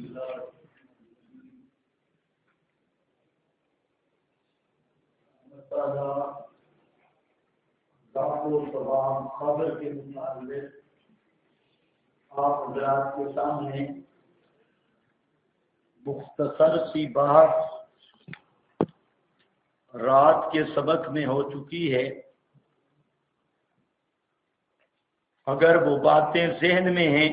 خبر کے متعلق آپ حضرات کے سامنے مختصر سی بات رات کے سبق میں ہو چکی ہے. اگر وہ باتیں ذہن میں ہیں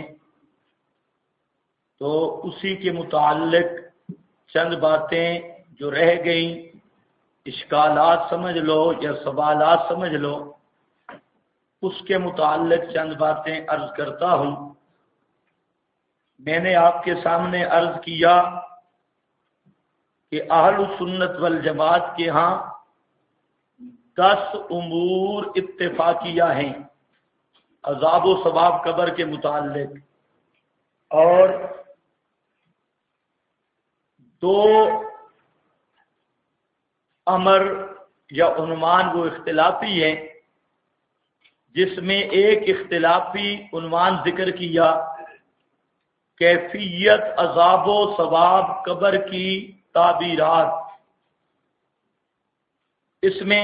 تو اسی کے متعلق چند باتیں جو رہ گئیں اشکالات سمجھ لو یا سوالات سمجھ لو، اس کے متعلق چند باتیں عرض کرتا ہوں. میں نے آپ کے سامنے عرض کیا کہ اہل سنت والجماعت کے ہاں 10 امور اتفاقیہ ہیں عذاب و ثواب قبر کے متعلق، اور 2 امر یا عنوان وہ اختلافی ہیں، جس میں ایک اختلافی عنوان ذکر کیا کیفیت عذاب و ثواب قبر کی تعبیرات. اس میں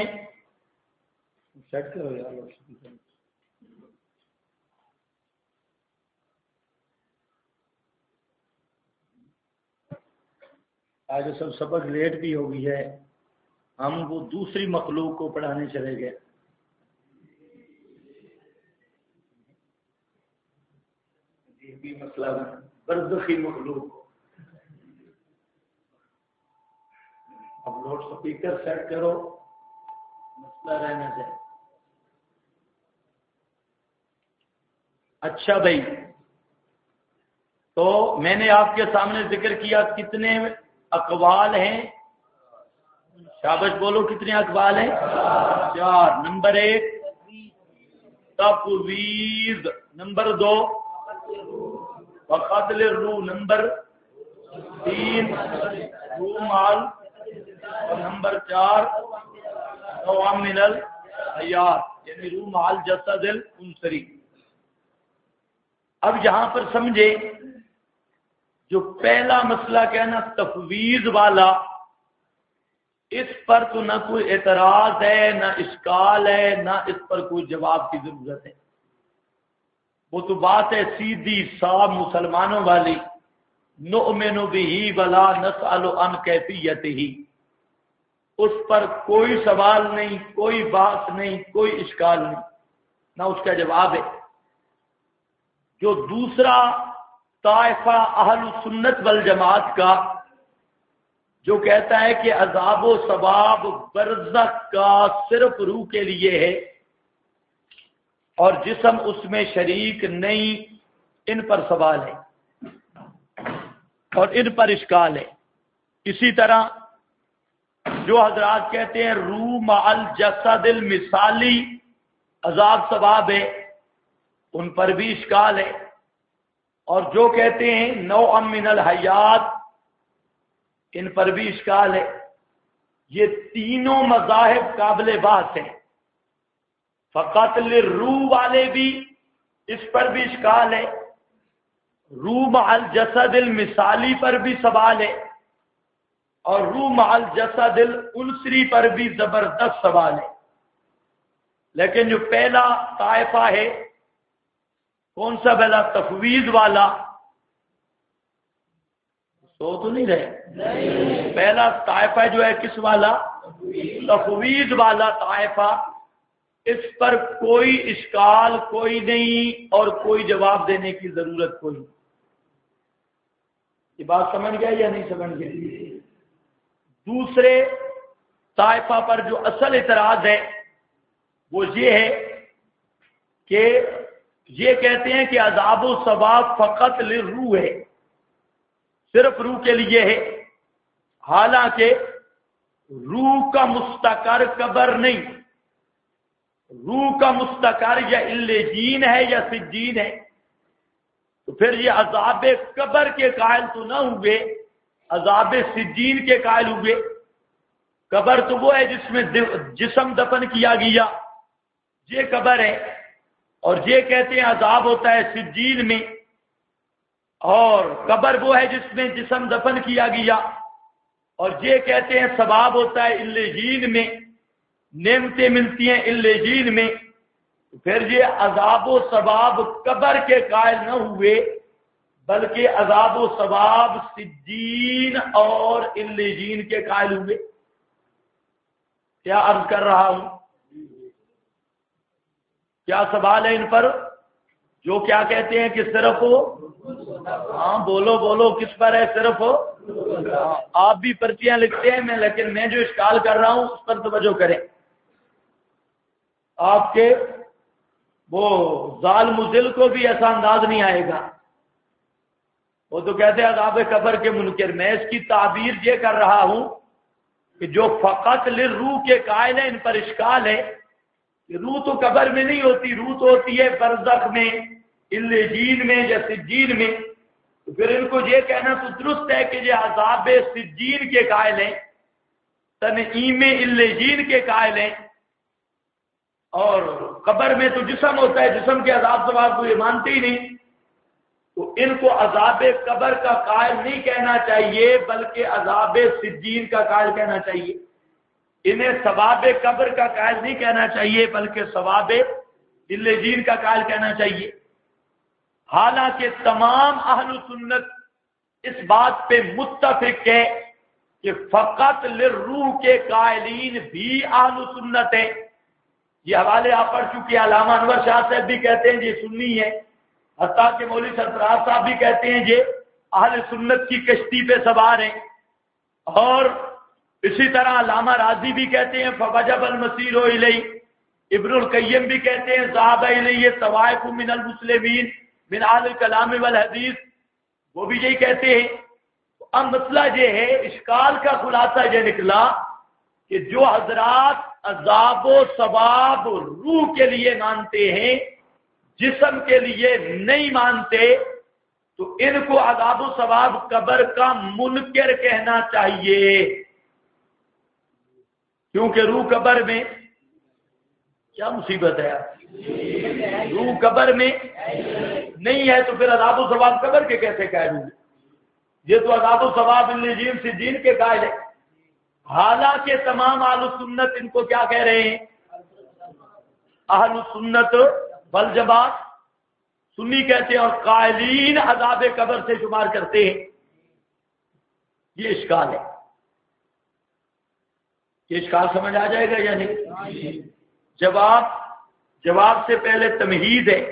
آج سب سبق لیٹ بھی ہو گئی ہے، ہم وہ دوسری مخلوق کو پڑھانے چلے گئے. بھی مسئلہ برزخی مخلوق. اب لوڈ سپیکر سیٹ کرو، مسئلہ رہنا چاہیے. اچھا بھائی، تو میں نے آپ کے سامنے ذکر کیا کتنے اقوال ہیں. شابش بولو، کتنے اقوال ہیں؟ 4. نمبر 1 تفویض، نمبر 2 وقتل الروح، نمبر 3 روح مال، اور نمبر 4 نوع من الحیات، یعنی روح مال جسد الانثری. اب یہاں پر سمجھے، جو پہلا مسئلہ کہنا تفویض والا، اس پر تو نہ کوئی اعتراض ہے، نہ اشکال ہے، نہ اس پر کوئی جواب کی ضرورت ہے. وہ تو بات ہے سیدھی صاحب مسلمانوں والی، نؤمن بہ ولا نسأل عن کیفیتہ. اس پر کوئی سوال نہیں، کوئی بات نہیں، کوئی اشکال نہیں، نہ اس کا جواب ہے. جو دوسرا طائفہ اہل سنت والجماعت کا، جو کہتا ہے کہ عذاب و ثواب برزخ کا صرف روح کے لیے ہے اور جسم اس میں شریک نہیں، ان پر سوال ہے اور ان پر اشکال ہے. اسی طرح جو حضرات کہتے ہیں روح مع الجسد المثالی عذاب ثواب ہے، ان پر بھی اشکال ہے. اور جو کہتے ہیں نوع من الحیات، ان پر بھی اشکال ہے. یہ تینوں مذاہب قابل بحث ہیں. فقتل الروح والے بھی، اس پر بھی اشکال ہے. روح مع الجسد المثالی پر بھی سوال ہے، اور روح مع الجسد الانثری پر بھی زبردست سوال ہے. لیکن جو پہلا طائفہ ہے، کون سا پہلا؟ تفویض والا. سو تو نہیں رہے؟ پہلا طائفہ جو ہے کس والا؟ تفویض والا طائفہ. اس پر کوئی اشکال کوئی نہیں اور کوئی جواب دینے کی ضرورت کوئی نہیں. یہ بات سمجھ گیا یا نہیں سمجھ گئے؟ دوسرے طائفہ پر جو اصل اعتراض ہے وہ یہ ہے کہ یہ کہتے ہیں کہ عذاب و ثواب فقط للروح ہے، صرف روح کے لیے ہے. حالانکہ روح کا مستقر قبر نہیں، روح کا مستقر یا علیجین ہے یا سجین ہے. تو پھر یہ عذاب قبر کے قائل تو نہ ہوئے، عذاب سجین کے قائل ہوئے. قبر تو وہ ہے جس میں جسم دفن کیا گیا، یہ قبر ہے. اور یہ کہتے ہیں عذاب ہوتا ہے سجین میں. اور قبر وہ ہے جس میں جسم دفن کیا گیا، اور یہ کہتے ہیں ثواب ہوتا ہے علیین میں، نعمتیں ملتی ہیں علیین میں، پھر یہ عذاب و ثواب قبر کے قائل نہ ہوئے بلکہ عذاب و ثواب سجین اور علیین کے قائل ہوئے۔ کیا عرض کر رہا ہوں؟ کیا سوال ہے ان پر؟ جو کیا کہتے ہیں کہ صرف ہاں بولو بولو کس پر ہے؟ صرف آپ بھی پرچیاں لکھتے ہیں لیکن میں جو اشکال کر رہا ہوں اس پر توجہ کریں۔ آپ کے وہ ظالم ذل کو بھی ایسا انداز نہیں آئے گا، وہ تو کہتے ہیں عذاب قبر کے منکر۔ میں اس کی تعبیر یہ کر رہا ہوں کہ جو فقط للروح کے قائل ہیں ان پر اشکال ہے کہ روح تو قبر میں نہیں ہوتی، روح تو ہوتی ہے برزخ میں، علیین میں یا سجین میں۔ تو پھر ان کو یہ کہنا تو درست ہے کہ یہ عذاب سجین کے قائل ہیں، تنعیم علیین کے قائل ہیں، اور قبر میں تو جسم ہوتا ہے، جسم کے عذاب ثواب کو یہ مانتے ہی نہیں، تو ان کو عذاب قبر کا قائل نہیں کہنا چاہیے بلکہ عذاب سجین کا قائل کہنا چاہیے۔ انہیں ثواب قبر کا قائل نہیں کہنا چاہیے بلکہ ثواب علیین کا قائل کہنا چاہیے۔ حالانکہ تمام اہل سنت اس بات پہ متفق ہے کہ فقط للروح کے قائلین بھی اہل سنت ہیں۔ یہ حوالے آپ پڑھ چکے، علامہ انور شاہ صاحب بھی کہتے ہیں یہ سنی ہے، حتیٰ کہ مولوی سرفراز صاحب بھی کہتے ہیں یہ اہل سنت کی کشتی پہ سوار ہیں، اور اسی طرح علامہ راضی بھی کہتے ہیں فوجب المسیر الیہ، ابن القیم بھی کہتے ہیں ذهب الیہ طوائف من المسلمین من اہل الکلام والحدیث، وہ بھی یہی کہتے ہیں۔ اب مسئلہ یہ ہے، اشکال کا خلاصہ یہ نکلا کہ جو حضرات عذاب و ثواب روح کے لیے مانتے ہیں، جسم کے لیے نہیں مانتے، تو ان کو عذاب و ثواب قبر کا منکر کہنا چاہیے، کیونکہ روح قبر میں کیا مصیبت ہے؟ روح قبر میں نہیں ہے تو پھر عذاب و ثواب قبر کے کیسے قائل ہوں گے؟ یہ تو عذاب و ثواب علیین سجین کے قائل ہے۔ حالانکہ تمام اہل سنت ان کو کیا کہہ رہے ہیں؟ اہل سنت والجماعت سنی کہتے ہیں، اور قائلین عذاب قبر سے شمار کرتے ہیں۔ یہ اشکال ہے، یہ اشکال سمجھ آ جائے گا یا نہیں؟ جواب سے پہلے تمہید ہے،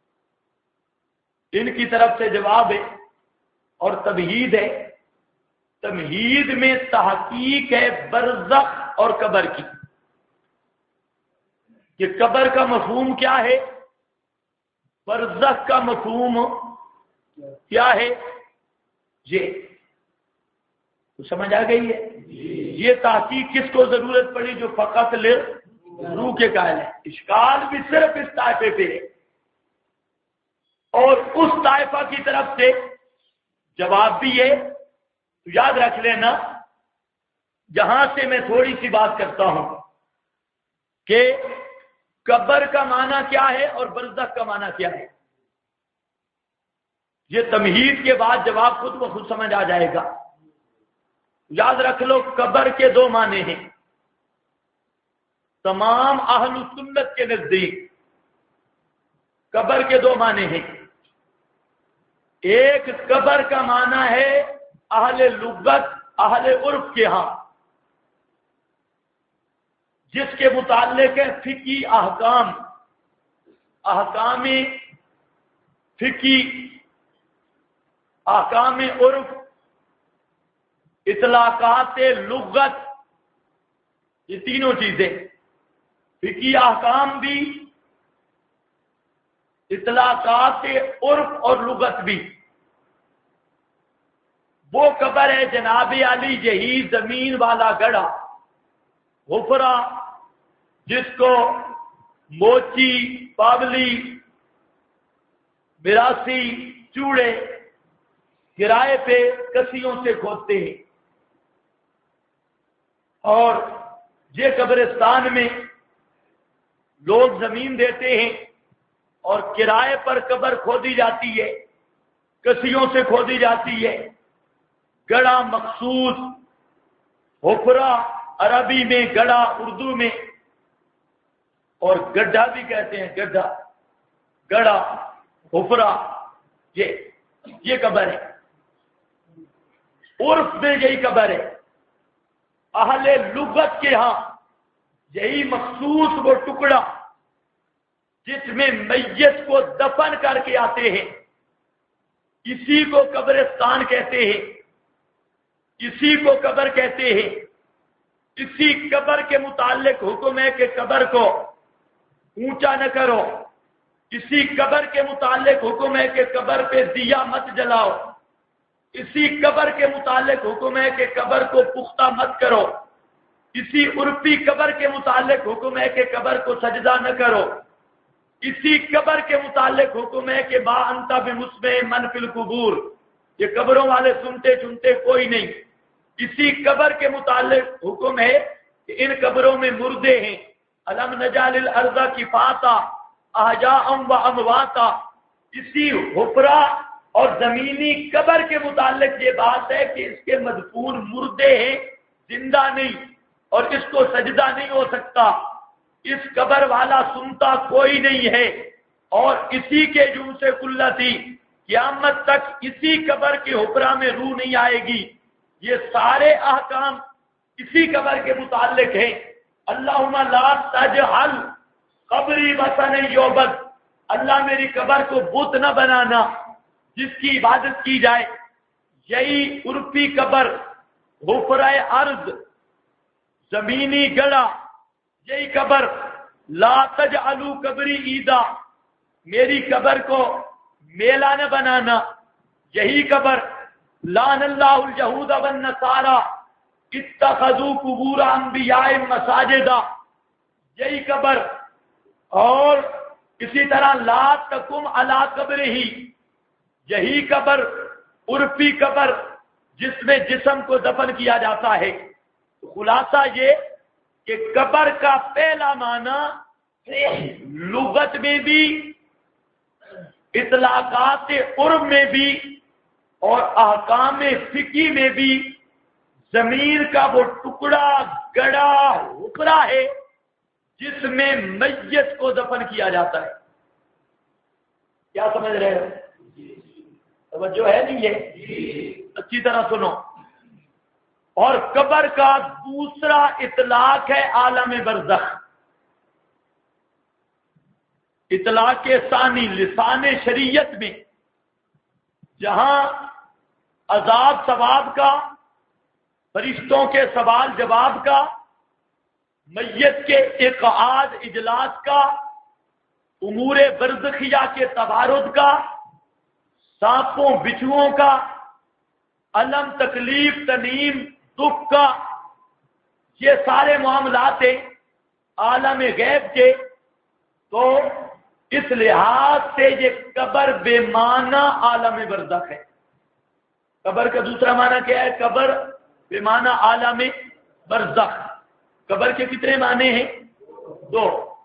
ان کی طرف سے جواب ہے اور تمہید ہے۔ تمہید میں تحقیق ہے برزخ اور قبر کی، کہ قبر کا مفہوم کیا ہے، برزخ کا مفہوم کیا ہے، یہ تو سمجھ آ گئی ہے۔ یہ تحقیق کس کو ضرورت پڑی؟ جو فقط روح کے قائل ہے۔ اشکال بھی صرف اس طائفے پہ ہے، اور اس طائفہ کی طرف سے جواب بھی ہے۔ تو یاد رکھ لینا، جہاں سے میں تھوڑی سی بات کرتا ہوں کہ قبر کا معنی کیا ہے اور برزخ کا معنی کیا ہے، یہ تمہید کے بعد جواب خود بخود سمجھ آ جائے گا۔ یاد رکھ لو، قبر کے دو معنی ہیں تمام اہل سنت کے نزدیک۔ قبر کے دو معنی ہیں، ایک قبر کا معنی ہے اہل لغت اہل عرف کے ہاں، جس کے متعلق ہے فقہی احکام، احکام فقہی، احکام عرف، اطلاقات لغت، یہ تینوں چیزیں، فقہی احکام بھی، اطلاقات عرف اور لغت بھی۔ وہ قبر ہے جناب علی یہی زمین والا گڑھا حفرہ، جس کو موچی، پاولی، براسی، چوڑے کرائے پہ کسیوں سے کھودتے ہیں، اور یہ قبرستان میں لوگ زمین دیتے ہیں اور کرائے پر قبر کھودی جاتی ہے، کسیوں سے کھودی جاتی ہے، گڑھا مخصوص، حفرہ عربی میں، گڑھا اردو میں، اور گڈھا بھی کہتے ہیں، گڈھا، گڑھا، حفرہ، یہ قبر ہے، عرف میں یہی قبر ہے۔ اہل لغت کے ہاں یہی مخصوص وہ ٹکڑا جس میں میت کو دفن کر کے آتے ہیں، اسی کو قبرستان کہتے ہیں، اسی کو قبر کہتے ہیں۔ اسی قبر کے متعلق حکم ہے کہ قبر کو اونچا نہ کرو، اسی قبر کے متعلق حکم ہے کہ قبر پہ دیا مت جلاؤ، اسی قبر کے متعلق حکم ہے کہ قبر کو پختہ مت کرو، اسی عرفی قبر کے متعلق حکم ہے کہ قبر کو سجدہ نہ کرو، اسی قبر کے متعلق حکم ہے کہ ما انت بمسمع من فی القبور، یہ قبروں والے سنتے سنتے کوئی نہیں۔ اسی قبر کے متعلق حکم ہے کہ ان قبروں میں مردے ہیں، الم نجعل الارض کفاتا احیاء و امواتا۔ اسی حفرہ اور زمینی قبر کے متعلق یہ بات ہے کہ اس کے مدفون مردے ہیں، زندہ نہیں، اور اس کو سجدہ نہیں ہو سکتا، اس قبر والا سنتا کوئی نہیں ہے، اور اسی کے جرم سے کلتی قیامت تک اسی قبر کے حفرہ میں روح نہیں آئے گی۔ یہ سارے احکام اسی قبر کے متعلق ہیں۔ اللہم لا تجعل قبری وثن یعبد، اللہ میری قبر کو بت نہ بنانا جس کی عبادت کی جائے۔ یہی عرفی قبر، حفرہ ارض، زمینی گڑھا، یہی قبر لا تجعلوا قبری عیدا، میری قبر کو میلہ نہ بنانا، یہی قبر لعن اللہ اليہود والنصارى اتخذوا قبور انبیاء مساجدا، یہی قبر۔ اور اسی طرح لا تقم علی قبرہ، یہی قبر، عرفی قبر جس میں جسم کو دفن کیا جاتا ہے۔ خلاصہ یہ کہ قبر کا پہلا معنی لغت میں بھی، اطلاقات عرب میں بھی، اور احکام فقہی میں بھی زمین کا وہ ٹکڑا، گڑھا، حفرہ ہے جس میں میت کو دفن کیا جاتا ہے۔ کیا سمجھ رہے ہو؟ توجہ ہے نہیں یہ؟ اچھی طرح سنو۔ اور قبر کا دوسرا اطلاق ہے عالم برزخ۔ اطلاق ثانی لسان شریعت میں، جہاں عذاب ثواب کا، فرشتوں کے سوال جواب کا، میت کے اقعاد اجلاس کا، امور برزخیہ کے توارد کا، سانپوں بچھوؤں کا، الم تکلیف تنیم دکھ کا، یہ سارے معاملات ہیں عالم غیب کے۔ تو اس لحاظ سے یہ قبر بے معنی عالم برزخ ہے۔ قبر کا دوسرا معنی کیا ہے؟ قبر بے معنی عالم برزخ۔ قبر کے کتنے معنی ہیں؟ دو۔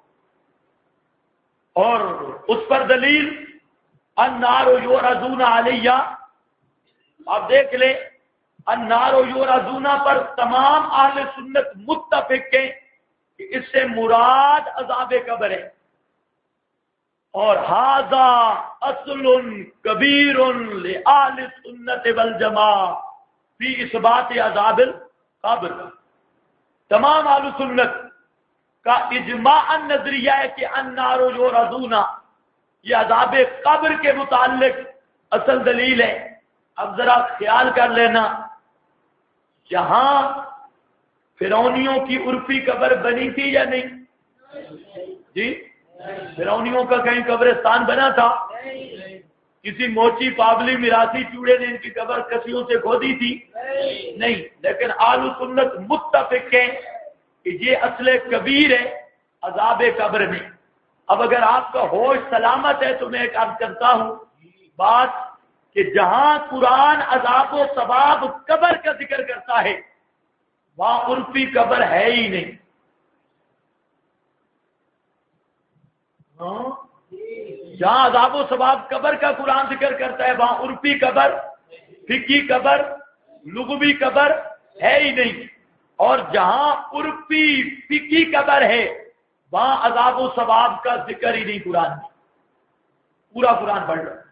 اور اس پر دلیل النار یعرضون علیہ، آپ دیکھ لیں، النار یعرضون پر تمام اہل سنت متفق ہیں کہ اس سے مراد عذاب قبر ہے۔ اور ھذا اصل کبیر لأہل السنت والجماعہ فی اثبات عذاب القبر۔ تمام اہل سنت کا اجماع نظریہ ہے کہ النار یعرضون یہ عذاب قبر کے متعلق اصل دلیل ہے۔ اب ذرا خیال کر لینا، یہاں فرعونیوں کی عرفی قبر بنی تھی یا نہیں؟ جی، فرعونیوں کا کہیں قبرستان بنا تھا؟ کسی موچی پابلی میراثی چوڑے نے ان کی قبر کسیوں سے کھودی تھی؟ نہیں۔ لیکن اہل سنت متفق ہیں کہ یہ اصل کبیر ہے عذاب قبر میں۔ اب اگر آپ کا ہوش سلامت ہے تو میں ایک عرض کرتا ہوں بات کہ جہاں قرآن عذاب و ثواب قبر کا ذکر کرتا ہے وہاں عرفی قبر ہے ہی نہیں۔ جہاں عذاب و ثواب قبر کا قرآن ذکر کرتا ہے وہاں عرفی قبر، فقہی قبر، لغوی قبر ہے ہی نہیں، اور جہاں عرفی فقہی قبر ہے وہاں عذاب و ثواب کا ذکر ہی نہیں قرآن میں۔ پورا قرآن پڑھ رہا ہے،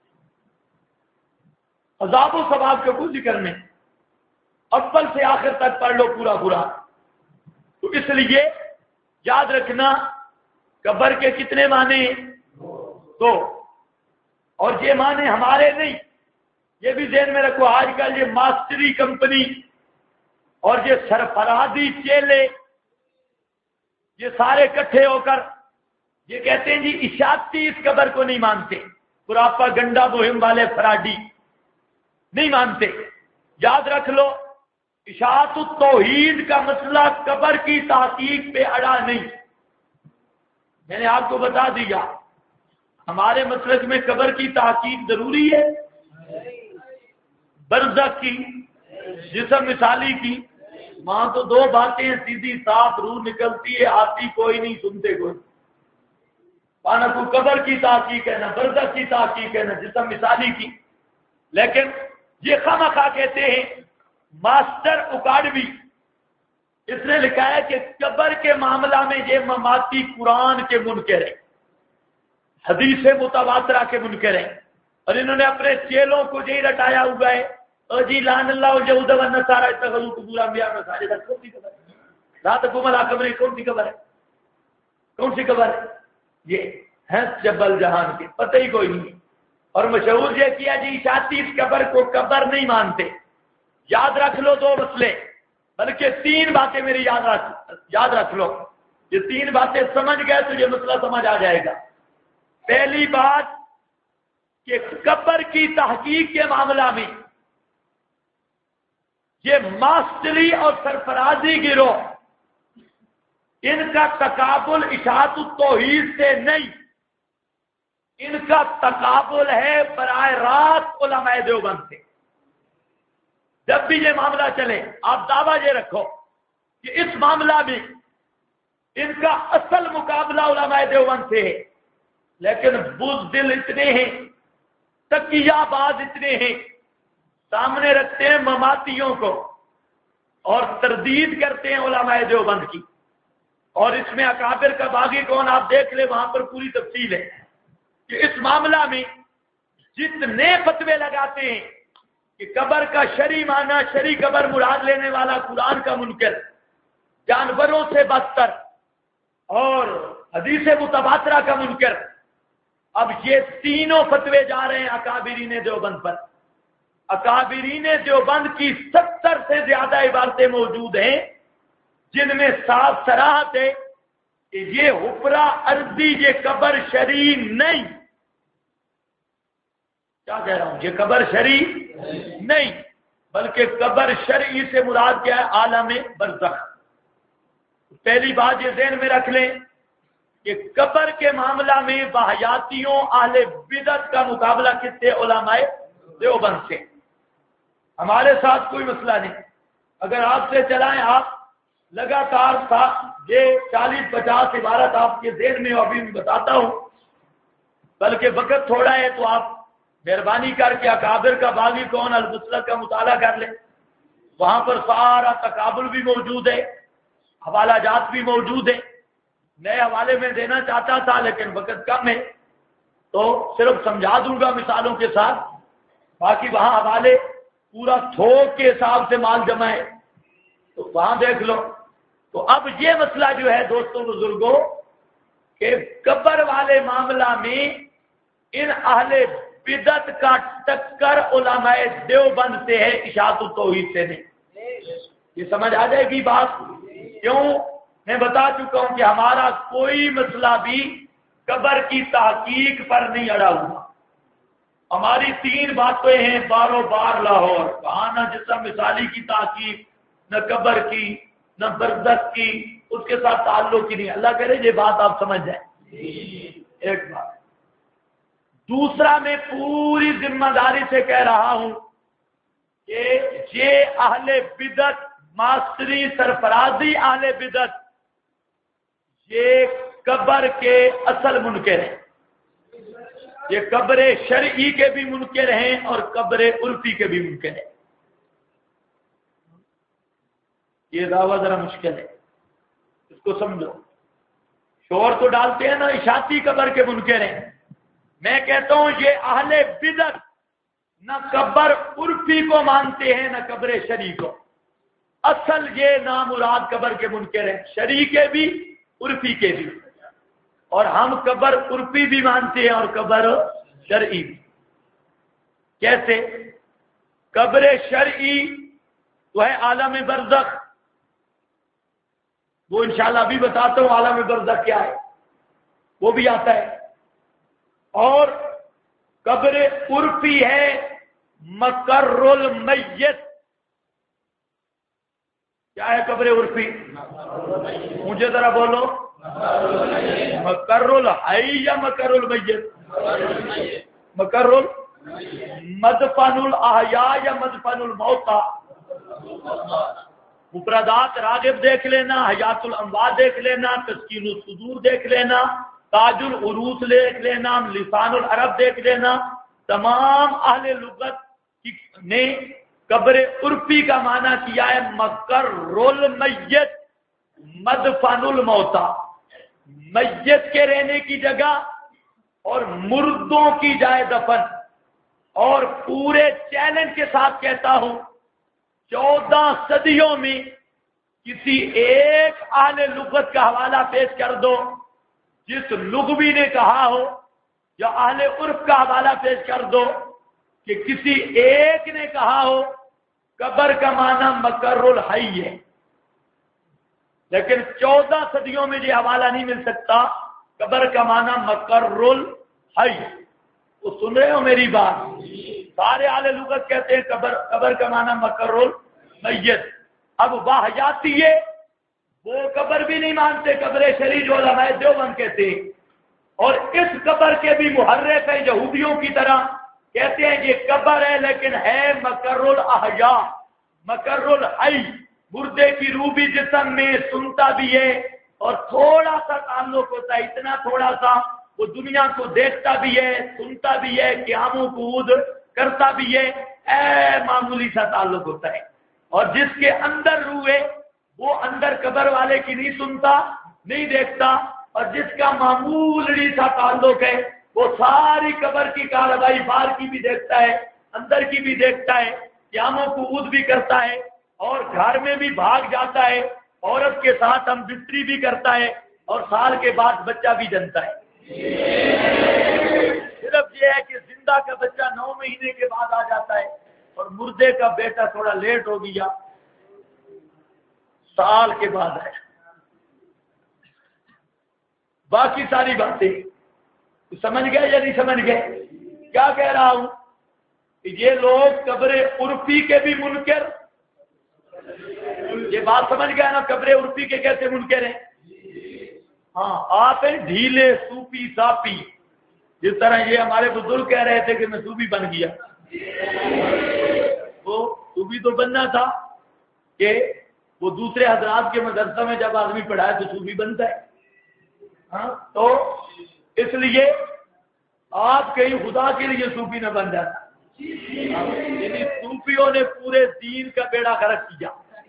عذاب و ثواب کا کوئی ذکر نہیں، اول سے آخر تک پڑھ لو پورا قرآن۔ تو اس لیے یاد رکھنا قبر کے کتنے معنی؟ دو، اور یہ معنی ہمارے نہیں، یہ بھی ذہن میں رکھو۔ آج کل یہ ماسٹری کمپنی اور یہ سرفرازی چیلے یہ سارے اکٹھے ہو کر یہ کہتے ہیں جی اشاعتی اس قبر کو نہیں مانتے، پراپا گنڈا مہم والے فراڈی نہیں مانتے۔ یاد رکھ لو اشاعت التوحید کا مسئلہ قبر کی تحقیق پہ اڑا نہیں۔ میں نے آپ کو بتا دیا ہمارے مسلک میں قبر کی تحقیق ضروری ہے، برزخ کی، جسم مثالی کی، وہاں تو دو باتیں سیدھی صاف روح نکلتی ہے، آتی کوئی نہیں، سنتے کوئی۔ نہ کوئی قبر کی تحقیق ہے، نہ برزخ کی تحقیق ہے، نہ جسم مثالی کی۔ لیکن یہ خواہ کہتے ہیں ماسٹر اکاڈوی، اس نے لکھا ہے کہ قبر کے معاملہ میں یہ مماتی قرآن کے منکر ہیں، حدیث متواترہ کے منکر ہیں، اور انہوں نے اپنے چیلوں کو یہی رٹایا ہوا ہے اور جی لعن اللہ اليہود والنصارى اتخذوا قبور انبیاء مساجد۔ کون سی قبر ہے؟ لا تقوم علی قبر، کون سی قبر ہے؟ کون سی قبر ہے؟ یہ ہے جبل جہان کے، پتہ ہی کوئی نہیں۔ اور مشہور یہ کیا جی اشاعتی اس قبر کو قبر نہیں مانتے۔ یاد رکھ لو دو مسئلے، بلکہ تین باتیں میری یاد رکھ لو، یہ تین باتیں سمجھ گئے تو یہ مسئلہ سمجھ آ جائے گا۔ پہلی بات کہ قبر کی تحقیق کے معاملہ میں یہ ماسٹری اور سرفرازی گروہ ان کا تقابل اشاعت التوحید سے نہیں، ان کا تقابل ہے براہ راست علماء دیوبند سے۔ جب بھی یہ معاملہ چلے آپ دعویٰ یہ رکھو کہ اس معاملہ میں ان کا اصل مقابلہ علماء دیوبند سے ہے، لیکن بزدل اتنے ہیں، تقیہ باز اتنے ہیں، سامنے رکھتے ہیں مماتیوں کو اور تردید کرتے ہیں علماء دیوبند کی۔ اور اس میں اکابر کا باغی کون آپ دیکھ لیں، وہاں پر پوری تفصیل ہے کہ اس معاملہ میں جتنے فتوے لگاتے ہیں کہ قبر کا شرعی معنی، شرعی قبر مراد لینے والا قرآن کا منکر، جانوروں سے بدتر، اور حدیث متواترہ کا منکر، اب یہ تینوں فتوے جا رہے ہیں اکابرین دیوبند پر۔ اکابرین دیوبند کی 70 سے زیادہ عبارتیں موجود ہیں جن میں صاف صراحت ہے کہ یہ حفرہ ارضی، یہ قبر شرعی نہیں۔ کیا کہہ رہا ہوں؟ یہ قبر شرعی نہیں، بلکہ قبر شرعی سے مراد کیا ہے؟ عالم برزخ۔ پہلی بات یہ ذہن میں رکھ لیں کہ قبر کے معاملہ میں واہیاتیوں اہل بدعت کا مقابلہ کس سے؟ علماء دیوبند سے۔ ہمارے ساتھ کوئی مسئلہ نہیں، اگر آپ سے چلائیں، آپ لگاتار یہ 40-50 عبارت آپ کے ذہن میں ابھی بھی بتاتا ہوں، بلکہ وقت تھوڑا ہے تو آپ مہربانی کر کے اکابر کا باغی کون المسلک کا مطالعہ کر لیں، وہاں پر سارا تقابل بھی موجود ہے، حوالہ جات بھی موجود ہے۔ نئے حوالے میں دینا چاہتا تھا لیکن وقت کم ہے تو صرف سمجھا دوں گا مثالوں کے ساتھ، باقی وہاں حوالے پورا تھوک کے حساب سے مال جمع ہے تو وہاں دیکھ لو۔ تو اب یہ مسئلہ جو ہے دوستوں بزرگوں کہ قبر والے معاملہ میں ان اہل بدعت کا ٹکر علماء دیوبند سے ہے، اشاعت التوحید سے نہیں۔ یہ سمجھ آ جائے گی بات؟ کیوں؟ میں بتا چکا ہوں کہ ہمارا کوئی مسئلہ بھی قبر کی تحقیق پر نہیں اڑا ہوا۔ ہماری 3 باتیں ہیں باروں بار لاہور، کہاں نہ جسم مثالی کی تحقیق، نہ قبر کی، نہ برزخ کی، اس کے ساتھ تعلق ہی نہیں۔ اللہ کرے یہ بات آپ سمجھ جائیں۔ ایک بات۔ دوسرا، میں پوری ذمہ داری سے کہہ رہا ہوں کہ یہ اہل بدعت، ماسٹری سرفرازی اہل بدعت، یہ قبر کے اصل منکر ہیں۔ یہ قبر شرعی کے بھی منکر ہیں اور قبر عرفی کے بھی منکر ہیں. یہ دعویٰ ذرا مشکل ہے، اس کو سمجھو. شور تو ڈالتے ہیں نا اشاعتی قبر کے منکر ہیں. میں کہتا ہوں یہ اہل بدعت نہ قبر عرفی کو مانتے ہیں نہ قبر شرعی کو. اصل یہ نامراد قبر کے منکر ہیں، شرعی کے بھی عرفی کے بھی. اور ہم قبر عرفی بھی مانتے ہیں اور قبر شرعی بھی. کیسے؟ قبر شرعی تو ہے عالم برزخ، وہ انشاءاللہ ابھی بتاتا ہوں عالم برزخ کیا ہے، وہ بھی آتا ہے. اور قبر عرفی ہے مقر المیت. کیا ہے قبر عرفی؟ مجھے ذرا بولو، مقر الحی یا مقر المیت؟ مقر مدفن الاحیاء یا مدفن الموتى؟ مفردات راغب دیکھ لینا، حیات الاموات دیکھ لینا، تسکین الصدور دیکھ لینا، تاج العروس دیکھ لینا، لسان العرب دیکھ لینا. تمام اہل لغت نے قبر عرفی کا معنی کیا ہے مقر المیت، مدفن الموتى، میت کے رہنے کی جگہ اور مردوں کی جائے دفن. اور پورے چیلنج کے ساتھ کہتا ہوں 14 صدیوں میں کسی ایک اہل لغت کا حوالہ پیش کر دو جس لغوی نے کہا ہو، یا اہل عرف کا حوالہ پیش کر دو کہ کسی ایک نے کہا ہو قبر کا معنی مقر الحی ہے. لیکن 14 صدیوں میں یہ حوالہ نہیں مل سکتا قبر کا معنی مقر الحی. تو سن رہے ہو میری بات؟ سارے اہل لغت کہتے ہیں قبر کا معنی مقر المیت. اب واحیاتی وہ قبر بھی نہیں مانتے، قبر شرعی جو علماء دیوبند کہتے ہیں. اور اس قبر کے بھی محرف ہیں یہودیوں کی طرح، کہتے ہیں یہ قبر ہے لیکن ہے مقر الاحیاء، مقر الحی. مردے کی روح بھی جسم میں سنتا بھی ہے اور تھوڑا سا تعلق ہوتا ہے، اتنا تھوڑا سا، وہ دنیا کو دیکھتا بھی ہے، سنتا بھی ہے، قیاموں قعود کرتا بھی ہے، معمولی سا تعلق ہوتا ہے. اور جس کے اندر روح ہے وہ اندر قبر والے کی نہیں سنتا نہیں دیکھتا، اور جس کا معمولی سا تعلق ہے وہ ساری قبر کی کارروائی باہر کی بھی دیکھتا ہے، اندر کی بھی دیکھتا ہے، قیاموں قعود بھی کرتا ہے، اور گھر میں بھی بھاگ جاتا ہے، عورت کے ساتھ ہم بستری بھی کرتا ہے، اور سال کے بعد بچہ بھی جنتا ہے. صرف یہ ہے کہ زندہ کا بچہ 9 مہینے کے بعد آ جاتا ہے اور مردے کا بیٹا تھوڑا لیٹ ہو گیا، سال کے بعد ہے. باقی ساری باتیں سمجھ گئے یا نہیں سمجھ گئے؟ کیا کہہ رہا ہوں کہ یہ لوگ قبر عرفی کے بھی منکر، یہ بات سمجھ گئے نا؟ قبر عرفی کے کیسے منکر ہیں؟ ہاں، آپ ہیں ڈھیلے صوفی صافی، جس طرح یہ ہمارے بزرگ کہہ رہے تھے کہ میں صوفی بن گیا. وہ صوفی تو بننا تھا کہ وہ دوسرے حضرات کے مدرسہ میں جب آدمی پڑھائے تو صوفی بنتا ہے. ہاں، تو اس لیے آپ کہیں خدا کے لیے صوفی نہ بن جاتا. یعنی صوفیوں نے پورے دین کا بیڑا غرق کیا،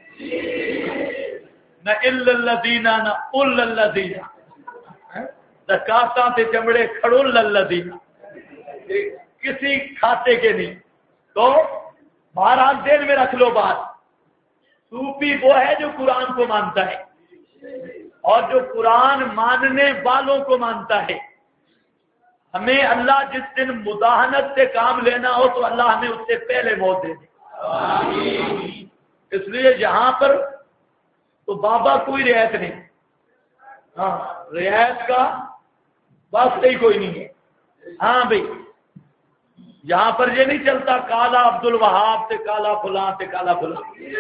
نہ الذین نہ الذین، زکاتاں تے چمڑے کھڑو الذین، کسی کھاتے کے نہیں. تو بہرحال دل میں رکھ لو بات، صوفی وہ ہے جو قرآن کو مانتا ہے اور جو قرآن ماننے والوں کو مانتا ہے. ہمیں اللہ جس دن مداہنت سے کام لینا ہو تو اللہ ہمیں اس سے پہلے موت دے دے. اس لیے یہاں پر تو بابا کوئی رعایت نہیں، ہاں رعایت کا واسطہ ہی کوئی نہیں ہے. ہاں بھائی، یہاں پر یہ نہیں چلتا کالا عبد الوہاب سے کالا فلاں سے کالا فلاں،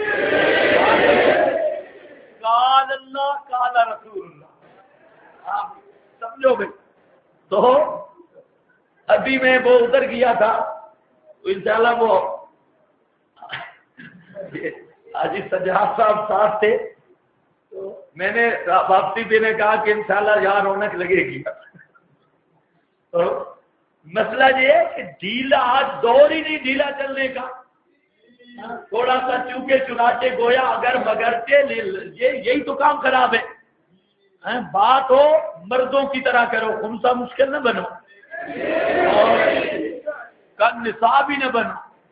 کال اللہ کالا رسول اللہ. ہاں سمجھو بھائی. تو ابھی میں وہ ادھر گیا تھا تو انشاءاللہ وہ حاجی سجاد صاحب ساتھ تھے، تو میں نے واپسی پہ نے کہا کہ انشاءاللہ یہاں رونق لگے گی. تو مسئلہ یہ ہے کہ ڈھیلا آج دور ہی نہیں ڈھیلا چلنے کا، تھوڑا سا چوکے چناچے گویا اگر مگرچے یہی تو کام خراب ہے۔ بات ہو مردوں کی طرح کرو، خمسہ مشکل نہ بنو اور کل نصاب ہی نہ بنو،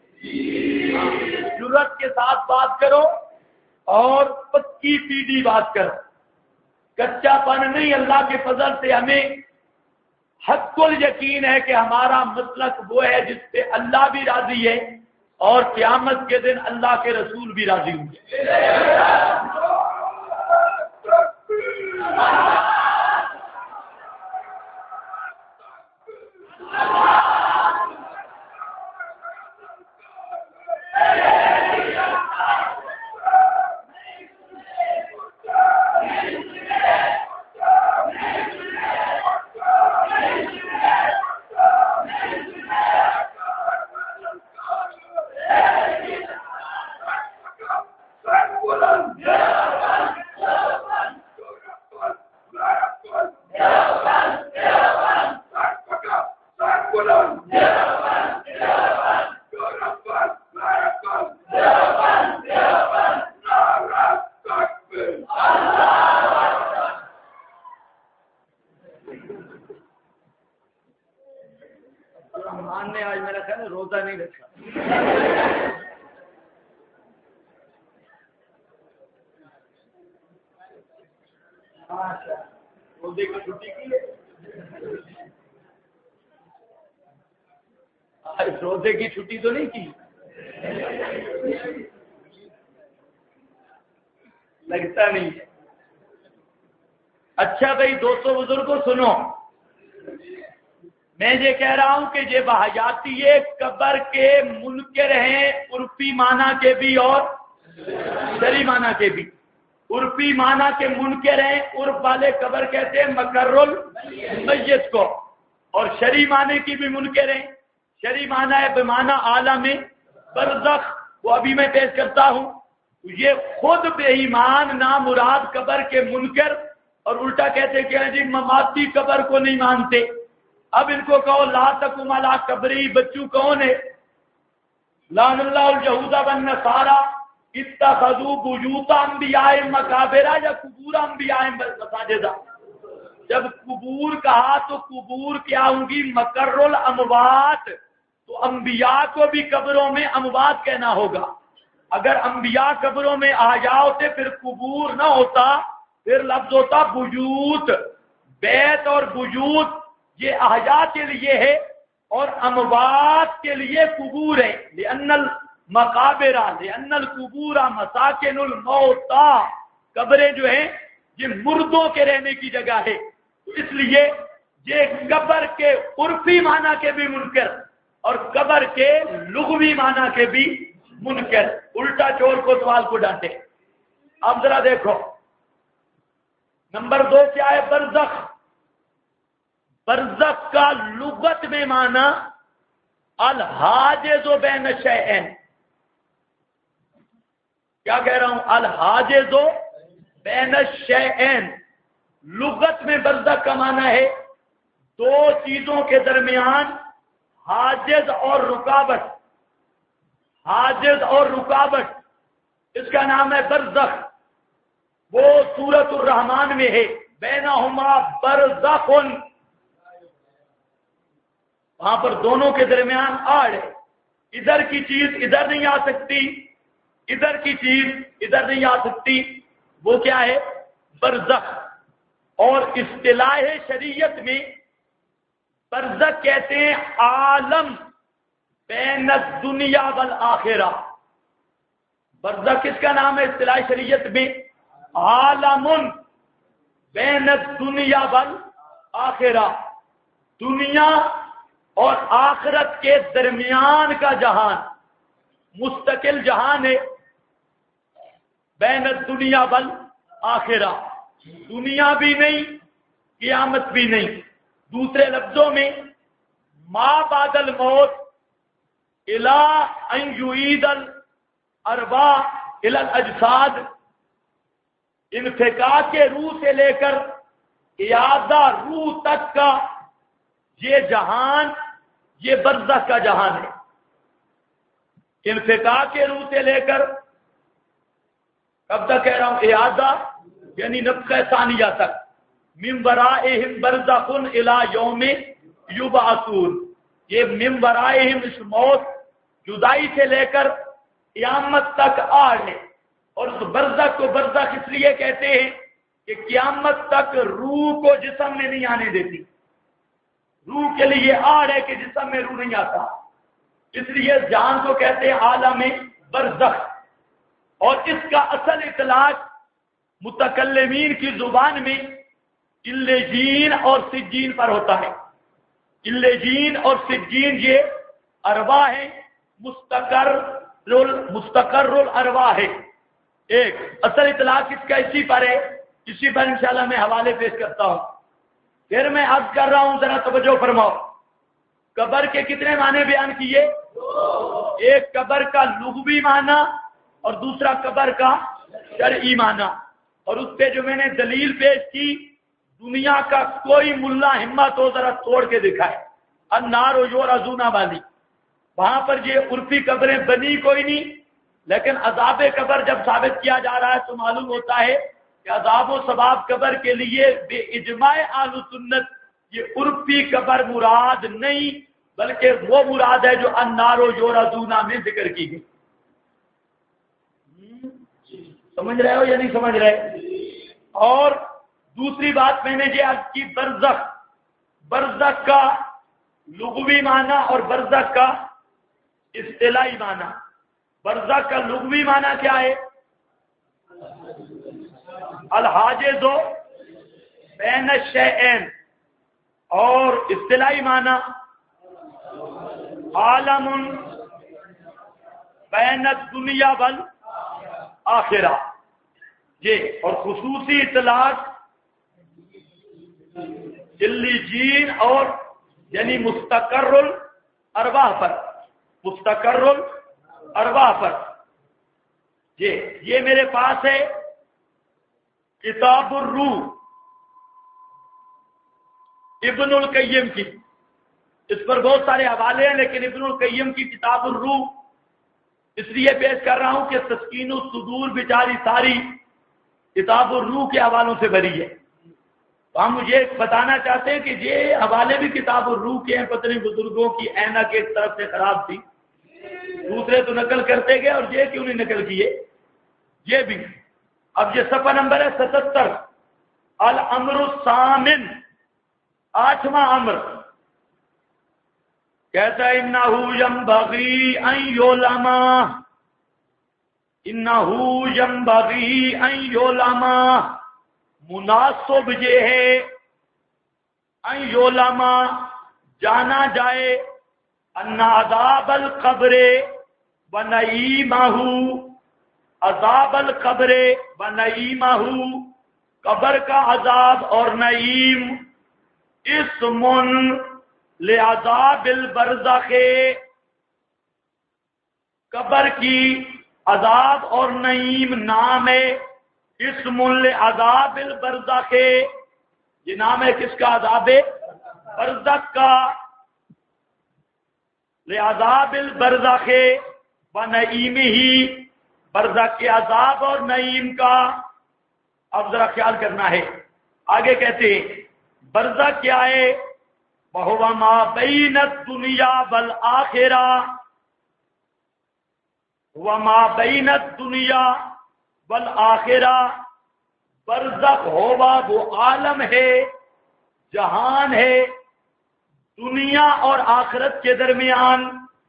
جرأت کے ساتھ بات کرو اور پکی پیڈی بات کرو، کچا پن نہیں۔ اللہ کے فضل سے ہمیں حق یقین ہے کہ ہمارا مسلک وہ ہے جس پہ اللہ بھی راضی ہے اور قیامت کے دن اللہ کے رسول بھی راضی ہوں گے۔ رحمان نے آج میرا خیال ہے روزہ نہیں رکھا۔ روزے کی چھٹی کی ہے، آج روزے کی چھٹی تو نہیں کی، لگتا نہیں ہے۔ اچھا بھائی دوستو بزرگوں سنو، میں یہ کہہ رہا ہوں کہ یہ بحیاتی قبر کے منکر ہیں، عرفی معنی کے بھی اور شرعی معنی کے بھی۔ عرفی معنی کے منکر ہیں، عرف والے قبر کہتے ہیں مقر المیت کو، اور شرعی معنی کی بھی منکر ہیں۔ شرعی معنی ہے بمعنی عالم برزخ، وہ ابھی میں پیش کرتا ہوں۔ یہ خود بے ایمان نامراد قبر کے منکر، اور الٹا کہتے کہ جی مماتی قبر کو نہیں مانتے۔ اب ان کو کہو لا تقم علی قبری، بچوں کون ہے؟ لعن اللہ الیہود والنصارى اتخذوا بیوت انبیاء مقابر، یا قبور انبیاء مساجد۔ جب قبور کہا تو قبور کیا ہوں گی؟ مقر الاموات، تو انبیاء کو بھی قبروں میں اموات کہنا ہوگا۔ اگر انبیاء قبروں میں احیاء ہوتے پھر قبور نہ ہوتا، پھر لفظ ہوتا بیوت۔ بیت اور بیوت یہ احیاء کے لیے ہے اور اموات کے لیے قبور ہے۔ لأن المقابر لأن القبور مساکن الموتى، قبریں جو ہیں یہ مردوں کے رہنے کی جگہ ہے، تو اس لیے یہ قبر کے عرفی معنی کے بھی منکر اور قبر کے لغوی معنی کے بھی منکر، الٹا چور کو سوال کو ڈانٹے۔ اب ذرا دیکھو نمبر 2 کیا ہے؟ برزخ۔ برزخ کا لغت میں معنی الحاجز بین الشیئین۔ کیا کہہ رہا ہوں؟ الحاجز بین الشیئین۔ لغت میں برزخ کا معنی ہے دو چیزوں کے درمیان حاجز اور رکاوٹ۔ حاجز اور رکاوٹ، اس کا نام ہے برزخ۔ وہ سورۃ الرحمن میں ہے بینہما برزخ، وہاں پر دونوں کے درمیان آڑ ہے۔ ادھر کی چیز ادھر نہیں آ سکتی، ادھر کی چیز ادھر نہیں آ سکتی، وہ کیا ہے؟ برزخ۔ اور اصطلاح شریعت میں برزخ کہتے ہیں عالم بین الدنیا والآخرہ۔ برزخ کس کا نام ہے اصطلاح شریعت میں؟ عالم بین الدنیا والآخرہ، دنیا اور آخرت کے درمیان کا جہان، مستقل جہان ہے۔ بین الدنیا والآخرہ، دنیا بھی نہیں قیامت بھی نہیں۔ دوسرے لفظوں میں ما بعد الموت الی ان یعید الارواح الی الاجساد، انفکاک کے روح سے لے کر اعادہ روح تک کا یہ جہان یہ برزخ کا جہان ہے. انفقاء کے روح سے لے کر کب تک کہہ رہا ہوں، اعادہ یعنی نفخہ ثانیہ تک. من ورائہم برزخ الی یوم یبعثون. یہ من ورائہم اس موت جدائی سے لے کر قیامت تک آڑ ہے. اور اس برزخ کو برزخ اس لیے کہتے ہیں کہ قیامت تک روح کو جسم میں نہیں آنے دیتی. روح کے لیے آڑ ہے کہ جسم میں روح نہیں آتا، اس لیے جان کو کہتے ہیں عالم برزخ. اور اس کا اصل اطلاق متکلمین کی زبان میں الجین اور سجین پر ہوتا ہے. الجین اور سجین یہ ارواح ہیں، مستقر الارواح ہے. ایک اصل اطلاق اس کا اسی پر ہے. اسی پر انشاءاللہ میں حوالے پیش کرتا ہوں. پھر میں عرض کر رہا ہوں، ذرا توجہ فرماؤ. قبر کے کتنے معنی بیان کیے؟ ایک قبر کا لغوی معنی اور دوسرا قبر کا شرعی معنی. اور اس پہ جو میں نے دلیل پیش کی، دنیا کا کوئی ملا ہمت ہو ذرا توڑ کے دکھائے. النار یعرضون والی، وہاں پر یہ عرفی قبریں بنی کوئی نہیں، لیکن عذاب قبر جب ثابت کیا جا رہا ہے تو معلوم ہوتا ہے کہ عذاب و ثواب قبر کے لیے بے اجماع اہل سنت یہ عرفی قبر مراد نہیں، بلکہ وہ مراد ہے جو النار یعرضون میں ذکر کی گئی. سمجھ رہے ہو یا نہیں سمجھ رہے؟ اور دوسری بات میں نے یہ عرض کی، برزخ کا لغوی معنی اور برزخ کا اصطلاحی معنی. برزخ کا لغوی معنی کیا ہے؟ الحاجز بین الشیئین. اور اصطلاحی معنی عالم بین الدنیا والآخرہ. یہ اور خصوصی اطلاق الجین اور یعنی مستقر الارواح پر. مستقر الارواح پر. یہ میرے پاس ہے کتاب الروح ابن القیم کی. اس پر بہت سارے حوالے ہیں، لیکن ابن القیم کی کتاب الروح اس لیے پیش کر رہا ہوں کہ تسکین الصدور بیچاری ساری کتاب الروح کے حوالوں سے بھری ہے. تو ہم مجھے بتانا چاہتے ہیں کہ یہ حوالے بھی کتاب الروح کے ہیں. پتہ نہیں بزرگوں کی عینک ایک طرف سے خراب تھی، دوسرے تو نقل کرتے گئے، اور یہ کیوں نہیں نقل کیے؟ یہ بھی. اب یہ صفحہ نمبر ہے 77، الامر الثامن، 8واں امر. کہتا ہے انہ ینبغی ان یعلم، انہ ینبغی ان یعلم، مناسب یہ ہے ان یعلم جانا جائے، ان عذاب القبر و نعیمہ، عذاب القبر و نعیمہ، قبر کا عذاب اور نعیم، اسم لعذاب البرزخ، قبر کی عذاب اور نعیم نام ہے. اسم لعذاب البرزخ، یہ نام ہے کس کا؟ عذاب برزخ کا. لعذاب البرزخ و نعیمہ، برزخ کے عذاب اور نعیم کا. اب ذرا خیال کرنا ہے. آگے کہتے ہیں برزخ کیا ہے؟ وَهُوَ مَا بَيْنَ الدُّنْيَا وَالْآخِرَةِ، هُوَ مَا بَيْنَ الدُّنْيَا وَالْآخِرَةِ. برزخ ہوا وہ عالم ہے، جہان ہے دنیا اور آخرت کے درمیان.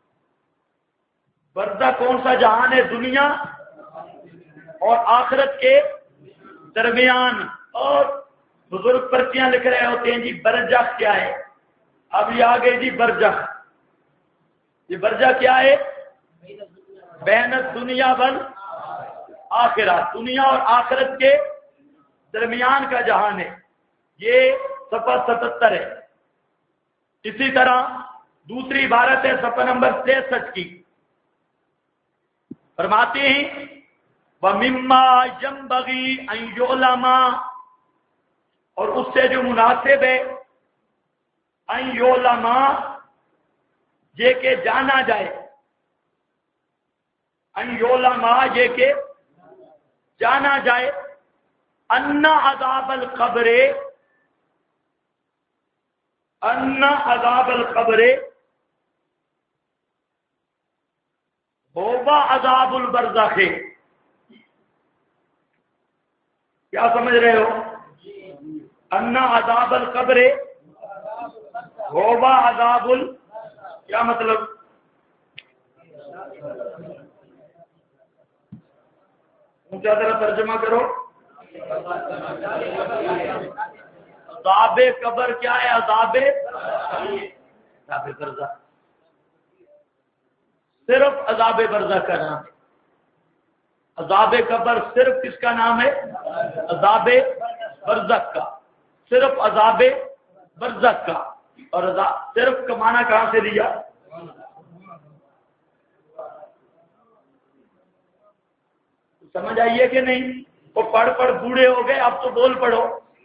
برزخ کون سا جہان ہے؟ دنیا اور آخرت کے درمیان. اور بزرگ پرچیاں لکھ رہے ہوتے ہیں جی برزخ کیا ہے. اب یہ آگے جی برزخ، یہ برزخ کیا ہے؟ بین الدنیا والآخرہ، دنیا اور آخرت کے درمیان کا جہان ہے. یہ صفحہ 77 ہے. اسی طرح دوسری عبارت ہے صفحہ نمبر 63 کی. فرماتے ہیں وَمِمَّا يَنبَغِي أَن يُعْلَمَ، اور اس سے جو مناسب ہے ان یعلم یہ کہ جانا جائے، ان یولما یہ کہ جانا جائے، ان عذاب القبر، ان عذاب القبر ہوگا عذاب البرزخ۔ کیا سمجھ رہے ہو؟ ان عذاب القبر ہوگا عذاب کیا مطلب؟ اونچا ذرا ترجمہ کرو۔ عذاب قبر کیا ہے؟ عذاب برزخ، صرف عذاب برزخ کا نام ہے۔ عذاب قبر صرف کس کا نام ہے؟ عذاب برزخ کا، صرف عذاب برزخ کا۔ اور صرف کا معنی کہاں سے لیا؟ سمجھ آئیے کہ نہیں؟ وہ پڑھ پڑھ بوڑھے ہو گئے، اب تو بول پڑھو۔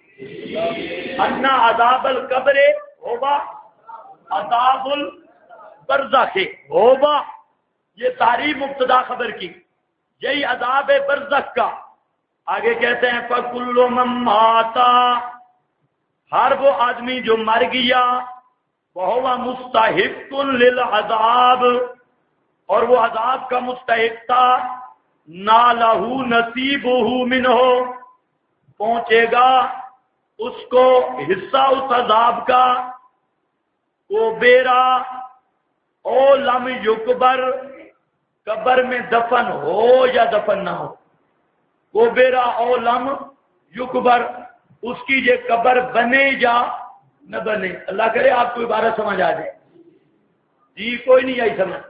انا عذاب القبر ہوگا عذاب البرزخ ہوگا، یہ تعریف مبتدا خبر کی، یہی عذاب برزخ کا۔ آگے کہتے ہیں فَكُلُّ مَن مَّاتَ، ہر وہ آدمی جو مر گیا، وَهُوَ مُسْتَحِقٌّ لِلْعَذَابِ، اور وہ عذاب کا مستحق تھا، نَالَهُ نَصِيبُهُ مِنْهُ، پہنچے گا اس کو حصہ اس عذاب کا، وہ بیرا او لم یقبر، قبر میں دفن ہو یا دفن نہ ہو، وہ بیرا او لم یقبر، اس کی یہ قبر بنے یا نہ بنے۔ اللہ کرے آپ کو عبارت سمجھ آ جائے۔ جی کوئی نہیں آئی سمجھ؟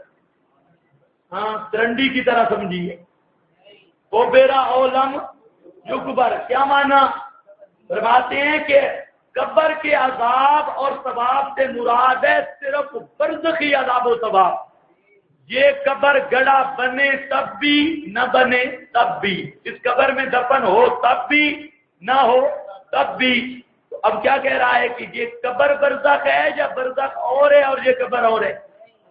ہاں ترنڈی کی طرح سمجھیے۔ وہ بیرا او لم یقبر کیا معنی؟ فرماتے ہیں کہ قبر کے عذاب اور ثواب سے مراد ہے صرف برزخی عذاب و ثواب۔ یہ قبر گڑا بنے تب بھی نہ بنے تب بھی، اس قبر میں دفن ہو تب بھی نہ ہو تب بھی۔ تو اب کیا کہہ رہا ہے کہ یہ قبر برزخ ہے یا برزخ اور ہے اور یہ قبر اور ہے؟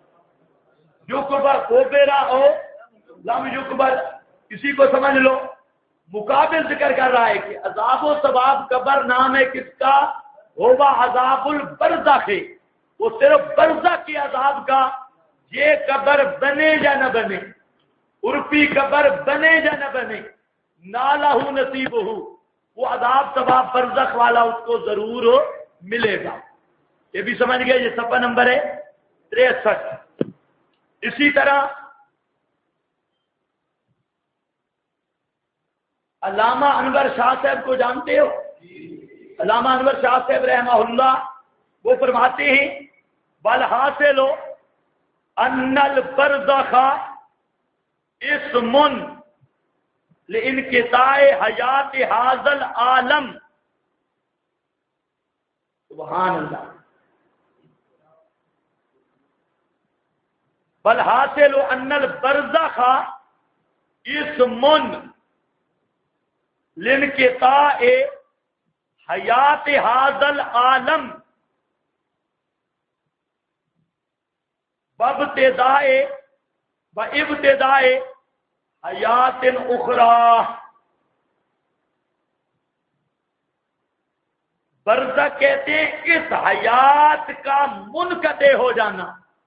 یقبر کو بیرا او لم یقبر، کسی کو سمجھ لو۔ مقابل ذکر کر رہا ہے کہ عذاب و ثواب قبر نام ہے کس کا؟ ہوگا عذاب البرزخ، وہ صرف برزخ کے عذاب کا۔ یہ قبر بنے یا نہ بنے، عرفی قبر بنے یا نہ بنے، نالہ نصیبہ، وہ عذاب ثواب برزخ والا اس کو ضرور ملے گا۔ یہ بھی سمجھ گئے؟ یہ صفحہ نمبر ہے 63۔ اسی طرح علامہ انور شاہ صاحب کو جانتے ہو؟ علامہ انور شاہ صاحب رحمہ اللہ وہ فرماتے ہیں والحاصل ان البرزخ اسم لانقطاع حیات ھذا العالم۔ سبحان اللہ۔ والحاصل ان البرزخ اسم لانقطاع حیات ھذا العالم وابتداء حیات اخری۔ برزخ کہتے ہیں اس حیات کا منقطع ہو جانا،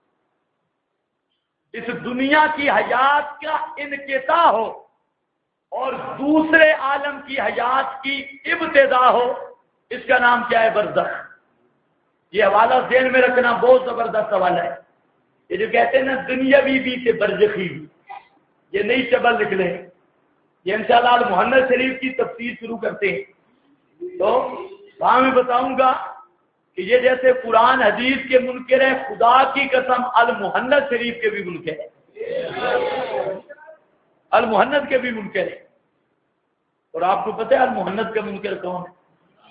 اس دنیا کی حیات کا انقطاع ہو اور دوسرے عالم کی حیات کی ابتدا ہو، اس کا نام کیا ہے؟ برزخ۔ یہ حوالہ ذہن میں رکھنا، بہت زبردست حوالہ ہے۔ یہ جو کہتے ہیں نا دنیاوی بھی کہ برزخی بھی، یہ نئی چبل لکھ لیں۔ یہ انشاءاللہ المحنت شریف کی تفسیر شروع کرتے ہیں تو وہاں میں بتاؤں گا کہ یہ جیسے قرآن حدیث کے منکر ہیں، خدا کی قسم المحنت شریف کے بھی منکر ہیں، المحنت کے بھی منکر ہیں۔ اور آپ کو پتہ ہے المحنت کا منکر کون ہے؟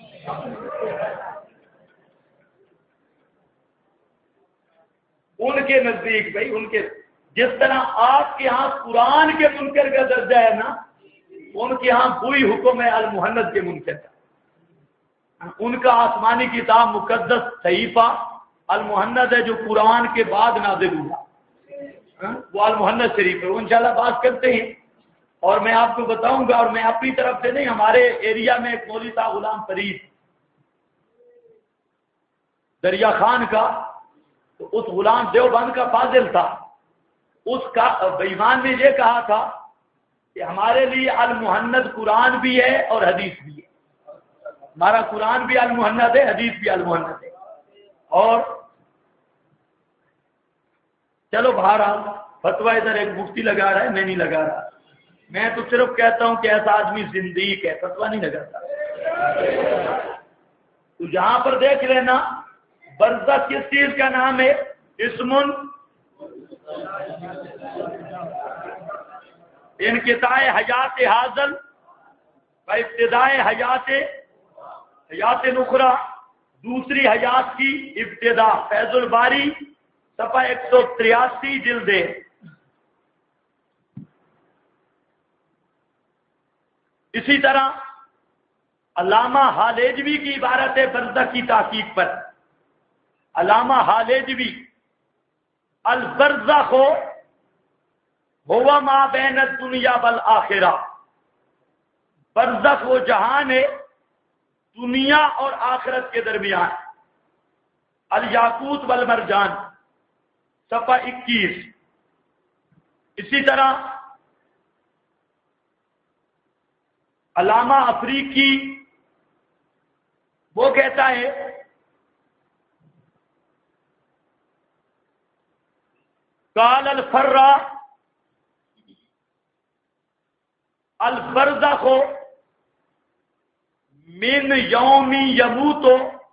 ان کے نزدیک بھائی، ان کے جس طرح آپ کے ہاں قرآن کے منکر کا درجہ ہے نا، ان کے ہاں وہی حکم ہے المحنت کے منکر کا۔ ان کا آسمانی کتاب مقدس صحیفہ المحنت ہے جو قرآن کے بعد نازل ہوا، وہ المحنت شریف ہے، وہ انشاءاللہ بات کرتے ہیں۔ اور میں آپ کو بتاؤں گا، اور میں اپنی طرف سے نہیں، ہمارے ایریا میں ایک مولوی تھا غلام فرید دریا خان کا، تو اس غلام دیوبند کا فاضل تھا، اس کا بےمان نے یہ کہا تھا کہ ہمارے لیے المحنت قرآن بھی ہے اور حدیث بھی ہے، ہمارا قرآن بھی المحنت ہے، حدیث بھی المحنت ہے۔ اور چلو بہرحال فتویٰ ادھر ایک مفتی لگا رہا ہے، میں نہیں لگا رہا، میں تو صرف کہتا ہوں کہ ایسا آدمی زندیق ہے، فتویٰ نہیں لگاتا۔ تو جہاں پر دیکھ لینا برزخ کس چیز کا نام ہے؟ اسم انقطاع حیات حاضل و ابتداء حیات نخرا، دوسری حیات کی ابتدا، فیض الباری صفحہ 183 جلد ہے۔ اسی طرح علامہ حالیجوی کی عبارت ہے برزخ کی تحقیق پر، علامہ حالیجوی البرزخ ہوا ما بین الدنیا والآخرہ، برزخ وہ جہان ہے دنیا اور آخرت کے درمیان، الیاقوت والمرجان صفحہ 21۔ اسی طرح علامہ افریقی وہ کہتا ہے قال الفرا البرزخ من یوم یموت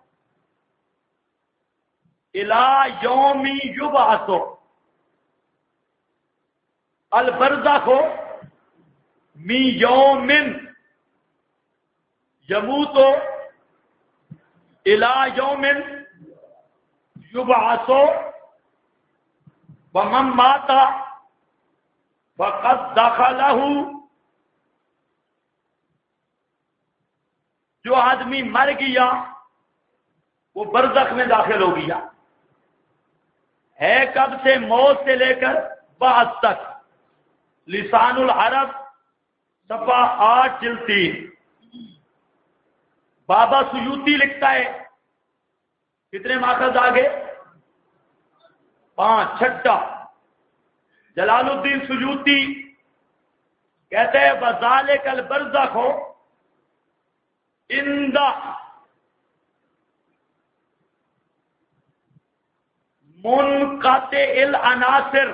الی یوم یبعث، البرزخ من یوم یموت الی یوم یبعث ومن مات فقد دخلہ، جو آدمی مر گیا وہ برزخ میں داخل ہو گیا ہے، کب سے؟ موت سے لے کر بعث تک، لسان العرب صفحہ 8 جلد 3۔ بابا سیوطی لکھتا ہے، کتنے ماخذ آگے؟ 5، چھٹا جلال الدین سیوطی کہتے ہیں وذالک البرزخ عند منقطع العناصر،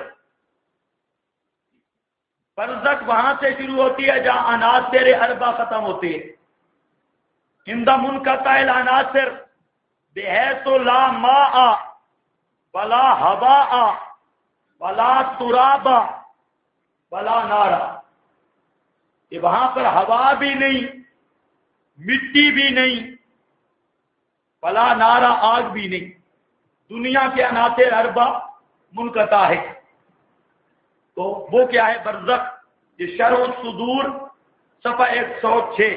برزخ وہاں سے شروع ہوتی ہے جہاں عناصر اربع ختم ہوتی ہے، عند منقطع العناصر بحیث لا ماء ولا ہواء ولا تراب ولا نارا، کہ وہاں پر ہوا بھی نہیں، مٹی بھی نہیں، ولا نارا آگ بھی نہیں، دنیا کے عناصر اربع منقطع ہے۔ تو وہ کیا ہے برزخ؟ یہ شرح الصدور صفحہ 106۔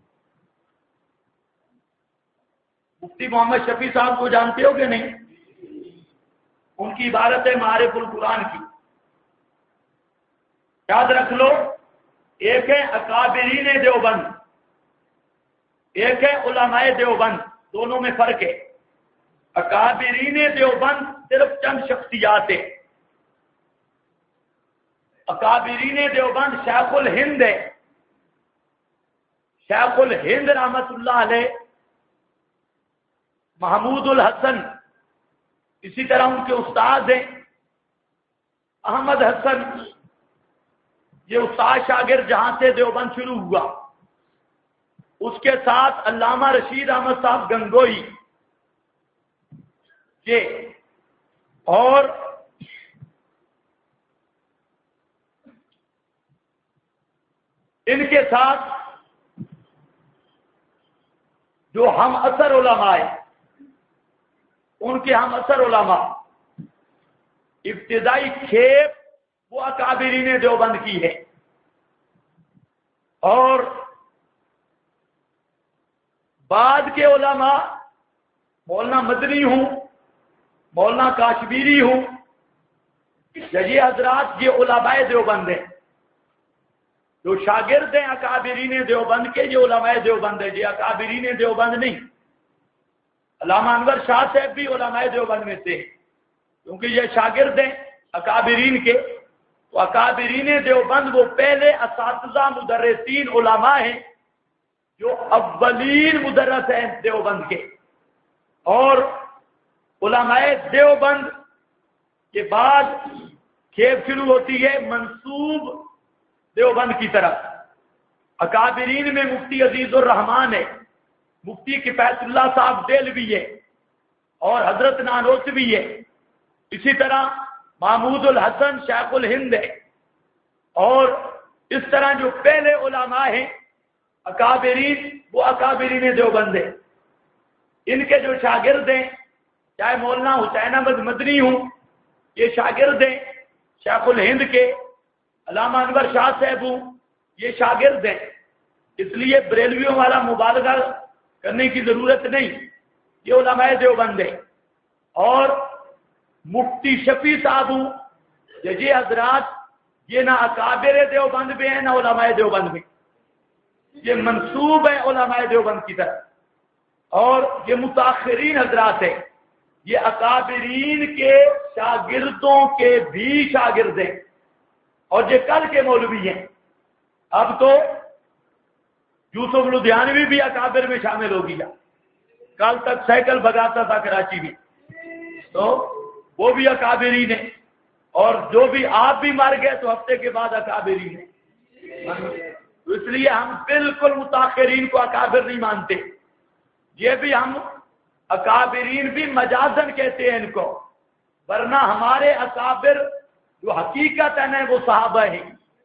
مفتی محمد شفیع صاحب کو جانتے ہو کہ نہیں؟ ان کی عبارت ہے معارف القرآن کی، یاد رکھ لو، ایک ہے اکابرین دیوبند، ایک ہے علماء دیوبند، دونوں میں فرق ہے۔ اکابرین دیوبند صرف چند شخصیات ہیں، اکابرین دیوبند شیخ الہند ہے، شیخ الہند رحمت اللہ علیہ، محمود الحسن، اسی طرح ان کے استاد ہیں احمد حسن، یہ استاد شاگرد جہاں سے دیوبند شروع ہوا، اس کے ساتھ علامہ رشید احمد صاحب گنگوئی، یہ اور ان کے ساتھ جو ہم اثر علماء ہیں، ان کے ہم اثر علماء، ابتدائی کھیپ وہ اکابرین دیوبند کی ہے، اور بعد کے علماء مولانا مدنی ہوں، مولانا کاشمیری ہوں، یہ حضرات یہ علماء دیوبند ہیں، جو شاگرد ہیں اکابرین دیوبند کے، یہ علماء دیوبند ہے، یہ اکابرین دیوبند نہیں۔ علامہ انور شاہ صاحب بھی علماء دیوبند میں سے، کیونکہ یہ شاگرد ہیں اکابرین کے، تو اکابرین دیوبند وہ پہلے اساتذہ مدرسین علماء ہیں جو اولین مدرس ہیں دیوبند کے، اور علماء دیوبند کے بعد کھیپ شروع ہوتی ہے منسوب دیوبند کی طرف۔ اکابرین میں مفتی عزیز الرحمان ہے، مفتی کفایت اللہ صاحب دہلوی ہے، اور حضرت نانوتوی ہے، اسی طرح محمود الحسن شیخ الہند ہے، اور اس طرح جو پہلے علماء ہیں اکابرین، وہ اکابرین دیوبند ہیں۔ ان کے جو شاگرد ہیں، چاہے مولانا حسین احمد مدنی ہوں، یہ شاگرد ہیں شیخ الہند کے، علامہ انور شاہ صاحب ہوں، یہ شاگرد ہیں، اس لیے بریلویوں والا مبالغہ کرنے کی ضرورت نہیں، یہ علماء دیوبند ہیں۔ اور مفتی شفیع صاحب ہوں، یہ حضرات یہ نہ اکابر دیوبند میں ہیں نہ علماء دیوبند میں، یہ منسوب ہے علماء دیوبند کی طرف، اور یہ متاخرین حضرات ہیں، یہ اکابرین کے شاگردوں کے بھی شاگرد ہیں، اور یہ کل کے مولوی ہیں۔ اب تو یوسف لدھیانوی بھی اکابر میں شامل ہو گیا، کل تک سائیکل بھگاتا تھا کراچی میں، تو وہ بھی اکابرین ہیں، اور جو بھی آپ بھی مر گئے تو ہفتے کے بعد اکابرین ہیں۔ تو اس لیے ہم بالکل متاخرین کو اکابر نہیں مانتے، یہ بھی ہم اکابرین بھی مجازن کہتے ہیں ان کو، ورنہ ہمارے اکابر جو حقیقت ہے وہ صحابہ ہیں،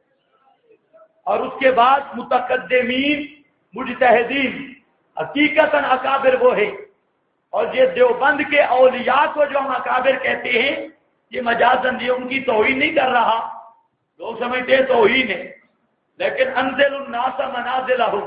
اور اس کے بعد متقدمین مجتہدین، حقیقت اکابر وہ ہے۔ اور یہ دیوبند کے اولیاء کو جو ہم اکابر کہتے ہیں، یہ مجازن، یہ ان کی توہین نہیں کر رہا، لوگ سمجھتے ہیں توہین ہے، لیکن انزل الناس منازلہم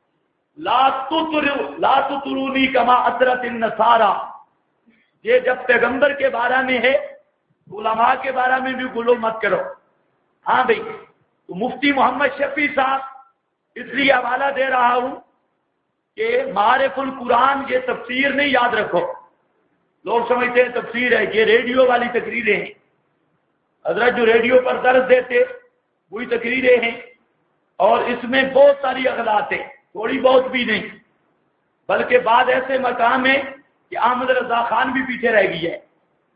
لا تطرونی کما اطرت النصارى، یہ جب پیغمبر کے بارے میں ہے، علماء کے بارے میں بھی غلو مت کرو۔ ہاں بھائی، تو مفتی محمد شفیع صاحب اس لیے حوالہ دے رہا ہوں کہ معارف القرآن یہ تفسیر نہیں، یاد رکھو، لوگ سمجھتے ہیں تفسیر ہے، یہ ریڈیو والی تقریریں ہیں، حضرت جو ریڈیو پر درس دیتے وہی تقریریں ہیں، اور اس میں بہت ساری اغلاط ہیں، تھوڑی بہت بھی نہیں، بلکہ بعد ایسے مقام ہیں کہ احمد رضا خان بھی پیچھے رہ گئی ہے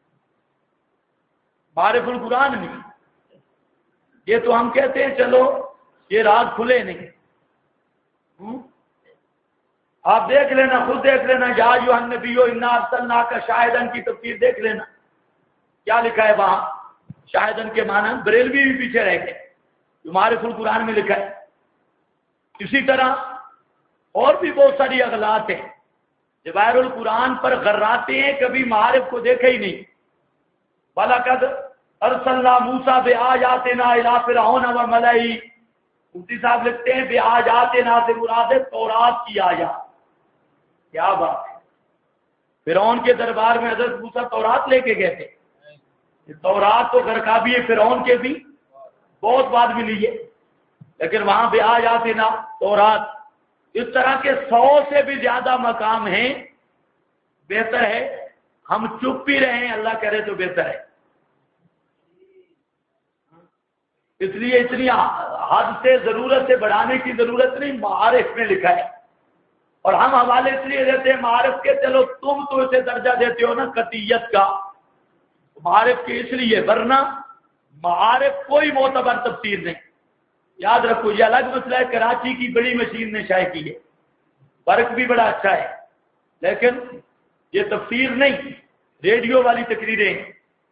معارف القرآن میں۔ یہ تو ہم کہتے ہیں چلو یہ راز کھلے نہیں، آپ دیکھ لینا، خود دیکھ لینا، یا ایھا النبی انا ارسلناک شاہدا کی تفسیر دیکھ لینا، کیا لکھا ہے وہاں، شاہدن کے معنی بریلوی بھی پیچھے رہ گئے، جو معارف القرآن میں لکھا ہے۔ اسی طرح اور بھی بہت ساری اغلاط ہیں، جواہر القرآن پر غراتے ہیں، کبھی معارف کو دیکھا ہی نہیں۔ وَلَقَدْ أَرْسَلْنَا مُوسَىٰ بِآيَاتِنَا إِلَىٰ فِرْعَوْنَ وَمَلَئِهِ، مفتی صاحب لکھتے ہیں بِآيَاتِنَا سے مراد ہے تورات کی آیات۔ کیا بات ہے، فرعون کے دربار میں حضرت موسیٰ تورات لے کے گئے تھے، تورات تو گرکابی فرعون کے بھی بہت بعد ملی ہے، لیکن وہاں بِآيَاتِنَا تورات، اس طرح کے 100 سے بھی زیادہ مقام ہیں۔ بہتر ہے ہم چپ ہی رہیں، اللہ کرے تو بہتر ہے، اس لیے اتنی حد سے ضرورت سے بڑھانے کی ضرورت نہیں، معارف میں لکھا ہے، اور ہم حوالے اس لیے دیتے ہیں معارف کے، چلو تم تو اسے درجہ دیتے ہو نا قطعیت کا، معارف کے اس لیے، ورنہ معارف کوئی معتبر تفسیر نہیں۔ یاد رکھو یہ الگ مسئلہ ہے، کراچی کی بڑی مشین نے شائع کی ہے، فرق بھی بڑا اچھا ہے، لیکن یہ تفسیر نہیں، ریڈیو والی تقریریں ہیں۔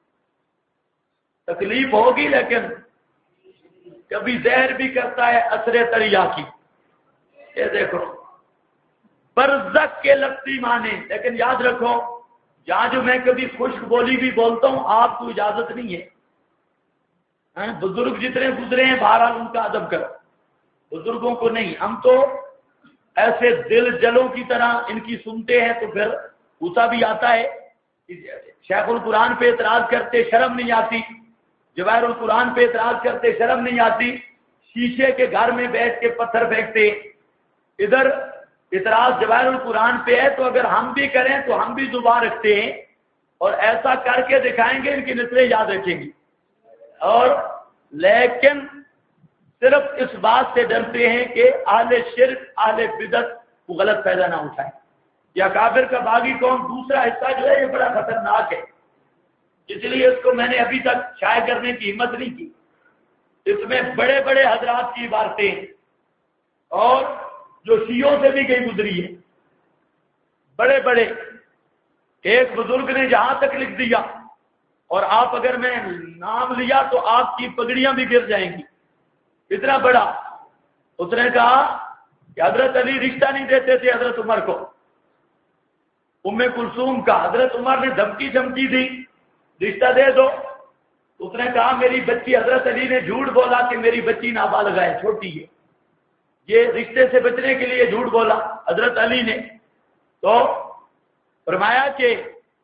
تکلیف ہوگی لیکن کبھی زہر بھی کرتا ہے اثر تریا کی، یہ دیکھو برزخ کے لفظی معنی، لیکن یاد رکھو جہاں جو میں کبھی خشک بولی بھی بولتا ہوں، آپ کو اجازت نہیں ہے، بزرگ جتنے گزرے ہیں بہرحال ان کا ادب کرو، بزرگوں کو نہیں، ہم تو ایسے دل جلوں کی طرح ان کی سنتے ہیں تو پھر غصہ بھی آتا ہے، شیخ القرآن پہ اعتراض کرتے شرم نہیں آتی، جواہر القرآن پہ اعتراض کرتے شرم نہیں آتی، شیشے کے گھر میں بیٹھ کے پتھر پھینکتے، ادھر اعتراض جواہر القرآن پہ ہے، تو اگر ہم بھی کریں تو ہم بھی زبان رکھتے ہیں اور ایسا کر کے دکھائیں گے، ان کی نسلیں یاد رکھیں گی، اور لیکن صرف اس بات سے ڈرتے ہیں کہ اہل شرک اہل بدعت کو غلط فائدہ نہ اٹھائیں، یا کافر کا باغی قوم دوسرا حصہ جو ہے یہ بڑا خطرناک ہے، اس لیے اس کو میں نے ابھی تک شائع کرنے کی ہمت نہیں کی، اس میں بڑے بڑے حضرات کی عبارتیں اور جو شیعوں سے بھی گئی گزری ہے، بڑے بڑے، ایک بزرگ نے جہاں تک لکھ دیا، اور آپ اگر میں نام لیا تو آپ کی پگڑیاں بھی گر جائیں گی، اتنا بڑا، اس نے کہا کہ حضرت علی رشتہ نہیں دیتے تھے حضرت عمر کو، ام کلثوم کا حضرت عمر نے دھمکی دھمکی دی رشتہ دے دو، اس نے کہا میری بچی، حضرت علی نے جھوٹ بولا کہ میری بچی نابالغ ہے، چھوٹی ہے، یہ رشتے سے بچنے کے لیے جھوٹ بولا حضرت علی نے، تو فرمایا کہ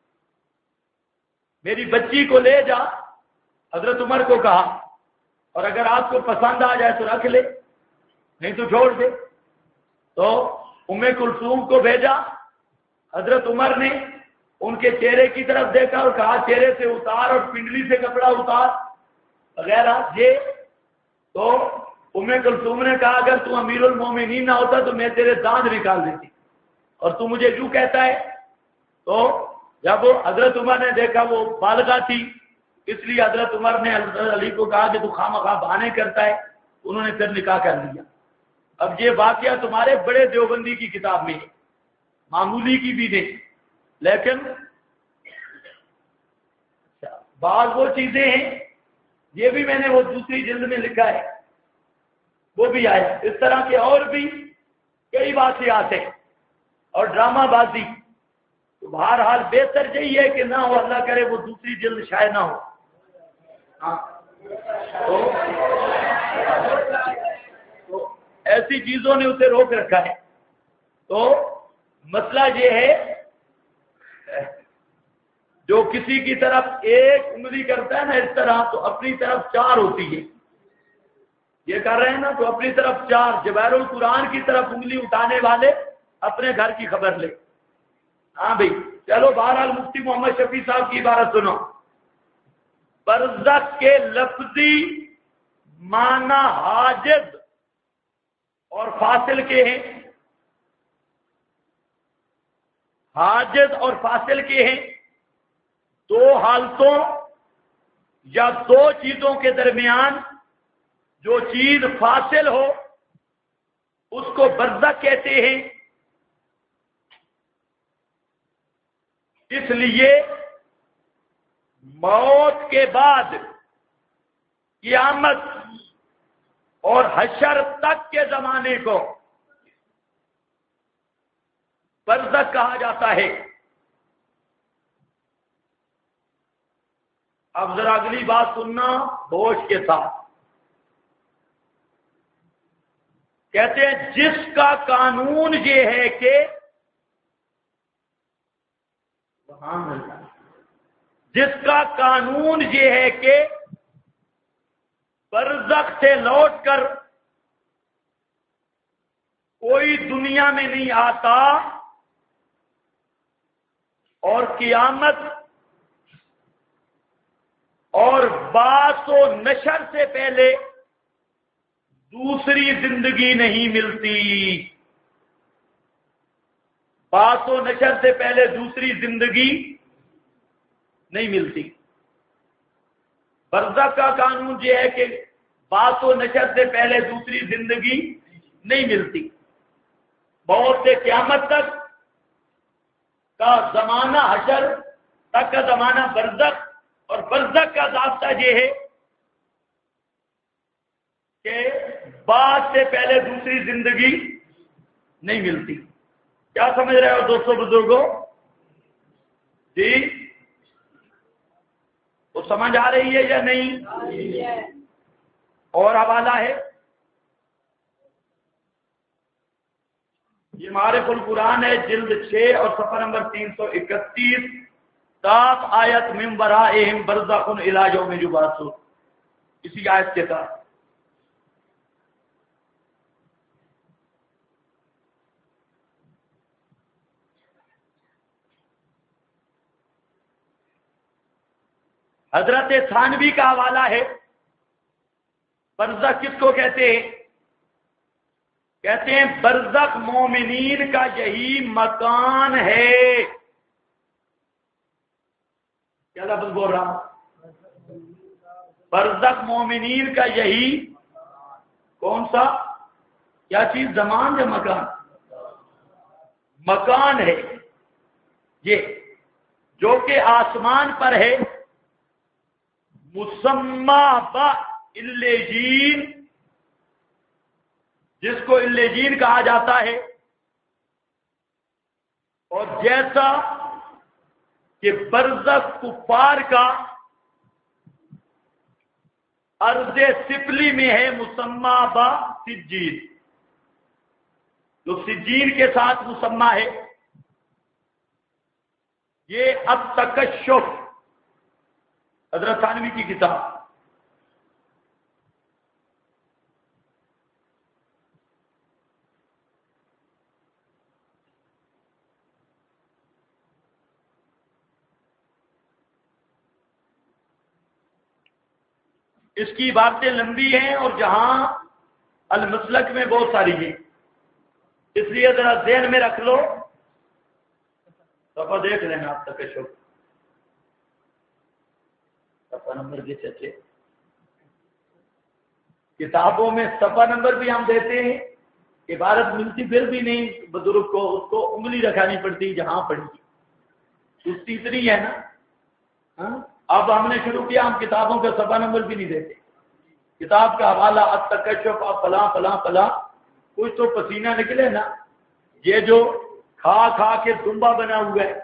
میری بچی کو لے جا، حضرت عمر کو کہا، اور اگر آپ کو پسند آ جائے تو رکھ لے، نہیں تو چھوڑ دے، تو ام کلثوم کو بھیجا، حضرت عمر نے ان کے چہرے کی طرف دیکھا اور کہا چہرے سے اتار اور پنڈلی سے کپڑا اتار وغیرہ، یہ تو ام کلثوم نے کہا اگر تو امیر المومنین نہ ہوتا تو میں تیرے دانت نکال دیتی، اور تو مجھے کیوں کہتا ہے؟ تو جب حضرت عمر نے دیکھا وہ بالغہ تھی، اس لیے حضرت عمر نے حضرت علی کو کہا کہ تو خواہ بہانے کرتا ہے، انہوں نے پھر نکاح کر لیا۔ اب یہ واقعہ تمہارے بڑے دیوبندی کی کتاب میں ہے، معمولی کی بھی نہیں، لیکن بعض وہ چیزیں ہیں، یہ بھی میں نے وہ دوسری جلد میں لکھا ہے، وہ بھی آیا، اس طرح کے اور بھی کئی واقعات ہیں اور ڈرامہ بازی، تو بہرحال بہتر یہی ہے کہ نہ ہو، اللہ کرے وہ دوسری جلد شاید نہ ہو، ہاں تو ایسی چیزوں نے اسے روک رکھا ہے۔ تو مسئلہ یہ ہے جو کسی کی طرف ایک انگلی کرتا ہے نا اس طرح، تو اپنی طرف چار ہوتی ہے، یہ کر رہے ہیں نا تو اپنی طرف چار، جواہر القرآن کی طرف انگلی اٹھانے والے اپنے گھر کی خبر لے۔ ہاں بھائی چلو، بہرحال مفتی محمد شفیع صاحب کی عبارت سنو، برزخ کے لفظی معنی حاجز اور فاصل کے ہیں، حاجز اور فاصل کے ہیں، دو حالتوں یا دو چیزوں کے درمیان جو چیز فاصل ہو اس کو برزخ کہتے ہیں، اس لیے موت کے بعد قیامت اور حشر تک کے زمانے کو برزخ کہا جاتا ہے۔ اب ذرا اگلی بات سننا ہوش کے ساتھ، کہتے ہیں جس کا قانون یہ ہے کہ جس کا قانون یہ ہے کہ برزخ سے لوٹ کر کوئی دنیا میں نہیں آتا اور قیامت اور بعث و نشر سے پہلے دوسری زندگی نہیں ملتی، بعث و نشر سے پہلے دوسری زندگی نہیں ملتی۔ برزخ کا قانون یہ ہے کہ بعث و نشر سے پہلے دوسری زندگی نہیں ملتی، موت سے قیامت تک کا زمانہ، حشر تک کا زمانہ برزخ، اور برزخ کا ضابطہ یہ ہے کہ بعد سے پہلے دوسری زندگی نہیں ملتی۔ کیا سمجھ رہے ہو دوستوں بزرگوں؟ جی تو سمجھ آ رہی ہے یا نہیں؟ اور حوالہ ہے یہ معارف القرآن ہے، جلد 6 اور صفحہ نمبر 331، صاف آیت من ورائہم برزخ الی یوم یبعثون، اسی آیت کے ساتھ حضرت تھانوی کا حوالہ ہے۔ برزخ کس کو کہتے ہیں؟ کہتے ہیں برزخ مومنین کا یہی مکان ہے۔ کیا لفظ بول رہا ہوں؟ برزخ مومنین کا یہی کون سا، کیا چیز، زمان یا مکان؟ مکان ہے یہ، جو کہ آسمان پر ہے، مسمى بعلیجین، جس کو علیجین کہا جاتا ہے، اور جیسا کہ برزخ کفار کا ارض سفلی میں ہے مسمى بسجین، جو سجین کے ساتھ مسمى ہے، یہ التکشف حضرت تھانوی کی کتاب۔ اس کی عبارتیں لمبی ہیں اور جہاں المسلک میں بہت ساری ہیں، اس لیے ذرا ذہن میں رکھ لو، صفحہ دیکھ لینا آپ تک صفحہ نمبر کے چچے، کتابوں میں صفحہ نمبر بھی ہم دیتے ہیں، عبارت ملتی پھر بھی نہیں، بزرگ کو اس کو انگلی رکھانی پڑتی جہاں پڑھی، سستی اتنی ہے نا۔ ہاں، اب ہم نے شروع کیا، ہم کتابوں کا صفحہ نمبر بھی نہیں دیتے، کتاب کا حوالہ التکشف فلاں فلاں فلاں، کچھ تو پسینہ نکلے نا، یہ جو کھا کھا کے دمبا بنا ہوا ہے،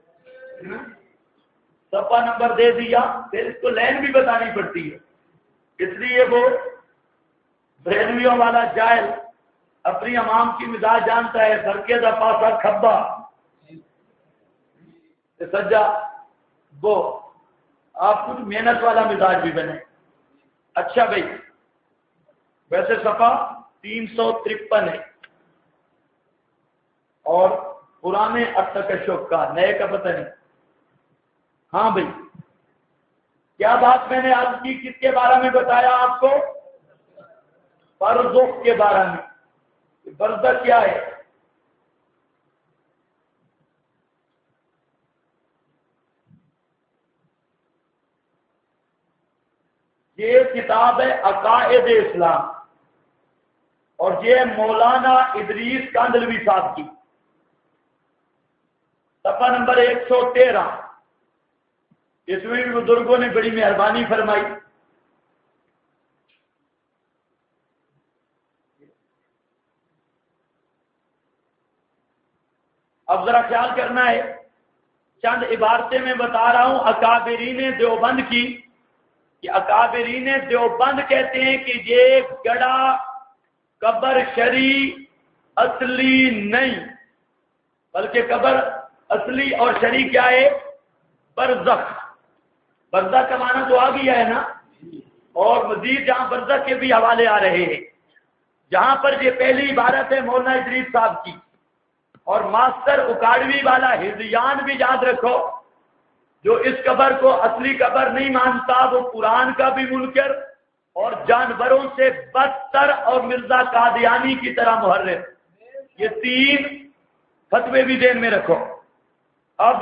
صفحہ نمبر دے دیا، پھر اس کو لائن بھی بتانی پڑتی ہے، اس لیے وہ بریلویوں والا جاہل اپنی عوام کی مزاج جانتا ہے، سرکے دا پاسا کھبا سجا، وہ آپ کچھ محنت والا مزاج بھی بنے۔ اچھا بھائی، ویسے صفحہ 353 ہے، اور پرانے التکشف کا، نئے کا پتہ نہیں۔ ہاں بھائی، کیا بات میں نے عرض کی، کس کے بارے میں بتایا آپ کو؟ برزخ کے بارے میں۔ برزخ کیا ہے؟ یہ کتاب ہے عقائد اسلام، اور یہ مولانا ادریس کاندھلوی صاحب کی، صفحہ نمبر 113، اس میں بھی بزرگوں نے بڑی مہربانی فرمائی۔ اب ذرا خیال کرنا ہے، چند عبارتیں میں بتا رہا ہوں اکابرین دیوبند کی، کہ اکابرین دیوبند کہتے ہیں کہ یہ گڑا قبر شرعی اصلی نہیں، بلکہ قبر اصلی اور شرعی کیا ہے؟ برزخ۔ برزخ کا معنی تو آ گیا ہے نا، اور مزید جہاں برزخ کے بھی حوالے آ رہے ہیں، جہاں پر یہ پہلی عبارت ہے مولانا ادریس صاحب کی، اور ماسٹر اکاڑوی والا ہذیان بھی یاد رکھو، جو اس قبر کو اصلی قبر نہیں مانتا، وہ قرآن کا بھی منکر اور جانوروں سے بدتر، اور مرزا قادیانی کی طرح محرف۔ یہ تین فتوے بھی ذہن میں رکھو۔ اب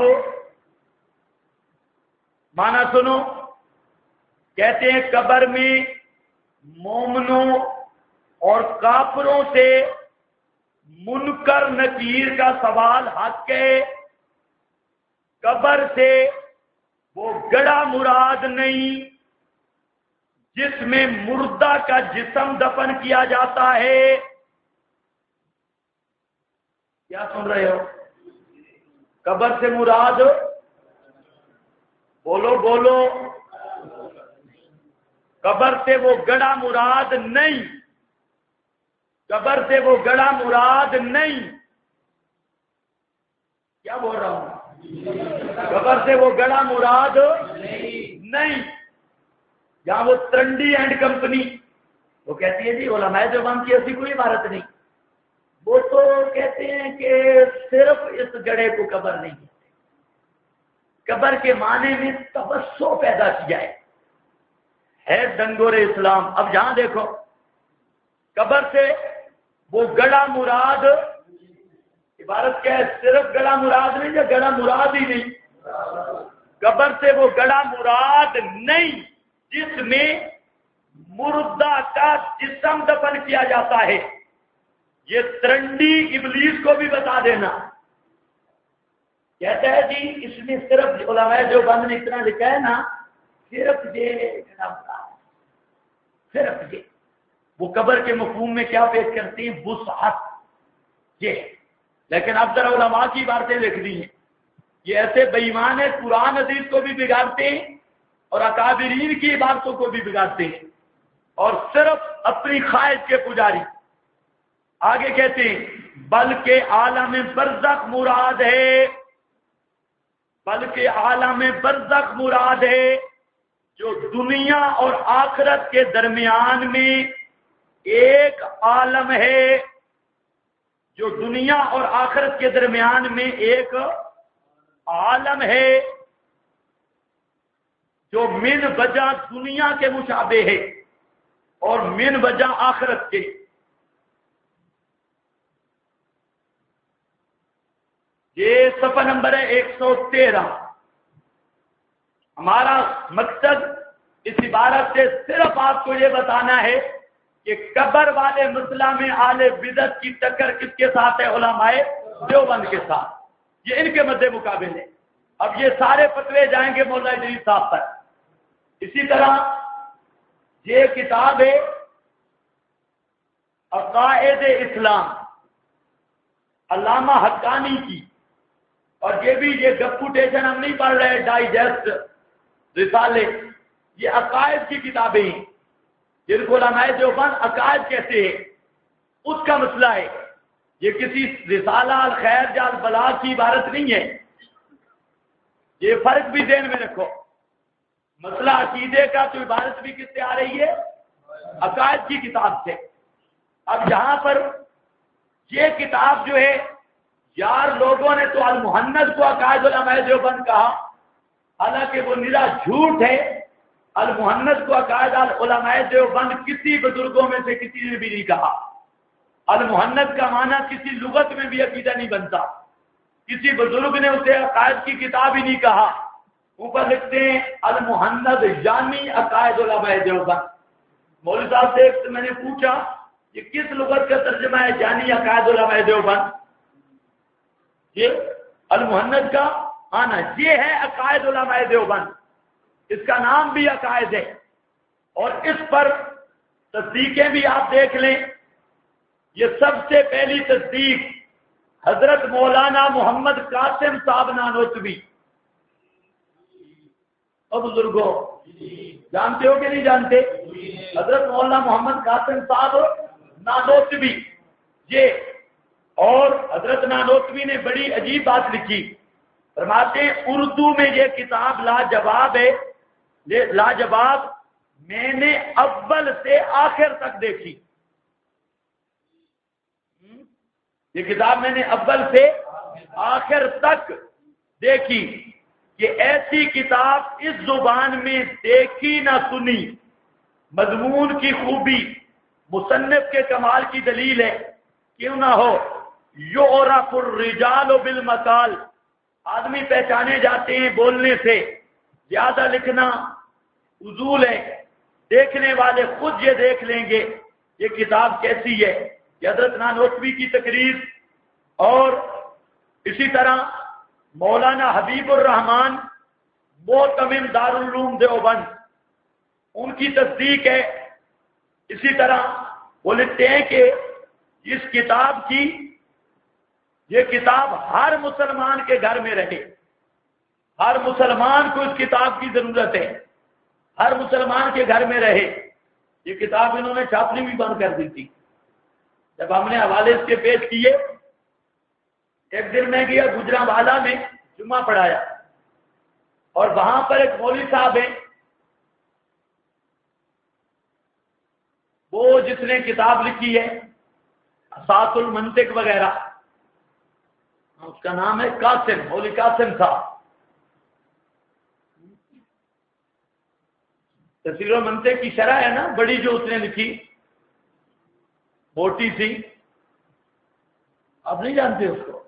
مانا سنو، کہتے ہیں قبر میں مومنوں اور کافروں سے منکر نکیر کا سوال حق ہے، قبر سے وہ گڑا مراد نہیں جس میں مردہ کا جسم دفن کیا جاتا ہے۔ کیا سن رہے ہو؟ قبر سے مراد، بولو بولو، قبر سے وہ گڑا مراد نہیں، قبر سے وہ گڑا مراد نہیں۔ کیا بول رہا ہوں؟ قبر سے وہ گڑا مراد نہیں. جہاں وہ ترنڈی اینڈ کمپنی وہ کہتی ہے جی علماء دیوبند کی ایسی کوئی عبارت نہیں. وہ تو کہتے ہیں کہ صرف اس گڑھے کو قبر نہیں کہتے. قبر کے معنی میں تبسو پیدا کیا ہے ڈنگور اسلام. اب جہاں دیکھو قبر سے وہ گڑا مراد عبارت کیا ہے؟ صرف گڑا مراد نہیں یا گڑا مراد ہی نہیں. قبر سے وہ گڑا مراد نہیں جس میں مردہ کا جسم دفن کیا جاتا ہے. یہ ترنڈی ابلیس کو بھی بتا دینا. کہتا ہے جی اس میں صرف علماء دیوبند نے اتنا لکھا ہے نا، صرف یہ صرف یہ. وہ قبر کے مفہوم میں کیا پیش کرتے ہیں؟ وسعت. یہ لیکن اب ذرا علماء کی باتیں لکھ دی ہیں. یہ ایسے بے ایمان ہے، قرآن حدیث کو بھی بگاڑتے ہیں اور اکابرین کی عبادتوں کو بھی بگاڑتے ہیں اور صرف اپنی خواہش کے پجاری. آگے کہتے ہیں بلکہ عالم برزخ مراد ہے، بلکہ عالم برزخ مراد ہے جو دنیا اور آخرت کے درمیان میں ایک عالم ہے، جو دنیا اور آخرت کے درمیان میں ایک عالم ہے جو من وجہ دنیا کے مشابہ ہے اور من وجہ آخرت کے. یہ صفحہ نمبر ہے 113. ہمارا مقصد اس عبارت سے صرف آپ کو یہ بتانا ہے کہ قبر والے مسئلہ میں اہل بدعت کی ٹکر کس کے ساتھ ہے؟ علماء دیوبند کے ساتھ. یہ ان کے مد مقابل ہے. اب یہ سارے فتوے جائیں گے مولا ادریس صاحب پر. اسی طرح یہ کتاب ہے عقائد اسلام علامہ حقانی کی، اور یہ بھی یہ گپوٹیشن ہم نہیں پڑھ رہے ڈائجسٹ رسالے، یہ عقائد کی کتابیں ہیں جن کو علماء دیوبند عقائد کہتے ہیں. اس کا مسئلہ ہے. یہ کسی رسالہ الخیر یا البلاغ کی عبارت نہیں ہے. یہ فرق بھی ذہن میں رکھو. مسئلہ عقیدے کا تو عبارت بھی کس سے آ رہی ہے؟ عقائد کی کتاب سے. اب یہاں پر یہ کتاب جو ہے، یار لوگوں نے تو المحنت کو عقائد علماء دیوبند کہا، حالانکہ وہ نرا جھوٹ ہے. المحنت کو عقائد علماء دیوبند کسی بزرگوں میں سے کسی نے بھی نہیں کہا. المحنت کا معنی کسی لغت میں بھی عقیدہ نہیں بنتا. کسی بزرگ نے اسے عقائد کی کتاب ہی نہیں کہا. اوپر لکھتے ہیں المحنت یعنی عقائد علماء دیوبند. مولوی صاحب سے میں نے پوچھا یہ کس لغت کا ترجمہ ہے یعنی عقائد علماء دیوبند؟ یہ المحنت کا آنا یہ ہے عقائد علماء دیوبند. اس کا نام بھی عقائد ہے اور اس پر تصدیقیں بھی آپ دیکھ لیں. یہ سب سے پہلی تصدیق حضرت مولانا محمد قاسم صاحب نانوتوی. اور بزرگوں جانتے ہو کہ نہیں جانتے؟ حضرت مولانا محمد قاسم صاحب نانوتوی یہ. اور حضرت نانوتوی نے بڑی عجیب بات لکھی. فرماتے ہیں اردو میں یہ کتاب لاجواب ہے، لاجواب میں نے اول سے آخر تک دیکھی. یہ کتاب میں نے اول سے آخر تک دیکھی کہ ایسی کتاب اس زبان میں دیکھی نہ سنی. مضمون کی خوبی مصنف کے کمال کی دلیل ہے. کیوں نہ ہو یعرف الرجال بالمقال، آدمی پہچانے جاتے ہیں بولنے سے. زیادہ لکھنا فضول ہے، دیکھنے والے خود یہ دیکھ لیں گے یہ کتاب کیسی ہے. یہ حضرت نانوتوی کی تقریر. اور اسی طرح مولانا حبیب الرحمان معتمم دارالعلوم دیوبند ان کی تصدیق ہے. اسی طرح وہ لکھتے ہیں کہ اس کتاب کی یہ کتاب ہر مسلمان کے گھر میں رہے. ہر مسلمان کو اس کتاب کی ضرورت ہے، ہر مسلمان کے گھر میں رہے. یہ کتاب انہوں نے چھاپنی بھی بند کر دی تھی. جب ہم نے حوالے اس کے پیش کیے، ایک دن میں گیا گجرانوالہ میں جمعہ پڑھایا، اور وہاں پر ایک مولوی صاحب ہیں، وہ جس نے کتاب لکھی ہے اساس المنطق وغیرہ، اس کا نام ہے قاسم، مولوی قاسم صاحب، تفسیر المنطق کی شرح ہے نا بڑی جو اس نے لکھی، موٹی سی، آپ نہیں جانتے اس کو؟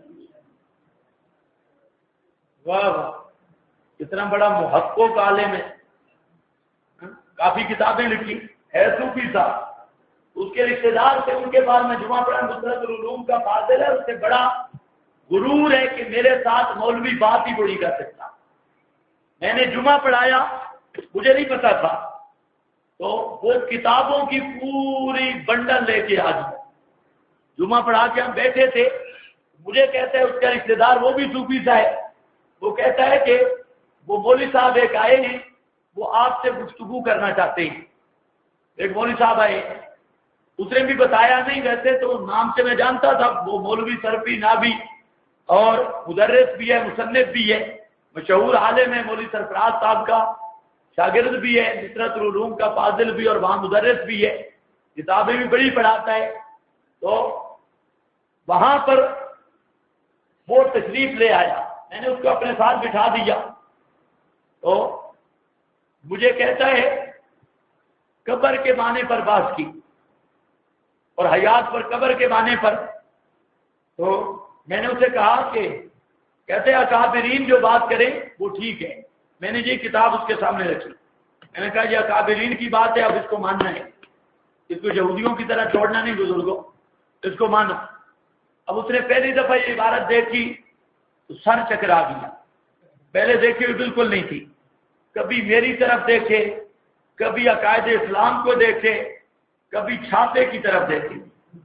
واہ واہ، اتنا بڑا محقق عالم ہے، کافی کتابیں لکھی، ہے صوفی صاحب، اس کے رشتے دار تھے، ان کے بعد میں جمعہ پڑھا، نصرت العلوم کا فاضل ہے، اس سے بڑا غرور ہے کہ میرے ساتھ مولوی بات ہی بڑی کر سکتا۔ میں نے جمعہ پڑھایا، مجھے نہیں پتا تھا، تو وہ کتابوں کی پوری بنڈل لے کے آج جمعہ پڑھا کے ہم بیٹھے تھے، مجھے کہتا ہے اس کا رشتے دار وہ بھی صوفی سا ہے، وہ کہتا ہے کہ وہ مولوی صاحب ایک آئے ہیں، وہ آپ سے گفتگو کرنا چاہتے ہیں۔ ایک مولوی صاحب آئے، اس نے بھی بتایا نہیں، ویسے تو نام سے میں جانتا تھا، وہ مولوی سرفی نابی اور مدرس بھی ہے، مصنف بھی ہے، مشہور عالم ہے، مولوی سرفراز صاحب کا شاگرد بھی ہے، نصرت العلوم کا فاضل بھی اور وہاں مدرس بھی ہے، کتابیں بھی بڑی پڑھاتا ہے۔ تو وہاں پر وہ تشریف لے آیا، میں نے اس کو اپنے ساتھ بٹھا دیا، تو مجھے کہتا ہے قبر کے معنی پر بات کی اور حیات پر، قبر کے معنی پر۔ تو میں نے اسے کہا کہ کہتے ہیں اکابرین جو بات کریں وہ ٹھیک ہے، میں نے یہ کتاب اس کے سامنے رکھی، میں نے کہا یہ اکابرین کی بات ہے، اب اس کو ماننا ہے، اس کو یہودیوں کی طرح چھوڑنا نہیں، بزرگوں اس کو مانو۔ اب اس نے پہلی دفعہ یہ عبارت دیکھی تو سر چکرا گیا، پہلے دیکھی ہوئی بالکل نہیں تھی، کبھی میری طرف دیکھے، کبھی عقائد اسلام کو دیکھے، کبھی چھاپے کی طرف دیکھے۔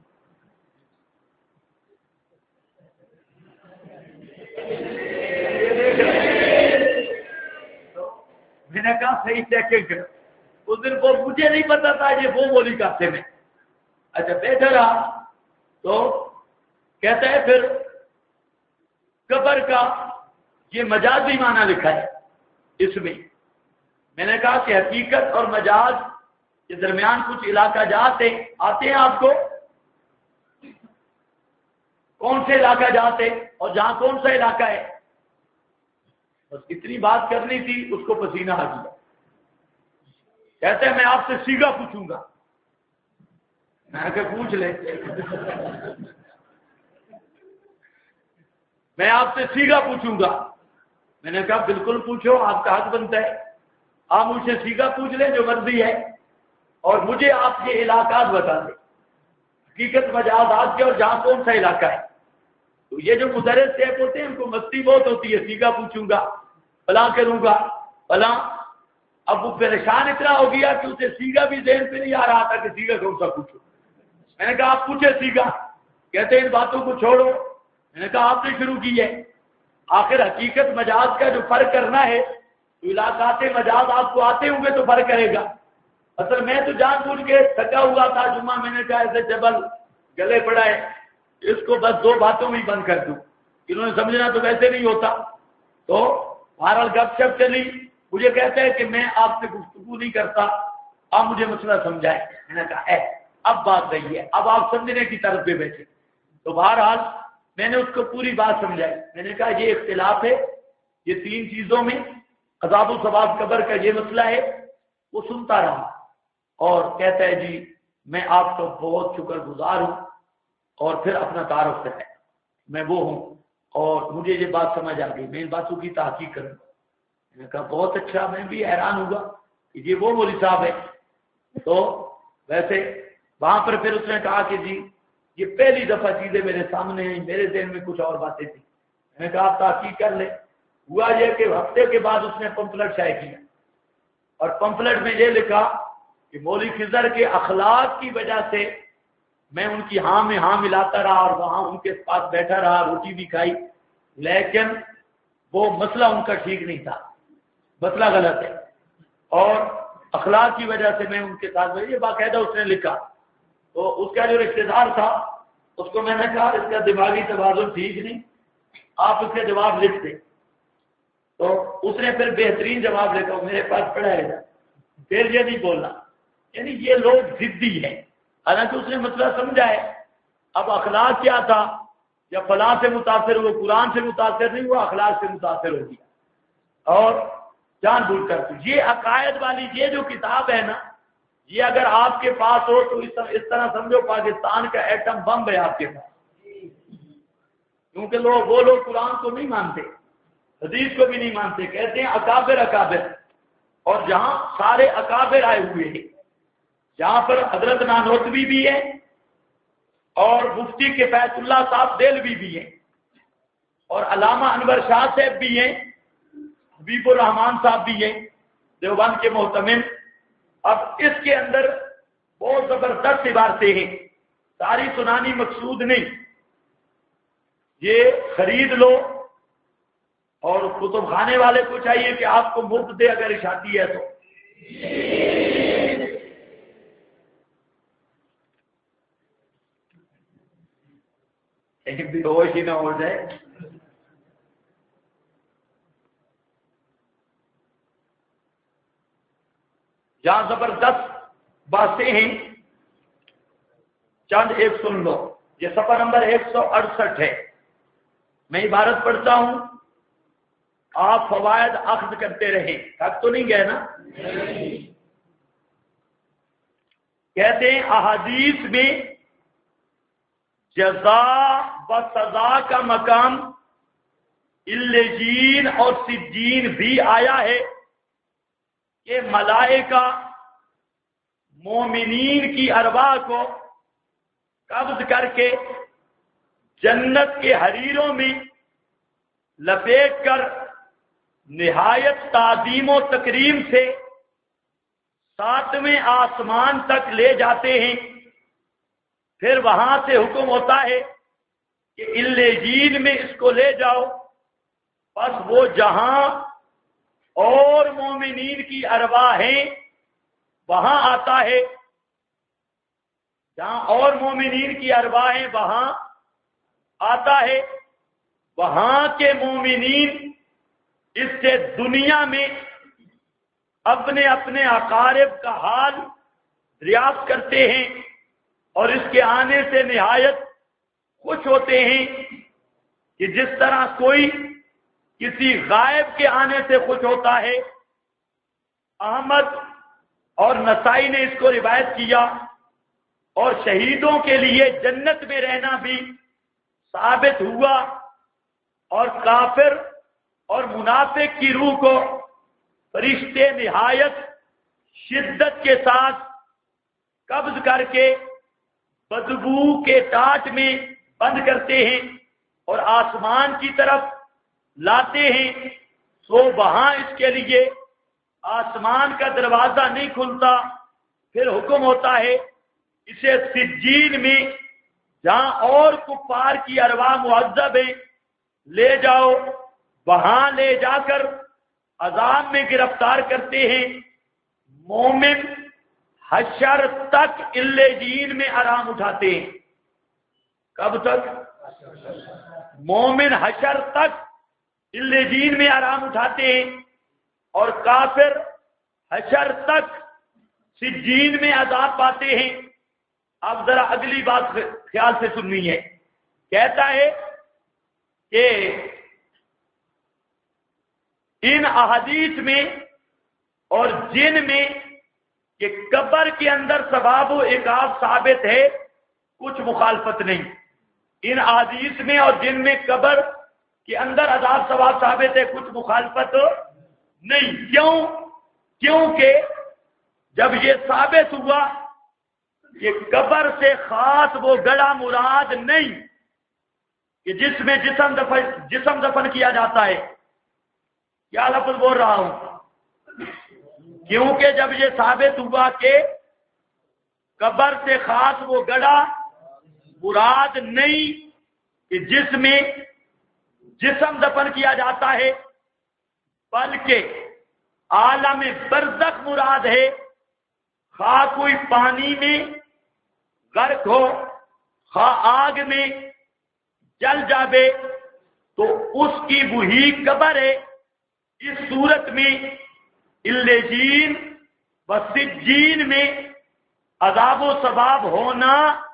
میں نے کہا صحیح چیکنگ کر، اس دن وہ مجھے نہیں پتا تھا یہ وہ مولوی قاسم ہے۔ اچھا بیٹھا رہا تو کہتا ہے پھر قبر کا یہ مجازی معنی لکھا ہے اس میں۔ میں نے کہا کہ حقیقت اور مجاز کے درمیان کچھ علاقہ جات آتے ہیں، آپ کو کون سے علاقہ جات ہے اور جہاں کون سا علاقہ ہے؟ بس اتنی بات کرنی تھی، اس کو پسینہ آ گیا، کہتے ہیں میں آپ سے سیگا پوچھوں گا، میں نے کہا پوچھ لے میں آپ سے سیگا پوچھوں گا، میں نے کہا بالکل پوچھو، آپ کا حق بنتا ہے، آپ مجھ سے سیگا پوچھ لیں جو مرضی ہے، اور مجھے آپ کے علاقات بتا دیں، حقیقت مجازات کے اور جہاں کون سا علاقہ ہے۔ تو یہ جو مدرس صاحب ہوتے ہیں ان کو مستی بہت ہوتی ہے، سیگا پوچھوں گا، فلاں کروں گا، فلاں۔ اب وہ پریشان اتنا ہو گیا کہ اسے سیگا بھی ذہن پہ نہیں آ رہا تھا کہ سیگا کون سا پوچھو۔ میں نے کہا آپ پوچھے سیگا، کہتے ہیں ان باتوں کو چھوڑو، میں نے کہا آپ نے شروع کی ہے، آخر حقیقت مجاز کا جو فرق کرنا ہے تو علاقات مجاز آپ کو آتے ہوں گے تو فرق کرے گا۔ اصل میں تو جان بوجھ کے تھکا ہوا تھا جمعہ، میں نے کہا ایسے جبل گلے پڑا ہے، اس کو بس دو باتوں میں ہی بند کر دوں، انہوں نے سمجھنا تو ویسے نہیں ہوتا۔ تو بہرحال گپ شپ چلی، مجھے کہتے ہیں کہ میں آپ سے گفتگو نہیں کرتا، آپ مجھے مسئلہ سمجھائیں۔ میں نے کہا اب بات رہی ہے، اب آپ سمجھنے کی طرف پہ بیٹھے۔ تو بہرحال میں نے اس کو پوری بات سمجھائی، میں نے کہا یہ اختلاف ہے، یہ تین چیزوں میں عذاب و ثواب قبر کا یہ مسئلہ ہے۔ وہ سنتا رہا اور کہتا ہے جی میں آپ کا بہت شکر گزار ہوں، اور پھر اپنا تعارف کرتا ہے، میں وہ ہوں اور مجھے یہ بات سمجھ آ گئی، میں ان باتوں کی تحقیق کروں گا۔ میں نے کہا بہت اچھا، میں بھی حیران ہوں گا کہ یہ وہ مولوی صاحب ہے۔ تو ویسے وہاں پر پھر اس نے کہا کہ جی یہ پہلی دفعہ چیزیں میرے سامنے ہیں، میرے ذہن میں کچھ اور باتیں تھیں۔ میں نے کہا آپ تحقیق کر لیں۔ ہوا یہ کہ ہفتے کے بعد اس نے پمفلٹ شائع کیا، اور پمفلٹ میں یہ لکھا کہ مولوی خضر کے اخلاق کی وجہ سے میں ان کی ہاں میں ہاں ملاتا رہا اور وہاں ان کے پاس بیٹھا رہا، روٹی بھی کھائی، لیکن وہ مسئلہ ان کا ٹھیک نہیں تھا، مسئلہ غلط ہے، اور اخلاق کی وجہ سے میں ان کے ساتھ، یہ باقاعدہ اس نے لکھا۔ تو اس کا جو رشتے دار تھا اس کو میں نے کہا اس کا دماغی توازن ٹھیک نہیں، آپ اس کے جواب لکھتے تو اس نے پھر بہترین جواب لکھا میرے پاس پڑا ہے، پھر یہ نہیں بولنا. یعنی یہ لوگ ضدی ہیں، حالانکہ اس نے مسئلہ سمجھا ہے. اب اخلاق کیا تھا، جب فلاں سے متاثر ہوئے، قرآن سے متاثر نہیں ہوا، اخلاق سے متاثر ہو گیا اور جان بوجھ کر. یہ عقائد والی یہ جو کتاب ہے نا، یہ اگر آپ کے پاس ہو تو اس طرح سمجھو پاکستان کا ایٹم بم ہے آپ کے پاس. کیونکہ وہ لوگ قرآن کو نہیں مانتے، حدیث کو بھی نہیں مانتے، کہتے ہیں اکابر اکابر. اور جہاں سارے اکابر آئے ہوئے ہیں، جہاں پر حضرت نانوتوی بھی ہے اور مفتی کفایت اللہ صاحب دہلوی بھی ہیں اور علامہ انور شاہ صاحب بھی ہیں، حبیب الرحمان صاحب بھی ہیں دیوبند کے محتمم. اب اس کے اندر بہت زبردست عبارتیں ہیں، ساری سنانی مقصود نہیں. یہ خرید لو اور کتب خانے والے کو چاہیے کہ آپ کو مفت دے اگر اشاعتی ہے تو. ایک بھی ہوش ہی نہ ہو جائے. جہاں زبردست باتیں ہیں چند ایک سن لو. یہ صفحہ نمبر 168 ہے. میں عبارت پڑھتا ہوں، آپ فوائد اخذ کرتے رہیں. تھک تو نہیں گئے نا؟ کہتے ہیں احادیث میں جزا و سزا کا مقام الجین اور سجین بھی آیا ہے کہ ملائکہ مومنین کی ارواح کو قبض کر کے جنت کے حریروں میں لپیٹ کر نہایت تعظیم و تکریم سے 7ویں آسمان تک لے جاتے ہیں. پھر وہاں سے حکم ہوتا ہے کہ الجین میں اس کو لے جاؤ. بس وہ جہاں اور مومنین کی ارواح ہیں وہاں آتا ہے، جہاں اور مومنین کی ارواح ہیں وہاں آتا ہے. وہاں کے مومنین اس سے دنیا میں اپنے اپنے اقارب کا حال دریافت کرتے ہیں اور اس کے آنے سے نہایت خوش ہوتے ہیں کہ جس طرح کوئی کسی غائب کے آنے سے خوش ہوتا ہے. احمد اور نسائی نے اس کو روایت کیا. اور شہیدوں کے لیے جنت میں رہنا بھی ثابت ہوا اور کافر اور منافق کی روح کو فرشتے نہایت شدت کے ساتھ قبض کر کے بدبو کے ٹاٹ میں بند کرتے ہیں اور آسمان کی طرف لاتے ہیں. سو وہاں اس کے لیے آسمان کا دروازہ نہیں کھلتا. پھر حکم ہوتا ہے اسے سجین میں جہاں اور کفار کی ارواح معذب ہیں لے جاؤ. وہاں لے جا کر عذاب میں گرفتار کرتے ہیں. مومن حشر تک الجین میں آرام اٹھاتے ہیں. کب تک؟ مومن حشر تک الجین میں آرام اٹھاتے ہیں اور کافر حشر تک سجین میں عذاب پاتے ہیں. اب ذرا اگلی بات خیال سے سننی ہے. کہتا ہے کہ ان احادیث میں اور جن میں کہ قبر کے اندر ثواب و عقاب ثابت ہے، کچھ مخالفت نہیں. ان احادیث میں اور جن میں قبر کے اندر عذاب ثواب ثابت ہے، کچھ مخالفت نہیں. کیونکہ جب یہ ثابت ہوا کہ قبر سے خاص وہ گڑھا مراد نہیں کہ جس میں جسم دفن کیا جاتا ہے. کیا لفظ بول رہا ہوں؟ کیونکہ جب یہ ثابت ہوا کہ قبر سے خاص وہ گڑھا مراد نہیں کہ جس میں جسم دفن کیا جاتا ہے، بلکہ عالم برزخ مراد ہے. خواہ کوئی پانی میں غرق ہو، خواہ آگ میں جل جاوے، تو اس کی وہی قبر ہے۔ اس صورت میں الجین و سجین میں عذاب و ثواب ہونا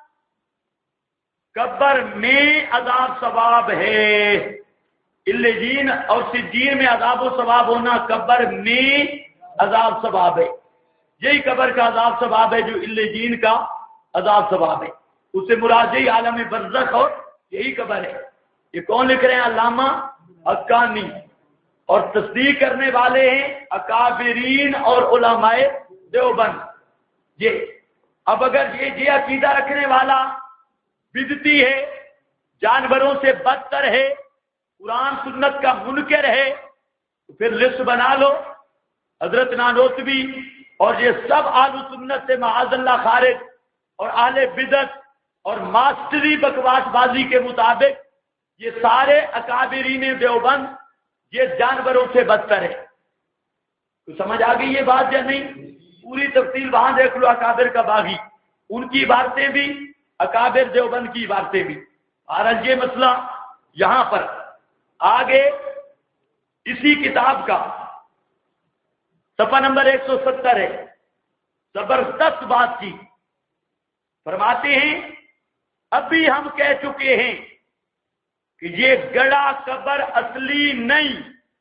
قبر میں عذاب ثواب ہے، الجین اور سجین میں عذاب و ثواب ہونا قبر میں عذاب ثواب ہے۔ یہی قبر کا عذاب ثواب ہے جو الجین کا عذاب ثواب ہے، اس سے مراد یہی عالم برزخ اور یہی قبر ہے۔ یہ کون لکھ رہے ہیں؟ علامہ حقانی، اور تصدیق کرنے والے ہیں اکابرین اور علماء دیوبند۔ یہ اب اگر یہ عقیدہ رکھنے والا بدعتی ہے، جانوروں سے بدتر ہے، قرآن سنت کا منکر ہے، تو پھر لسٹ بنا لو۔ حضرت نانوتوی اور یہ سب اہل سنت سے معاذ اللہ خارج اور اہل بدعت اور ماسٹری بکواس بازی کے مطابق یہ سارے اکابرین دیوبند یہ جانوروں سے بدتر ہے۔ تو سمجھ آ گئی یہ بات یا نہیں؟ پوری تفصیل وہاں دیکھ لو، اکابر کا باغی، ان کی عبارتیں بھی، اکابر دیوبند کی عبارتیں بھی۔ اور یہ مسئلہ یہاں پر آگے اسی کتاب کا صفحہ نمبر 170 ہے، زبردست بات کی۔ فرماتے ہیں ابھی ہم کہہ چکے ہیں کہ یہ گڑا قبر اصلی نہیں۔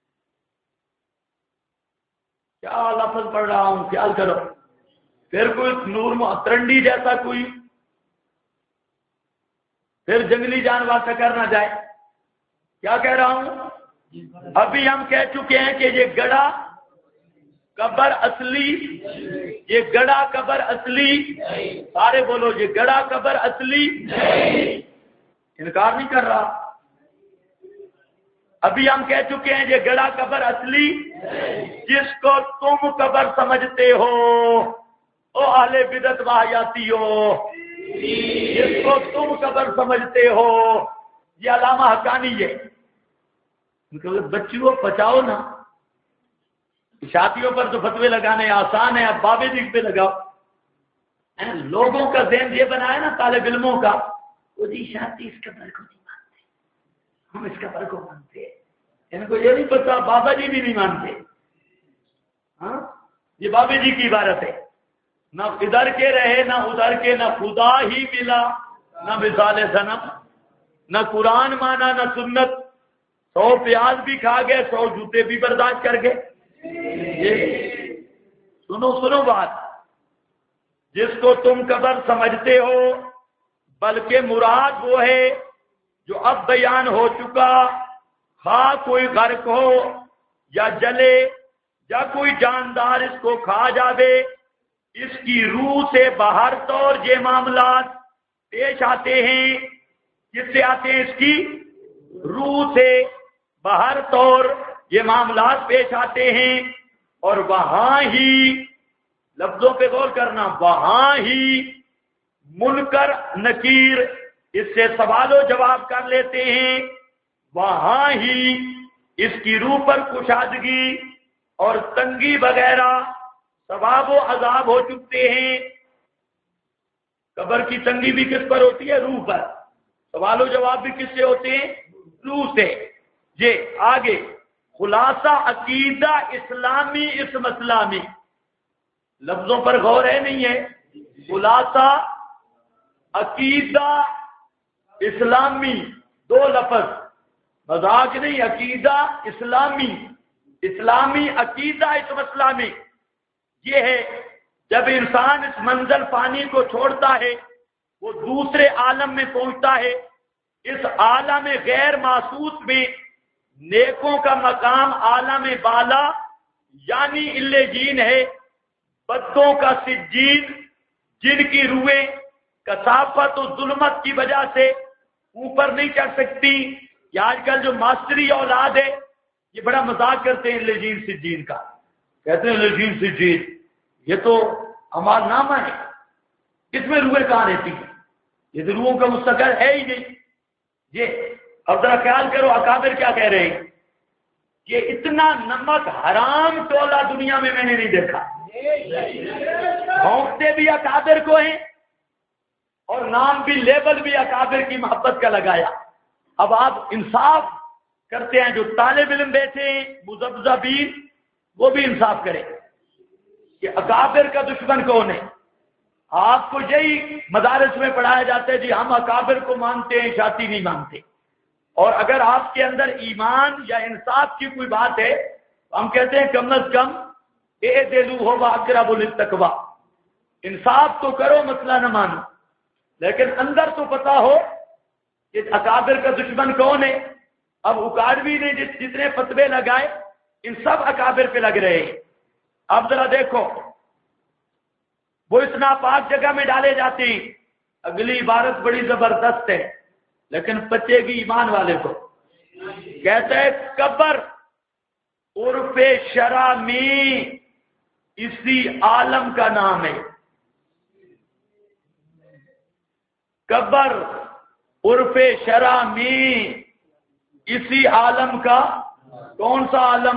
کیا لفظ پڑھ رہا ہوں، خیال کرو، پھر کوئی نور ترنڈی جیسا کوئی پھر جنگلی جانور ٹکر نہ جائے۔ کیا کہہ رہا ہوں؟ ابھی ہم کہہ چکے ہیں کہ یہ گڑا قبر اصلی، یہ گڑا قبر اصلی، سارے بولو یہ گڑا قبر اصلی، انکار نہیں کر رہا۔ ابھی ہم کہہ چکے ہیں یہ گڑا قبر اصلی جس کو تم قبر سمجھتے ہو، او اہل بدعت واہیاتی ہو، جس کو تم قبر سمجھتے ہو، یہ علامہ حقانی ہے۔ بچیوں بچاؤ نا، شادیوں پر تو فتوے لگانے آسان ہے، اب بابے جی پہ لگاؤ۔ لوگوں کا ذہن یہ بنا ہے نا طالب علموں کا، وہ جی شادی اس قبر کو نہیں مانتے، ہم اس قبر کو مانتے، ان کو یہ نہیں پتا بابا جی بھی نہیں مانتے۔ ہاں یہ بابے جی کی عبارت ہے، نہ ادھر کے رہے نہ ادھر کے، نہ خدا ہی ملا نہ مثال صنم، نہ قرآن مانا نہ سنت، 100 پیاز بھی کھا گئے، 100 جوتے بھی برداشت کر گئے۔ سنو بات، جس کو تم قبر سمجھتے ہو بلکہ مراد وہ ہے جو اب بیان ہو چکا، خواہ کوئی غرق ہو یا جلے یا کوئی جاندار اس کو کھا جاوے، اس کی روح سے باہر طور یہ معاملات پیش آتے ہیں۔ کس سے آتے ہیں؟ اس کی روح سے باہر طور یہ معاملات پیش آتے ہیں، اور وہاں ہی، لفظوں پہ غور کرنا، وہاں ہی منکر نکیر اس سے سوال و جواب کر لیتے ہیں، وہاں ہی اس کی روح پر کشادگی اور تنگی وغیرہ ثواب و عذاب ہو چکتے ہیں۔ قبر کی تنگی بھی کس پر ہوتی ہے؟ روح پر۔ سوال و جواب بھی کس سے ہوتے ہیں؟ روح سے۔ یہ آگے خلاصہ عقیدہ اسلامی اس مسئلہ میں، لفظوں پر غور ہے نہیں ہے، خلاصہ عقیدہ اسلامی، 2 لفظ، مذاق نہیں، عقیدہ اسلامی، اسلامی عقیدہ اس مسئلہ میں یہ ہے، جب انسان اس منزل فانی کو چھوڑتا ہے، وہ دوسرے عالم میں پہنچتا ہے، اس عالم غیر محسوس میں نیکوں کا مقام عالم بالا یعنی الجین ہے، بدوں کا سجین، جن کی روحیں کثافت و ظلمت کی وجہ سے اوپر نہیں چڑھ سکتی۔ یہ آج کل جو ماسٹری اولاد ہے یہ بڑا مذاق کرتے ہیں الجین سجین کا، کہتے ہیں الجین سجین، یہ تو ہمارا نام ہے، اس میں روحیں کہاں رہتی ہیں؟ یہ تو روحوں کا مستقر ہے ہی نہیں۔ یہ اب ذرا خیال کرو اکابر کیا کہہ رہے ہیں، یہ اتنا نمک حرام ٹولہ دنیا میں نے نہیں دیکھا، بھونکتے بھی اکابر کو ہیں اور نام بھی، لیبل بھی اکابر کی محبت کا لگایا۔ اب آپ انصاف کرتے ہیں جو طالب علم بیٹھے ہیں مذبذبین، وہ بھی انصاف کرے کہ اکابر کا دشمن کون ہے۔ آپ کو یہی مدارس میں پڑھایا جاتا ہے جی ہم اکابر کو مانتے ہیں، شاطی نہیں مانتے، اور اگر آپ کے اندر ایمان یا انصاف کی کوئی بات ہے تو ہم کہتے ہیں کم از کم اعدلوا هو اقرب للتقوی، انصاف تو کرو، مسئلہ نہ مانو، لیکن اندر تو پتا ہو کہ اکابر کا دشمن کون ہے۔ اب اکاڑوی نے جتنے فتوے لگائے ان سب اکابر پہ لگ رہے ہیں۔ اب ذرا دیکھو وہ اس ناپاک جگہ میں ڈالے جاتے ہیں۔ اگلی عبارت بڑی زبردست ہے لیکن بچے گی ایمان والے کو، کہتا ہے قبر عرف شرع میں اسی عالم کا نام ہے۔ قبر عرف شرع میں اسی عالم کا، کون سا عالم؟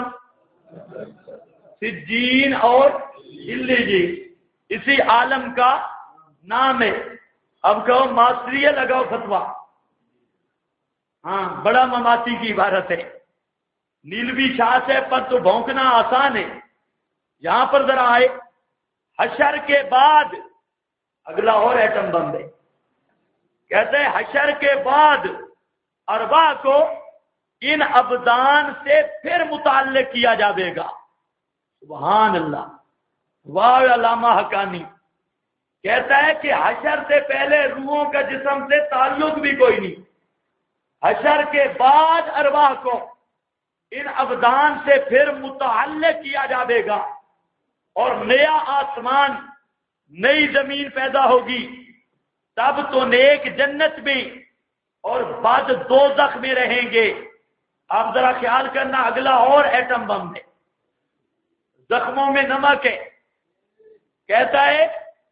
سجین اور علیجین، اسی عالم کا نام ہے۔ اب کہو معاشریہ لگاؤ فتویٰ، ہاں بڑا مماتی کی عبارت ہے، نیلوی شاہ سے پر تو بھونکنا آسان ہے۔ یہاں پر ذرا آئے، حشر کے بعد اگلا اور ایٹم بم ہے، کہتے ہیں حشر کے بعد ارواح کو ان ابدان سے پھر متعلق کیا جاوے گا۔ سبحان اللہ، واہ علامہ حقانی کہتا ہے کہ حشر سے پہلے روحوں کا جسم سے تعلق بھی کوئی نہیں، حشر کے بعد ارواح کو ان ابدان سے پھر متعلق کیا جاوے گا، اور نیا آسمان نئی زمین پیدا ہوگی، تب تو نیک جنت میں اور بد دوزخ میں رہیں گے۔ آپ ذرا خیال کرنا، اگلا اور ایٹم بم ہے، زخموں میں نمک ہے۔ کہتا ہے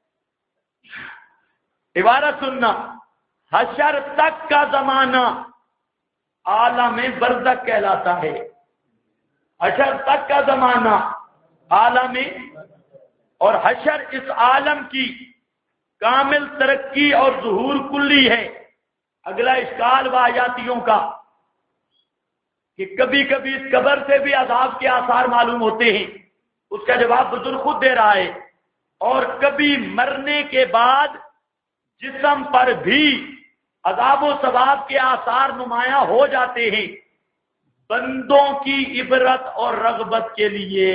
عبارت سننا، حشر تک کا زمانہ عالم برزخ کہلاتا ہے۔ حشر تک کا زمانہ عالم، اور حشر اس عالم کی کامل ترقی اور ظہور کلی ہے۔ اگلا اشکال واحیاتیوں کا کہ کبھی کبھی اس قبر سے بھی عذاب کے آثار معلوم ہوتے ہیں، اس کا جواب بزرگ خود دے رہا ہے، اور کبھی مرنے کے بعد جسم پر بھی عذاب و ثواب کے آثار نمایاں ہو جاتے ہیں، بندوں کی عبرت اور رغبت کے لیے۔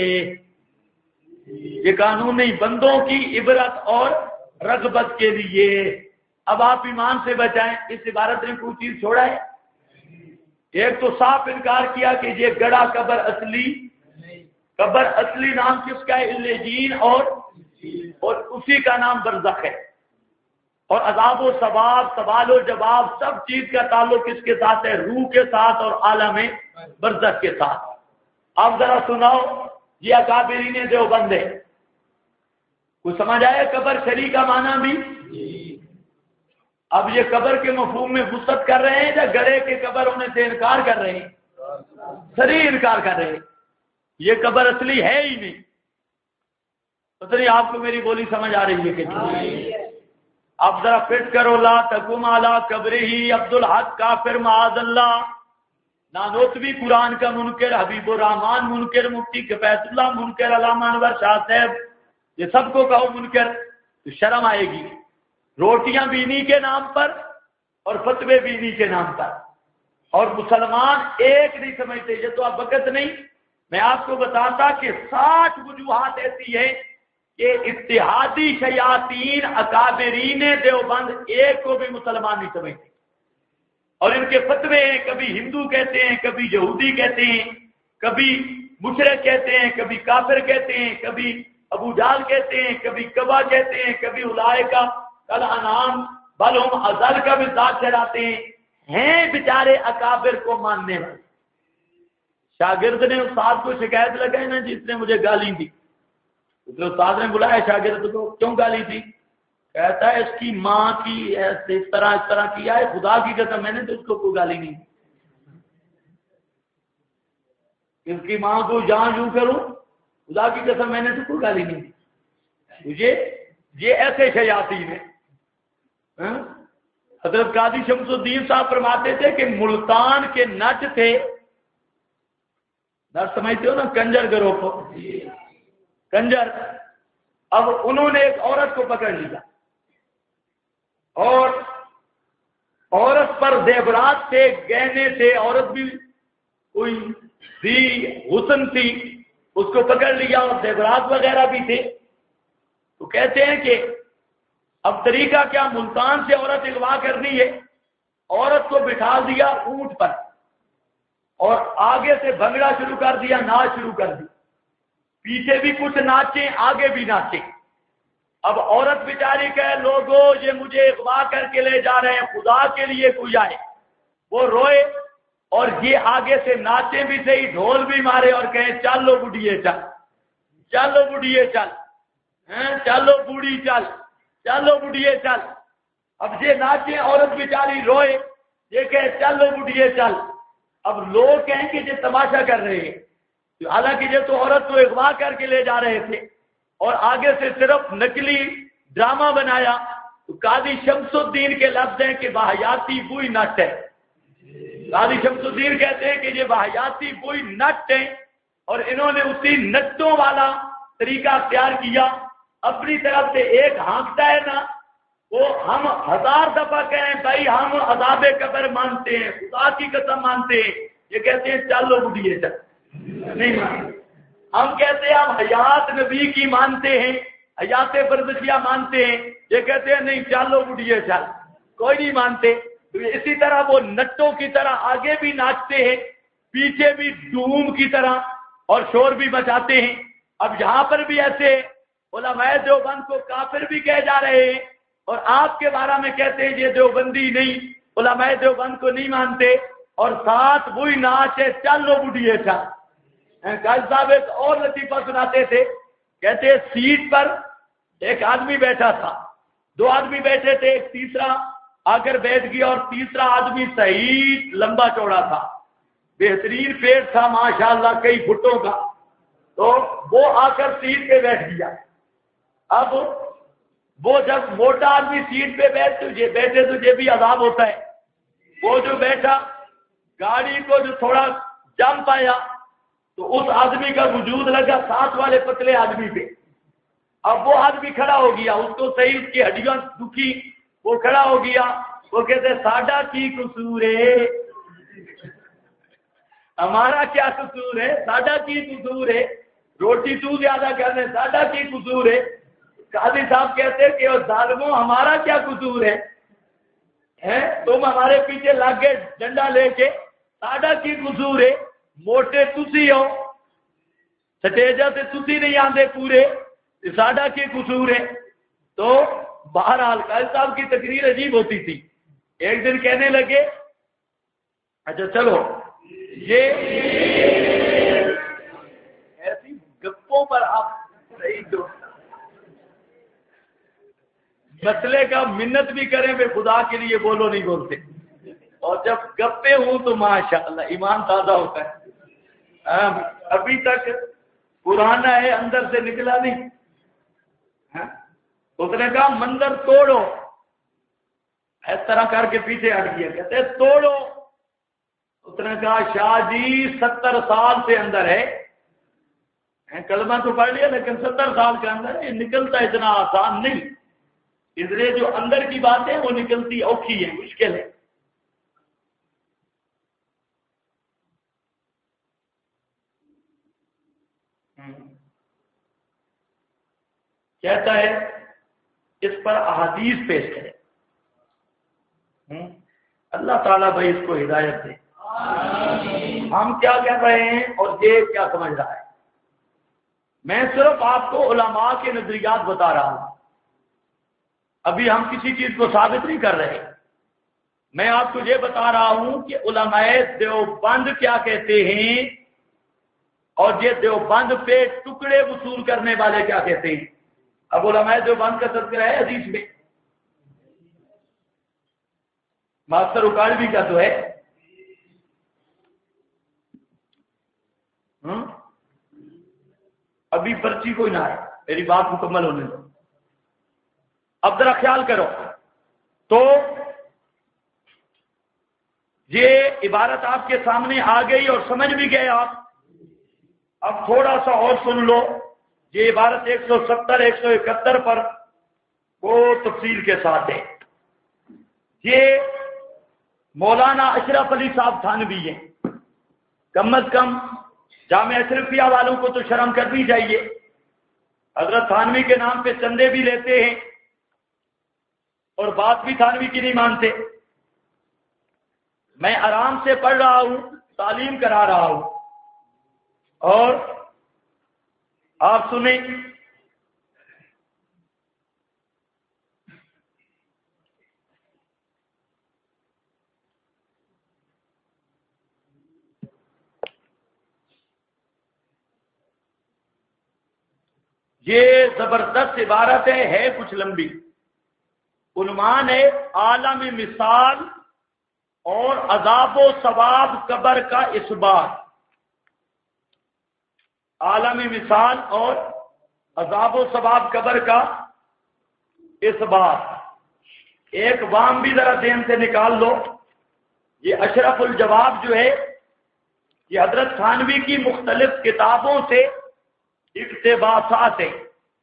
یہ قانون نہیں، بندوں کی عبرت اور رغبت کے لیے۔ اب آپ ایمان سے بچائیں، اس عبارت نے کوئی چیز چھوڑا ہے؟ ایک تو صاف انکار کیا کہ یہ گڑا قبر اصلی نام کس کا ہے؟ علیجین، اور اسی کا نام برزخ ہے، اور عذاب و ثواب، سوال و جواب، سب چیز کا تعلق اس کے ساتھ ہے، روح کے ساتھ اور عالم برزخ کے ساتھ۔ اب ذرا سناؤ، یہ اکابرین دیوبند ہے، کچھ سمجھ آئے؟ قبر شریع کا معنی بھی، اب یہ قبر کے مفہوم میں وسعت کر رہے ہیں یا گڑے کے قبر ہونے سے انکار کر رہے ہیں؟ صریح انکار کر رہے ہیں، یہ قبر اصلی ہے ہی نہیں۔ پتہ نہیں آپ کو میری بولی سمجھ آ رہی ہے کہ نہیں؟ اب ذرا فٹ کرو، لا تقم علی قبرہ عبد الحق کافر معاذ اللہ، نانوتوی قرآن کا منکر، حبیب الرحمان منکر، مفتی کفایت اللہ منکر، علامہ انور شاہ صاحب، یہ سب کو کہو منکر تو شرم آئے گی۔ روٹیاں بینی کے نام پر اور فتوے بینی کے نام پر، اور مسلمان ایک نہیں سمجھتے۔ یہ تو اب وقت نہیں، میں آپ کو بتاتا کہ 60 وجوہات ایسی ہیں کہ اتحادی شیاطین اکابرین دیوبند ایک کو بھی مسلمان نہیں سمجھتے، اور ان کے فتوے ہیں، کبھی ہندو کہتے ہیں، کبھی یہودی کہتے ہیں، کبھی مشرک کہتے ہیں، کبھی کافر کہتے ہیں، کبھی ابو جہل کہتے ہیں، کبھی کبا کہتے ہیں، کبھی اولئک کالانعام بل ہم اضل کا بھی ذات ٹھہراتے ہیں بیچارے اکابر کو ماننے والے۔ شاگرد نے استاد کو شکایت لگائی نا جس نے مجھے گالی دی، تو استاد نے بلایا شاگرد کو، کیوں گالی دی؟ کہتا ہے اس کی ماں کی اس طرح کیا ہے، خدا کی قسم میں نے تو اس کو کوئی گالی نہیں دی، اس کی ماں کو جہاں یوں کروں، خدا کی قسم میں نے تو کوئی گالی نہیں دی مجھے۔ یہ ایسے شیاطین ہیں۔ حضرت قاضی شمس الدین صاحب فرماتے تھے کہ ملتان کے نٹ تھے درد سمجھتے ہو نا، کنجر گروہ کو، کنجر. اب انہوں نے ایک عورت کو پکڑ لیا اور عورت پر زیورات تھے، گہنے تھے، عورت بھی کوئی بھی حسن تھی، اس کو پکڑ لیا اور زیورات وغیرہ بھی تھے. تو کہتے ہیں کہ اب طریقہ کیا، ملتان سے عورت اغوا کرنی ہے. عورت کو بٹھا دیا اونٹ پر اور آگے سے بھنگڑا شروع کر دیا، ناچ شروع کر دی. پیچھے بھی کچھ ناچے، آگے بھی ناچے. اب عورت بیچاری کہے لوگوں یہ مجھے اغوا کر کے لے جا رہے ہیں، خدا کے لیے کوئی آئے. وہ روئے اور یہ آگے سے ناچے بھی صحیح، ڈھول بھی مارے اور کہیں چلو بڑھیے چل، چلو بڑھیے چل، چلو بوڑھی چل، چلو بڑھیے چل. اب یہ ناچے، عورت بیچاری روئے، یہ کہے چلو بڑھیے چل. اب لوگ کہیں کہ یہ تماشا کر رہے ہیں، حالانکہ یہ تو عورت کو اغوا کر کے لے جا رہے تھے اور آگے سے صرف نقلی ڈرامہ بنایا. تو قاضی شمس الدین کے لفظ ہیں کہ واحیاتی بوئی نٹ ہے. قاضی شمس الدین کہتے ہیں کہ یہ واحیاتی بوئی نٹ ہے، اور انہوں نے اسی نٹوں والا طریقہ اختیار کیا. اپنی طرف سے ایک ہانکتا ہے نا، وہ ہم 1000 دفعہ کہیں بھائی ہم عذاب قبر مانتے ہیں، خدا کی قسم مانتے ہیں، یہ کہتے ہیں چلو بڑھیے چل، نہیں مانتے. ہم کہتے ہیں ہم حیات نبی کی مانتے ہیں، حیات برزخیہ مانتے ہیں، یہ کہتے ہیں نہیں چلو بڑھیے چل، کوئی نہیں مانتے. تو اسی طرح وہ نٹوں کی طرح آگے بھی ناچتے ہیں، پیچھے بھی ڈوم کی طرح اور شور بھی مچاتے ہیں. اب یہاں پر بھی ایسے علماء دیوبند کو کافر بھی کہے جا رہے ہیں، اور آپ کے بارے میں کہتے ہیں یہ دیوبندی نہیں، علماء دیوبند کو نہیں مانتے، اور ساتھ وہی ناچ ہے چلو بڑھیے چل. قاضی صاحب ایک اور لطیفہ سناتے تھے، کہتے سیٹ پر ایک آدمی بیٹھا تھا، 2 آدمی بیٹھے تھے، ایک تیسرا آ کر بیٹھ گیا، اور تیسرا آدمی صحیح لمبا چوڑا تھا، بہترین پیٹ تھا ماشاءاللہ کئی فٹوں کا. تو وہ آ کر سیٹ پہ بیٹھ گیا. اب وہ جب موٹا آدمی سیٹ پہ بیٹھے تو یہ بھی عذاب ہوتا ہے. وہ جو بیٹھا گاڑی کو جو تھوڑا جم پایا تو اس آدمی کا وجود لگا ساتھ والے پتلے آدمی پہ. اب وہ آدمی کھڑا ہو گیا، اس کو صحیح اس کی ہڈیاں دکھی، وہ کھڑا ہو گیا. وہ کہتے ساڈا کی قصور ہے، ہمارا کیا قصور ہے، ساڈا کی قصور ہے، روٹی تو زیادہ کرنے ساڈا کی قصور ہے. قاضی صاحب کہتے کہ ظالموں ہمارا کیا قصور ہے، تم ہمارے پیچھے لگ گئے ڈنڈا لے کے، ساڈا کی قصور ہے، موٹے تسی ہو، سٹیجا سے تسی نہیں آتے پورے، ساڈا کی قصور ہے. تو بہرحال قاضی صاحب کی تقریر عجیب ہوتی تھی. ایک دن کہنے لگے اچھا چلو یہ ایسی گپوں پر آپ صحیح دو مسئلے کا منت بھی کریں بے خدا کے لیے بولو نہیں بولتے، اور جب گپے ہوں تو ماشاءاللہ ایمان تازہ ہوتا ہے. ابھی تک پرانا ہے اندر سے نکلا نہیں. اس نے کہا منظر توڑو، اس طرح کر کے پیچھے ہٹ گیا، کہتے توڑو. اس نے کہا شاہ جی 70 سال سے اندر ہے، کلمہ تو پڑھ لیا لیکن 70 سال کے اندر یہ نکلتا اتنا آسان نہیں. اس لیے جو اندر کی بات ہے وہ نکلتی اوکھی ہے، مشکل ہے. کہتا ہے اس پر احادیث پیش کرے. اللہ تعالیٰ بھائی اس کو ہدایت دے. ہم کیا کہہ رہے ہیں اور یہ کیا سمجھ رہا ہے؟ میں صرف آپ کو علماء کے نظریات بتا رہا ہوں، ابھی ہم کسی چیز کو ثابت نہیں کر رہے. میں آپ کو یہ بتا رہا ہوں کہ علماء دیوبند کیا کہتے ہیں، اور یہ دیوبند پہ ٹکڑے وصول کرنے والے کیا کہتے ہیں. اب علماء دیوبند کا تذکرہ ہے حدیث میں، ماسٹر اکاڑوی کا تو ہے. ابھی پرچی کوئی نہ ہے، میری بات مکمل ہونے دو. اب ذرا خیال کرو تو یہ عبارت آپ کے سامنے آ گئی اور سمجھ بھی گئے آپ. اب تھوڑا سا اور سن لو، یہ عبارت 170 171 پر وہ تفصیل کے ساتھ ہے۔ یہ مولانا اشرف علی صاحب تھانوی ہیں، کم از کم جامعہ اشرفیہ والوں کو تو شرم کرنی چاہیے، حضرت تھانوی کے نام پہ چندے بھی لیتے ہیں اور بات بھی تھانوی کی نہیں مانتے۔ میں آرام سے پڑھ رہا ہوں، تعلیم کرا رہا ہوں، اور آپ سنیں۔ یہ زبردست عبارت ہے کچھ لمبی، عنوان ہے عالم مثال اور عذاب و ثواب قبر کا اثبات۔ عالم مثال اور عذاب و ثواب قبر کا اثبات۔ ایک وام بھی ذرا ذہن سے نکال لو، یہ اشرف الجواب جو ہے یہ حضرت تھانوی کی مختلف کتابوں سے اقتباسات ہیں۔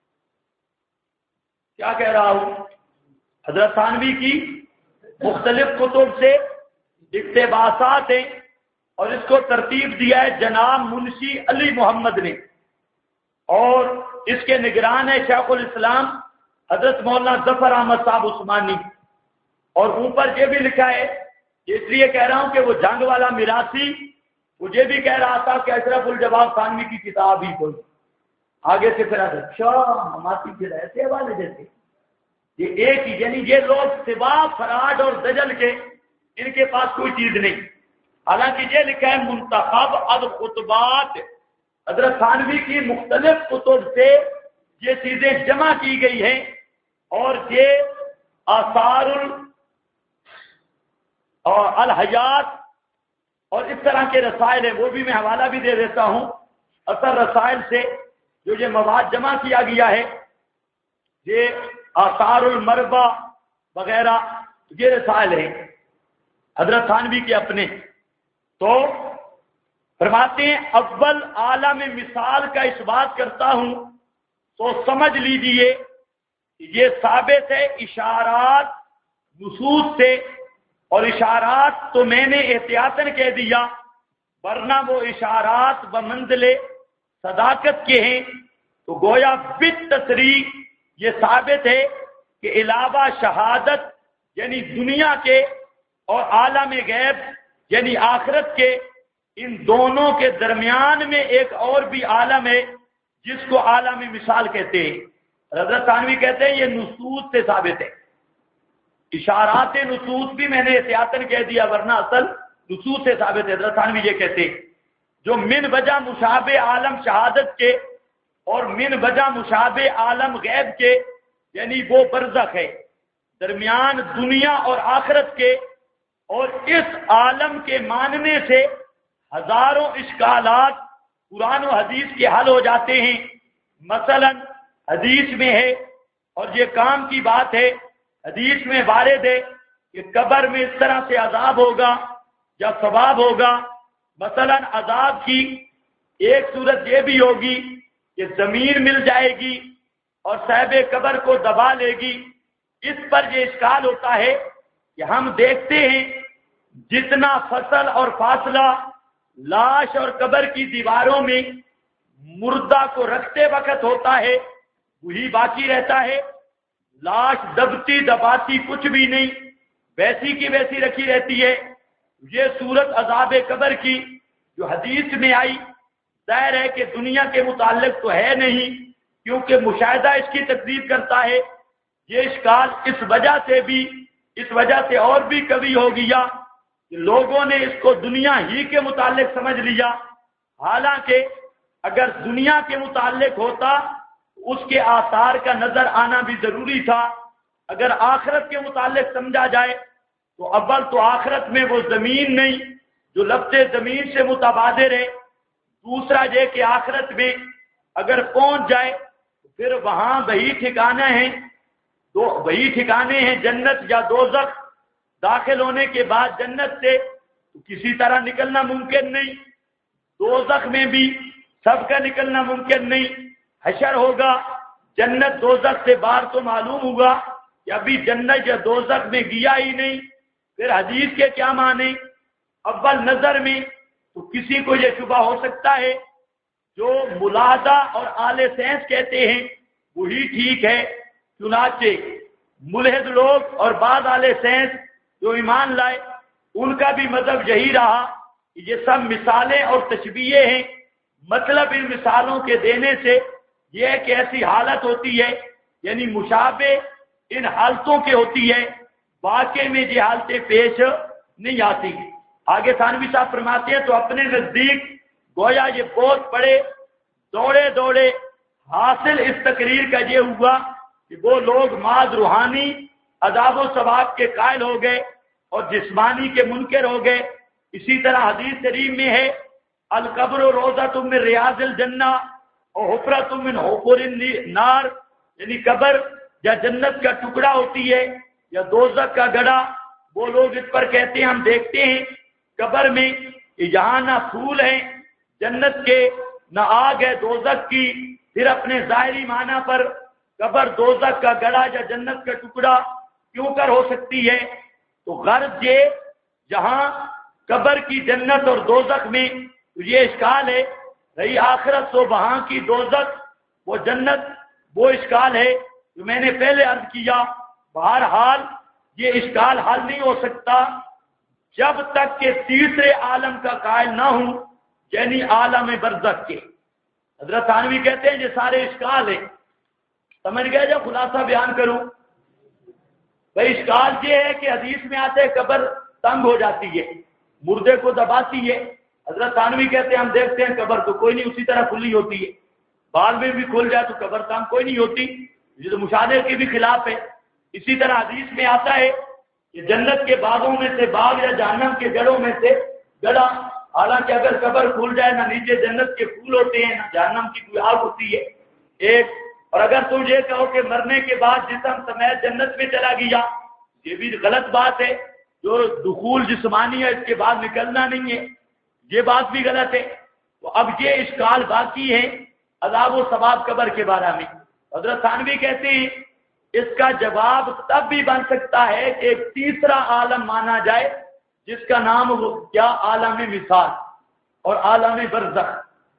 کیا کہہ رہا ہوں؟ حضرت تھانوی کی مختلف کتب سے اقتباسات ہیں، اور اس کو ترتیب دیا ہے جناب منشی علی محمد نے، اور اس کے نگران ہے شیخ الاسلام حضرت مولانا ظفر احمد صاحب عثمانی۔ اور اوپر یہ بھی لکھا ہے، اس لیے کہہ رہا ہوں کہ وہ جنگ والا میراثی مجھے بھی کہہ رہا تھا کہ اشرف الجواب تھانوی کی کتاب ہی کوئی، آگے سے پھر اچھا ہماتی پھر ایسے حوالے دیتے، یہ ایک ہی، یعنی یہ لوگ سوا فراڈ اور دجل کے ان کے پاس کوئی چیز نہیں۔ حالانکہ یہ لکھا ہے منتخب الخطبات، حضرت تھانوی کی مختلف کتب سے یہ چیزیں جمع کی گئی ہیں، اور یہ آثار اور الحیات اور اس طرح کے رسائل ہیں، وہ بھی میں حوالہ بھی دے دیتا ہوں۔ اثر رسائل سے جو یہ مواد جمع کیا گیا ہے، یہ آثار المربع وغیرہ یہ رسائل ہیں حضرت تھانوی کے اپنے۔ تو فرماتے ہیں اول عالم مثال کا اس بات کرتا ہوں تو سمجھ لیجئے یہ ثابت ہے اشارات نصوص سے، اور اشارات تو میں نے احتیاطاً کہہ دیا، ورنہ وہ اشارات بمنزل صداقت کے ہیں۔ تو گویا بالتصریح یہ ثابت ہے کہ علاوہ شہادت یعنی دنیا کے اور عالم غیب یعنی آخرت کے، ان دونوں کے درمیان میں ایک اور بھی عالم ہے جس کو عالم مثال کہتے ہیں۔ حضرت تھانوی کہتے ہیں یہ نصوص سے ثابت ہے، اشارات نصوص بھی میں نے احتیاطاً کہہ دیا ورنہ اصل نصوص سے ثابت ہے۔ حضرت تھانوی یہ کہتے ہیں جو من وجہ مشابہ عالم شہادت کے اور من وجہ مشابہ عالم غیب کے، یعنی وہ برزخ ہے درمیان دنیا اور آخرت کے، اور اس عالم کے ماننے سے ہزاروں اشکالات قرآن و حدیث کے حل ہو جاتے ہیں۔ مثلا حدیث میں ہے، اور یہ کام کی بات ہے، حدیث میں وارد ہے کہ قبر میں اس طرح سے عذاب ہوگا یا ثواب ہوگا۔ مثلا عذاب کی ایک صورت یہ بھی ہوگی کہ زمین مل جائے گی اور صاحب قبر کو دبا لے گی۔ اس پر یہ اشکال ہوتا ہے کہ ہم دیکھتے ہیں جتنا فصل اور فاصلہ لاش اور قبر کی دیواروں میں مردہ کو رکھتے وقت ہوتا ہے وہی باقی رہتا ہے، لاش دبتی دباتی کچھ بھی نہیں، ویسی کی ویسی رکھی رہتی ہے۔ یہ صورت عذاب قبر کی جو حدیث میں آئی، ظاہر ہے کہ دنیا کے متعلق تو ہے نہیں، کیونکہ مشاہدہ اس کی تکذیب کرتا ہے۔ یہ اشکال اس وجہ سے اور بھی قوی ہو گیا کہ لوگوں نے اس کو دنیا ہی کے متعلق سمجھ لیا، حالانکہ اگر دنیا کے متعلق ہوتا اس کے آثار کا نظر آنا بھی ضروری تھا۔ اگر آخرت کے متعلق سمجھا جائے تو اول تو آخرت میں وہ زمین نہیں جو لفظ زمین سے متبادر ہے، دوسرا یہ کہ آخرت میں اگر پہنچ جائے تو پھر وہاں وہی ٹھکانے ہیں جنت یا دوزخ۔ داخل ہونے کے بعد جنت سے تو کسی طرح نکلنا ممکن نہیں، دوزخ میں بھی سب کا نکلنا ممکن نہیں، حشر ہوگا، جنت دوزخ سے باہر تو معلوم ہوگا کہ ابھی جنت یا دوزخ میں گیا ہی نہیں، پھر حدیث کے کیا معنی؟ اول نظر میں تو کسی کو یہ شبہ ہو سکتا ہے جو ملاحظہ اور اعلی سائنس کہتے ہیں وہی ٹھیک ہے، چنانچہ ملحد لوگ اور بعض اعلی سائنس جو ایمان لائے ان کا بھی مذہب یہی رہا کہ یہ سب مثالیں اور تشبیہیں ہیں، مطلب ان مثالوں کے دینے سے یہ ایک ایسی حالت ہوتی ہے، یعنی مشابہ ان حالتوں کے ہوتی ہے، واقع میں یہ حالتیں پیش نہیں آتی۔ آگے تھانوی صاحب فرماتے ہیں تو اپنے نزدیک گویا یہ بہت بڑے دوڑے دوڑے حاصل اس تقریر کا یہ ہوا کہ وہ لوگ ماذ روحانی عذاب و ثواب کے قائل ہو گئے اور جسمانی کے منکر ہو گئے۔ اسی طرح حدیث شریف میں ہے القبر روضۃ من ریاض الجنہ اور حفرۃ من حفر النار، یعنی قبر یا جنت کا ٹکڑا ہوتی ہے یا دوزخ کا گڑھا۔ وہ لوگ اس پر کہتے ہیں ہم دیکھتے ہیں قبر میں یہاں نہ پھول ہیں جنت کے نہ آگ ہے دوزخ کی، پھر اپنے ظاہری معنی پر قبر دوزخ کا گڑھا یا جنت کا ٹکڑا کیوں کر ہو سکتی ہے؟ تو غرض یہ جہاں قبر کی جنت اور دوزخ میں یہ اشکال ہے، رہی آخرت تو وہاں کی دوزخ وہ جنت وہ اشکال ہے جو میں نے پہلے عرض کیا۔ بہرحال یہ اشکال حل نہیں ہو سکتا جب تک کہ تیسرے عالم کا قائل نہ ہوں، یعنی عالم برزخ کے۔ حضرت تھانوی کہتے ہیں یہ سارے اشکال ہیں، سمجھ گئے؟ جب خلاصہ بیان کروں بھائی اشکال یہ ہے کہ حدیث میں آتے ہیں قبر تنگ ہو جاتی ہے، مردے کو دباتی ہے۔ حضرت تھانوی کہتے ہیں ہم دیکھتے ہیں قبر تو کوئی نہیں، اسی طرح کھلی ہوتی ہے، بال میں بھی کھل جائے تو قبر تنگ کوئی نہیں ہوتی، یہ تو مشاہدے کے بھی خلاف ہے۔ اسی طرح حدیث میں آتا ہے کہ جنت کے باغوں میں سے باغ یا جہنم کے گڑھوں میں سے گڑھا، حالانکہ اگر قبر کھل جائے نہ نیچے جنت کے پھول ہوتے ہیں نہ جہنم کی کوئی آگ ہوتی ہے ایک۔ اور اگر تم یہ کہو کہ مرنے کے بعد جسم سمیت جنت میں چلا گیا، یہ بھی غلط بات ہے، جو دخول جسمانی ہے اس کے بعد نکلنا نہیں ہے، یہ بات بھی غلط ہے۔ تو اب یہ اشکال باقی ہے عذاب و ثواب قبر کے بارے میں۔ حضرت تھانوی کہتے ہیں اس کا جواب تب بھی بن سکتا ہے کہ ایک تیسرا عالم مانا جائے جس کا نام کیا عالم مثال اور عالم برزخ۔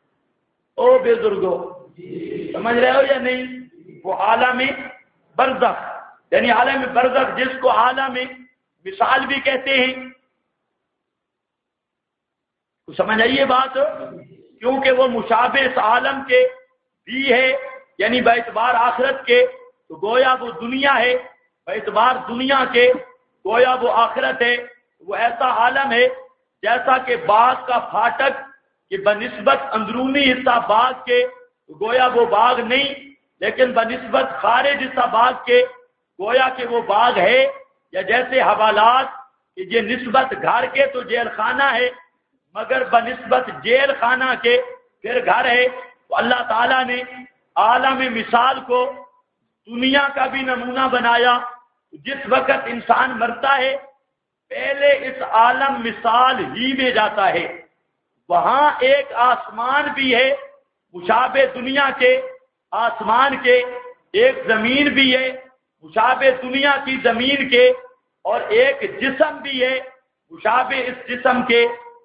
او بزرگو سمجھ رہے ہو یا نہیں؟ وہ عالم برزخ یعنی عالم برزخ جس کو عالم مثال بھی کہتے ہیں، سمجھ آئیے بات، کیونکہ وہ مشابہ اس عالم کے بھی ہے، یعنی باعتبار آخرت کے تو گویا وہ دنیا ہے، باعتبار دنیا کے گویا وہ آخرت ہے۔ وہ ایسا عالم ہے جیسا کہ باغ کا پھاٹک کہ بنسبت اندرونی حصہ باغ کے گویا وہ باغ نہیں، لیکن بنسبت خارج حصہ باغ کے گویا کہ وہ باغ ہے، یا جیسے حوالات کہ یہ نسبت گھر کے تو جیل خانہ ہے مگر بنسبت جیل خانہ کے پھر گھر ہے۔ تو اللہ تعالیٰ نے عالم مثال کو دنیا کا بھی نمونہ بنایا۔ جس وقت انسان مرتا ہے پہلے اس عالم مثال ہی میں جاتا ہے، وہاں ایک آسمان بھی ہے مشابہ دنیا کے آسمان کے، ایک زمین بھی ہے مشابہ دنیا کی زمین کے، اور ایک جسم بھی ہے مشابہ اس جسم کے۔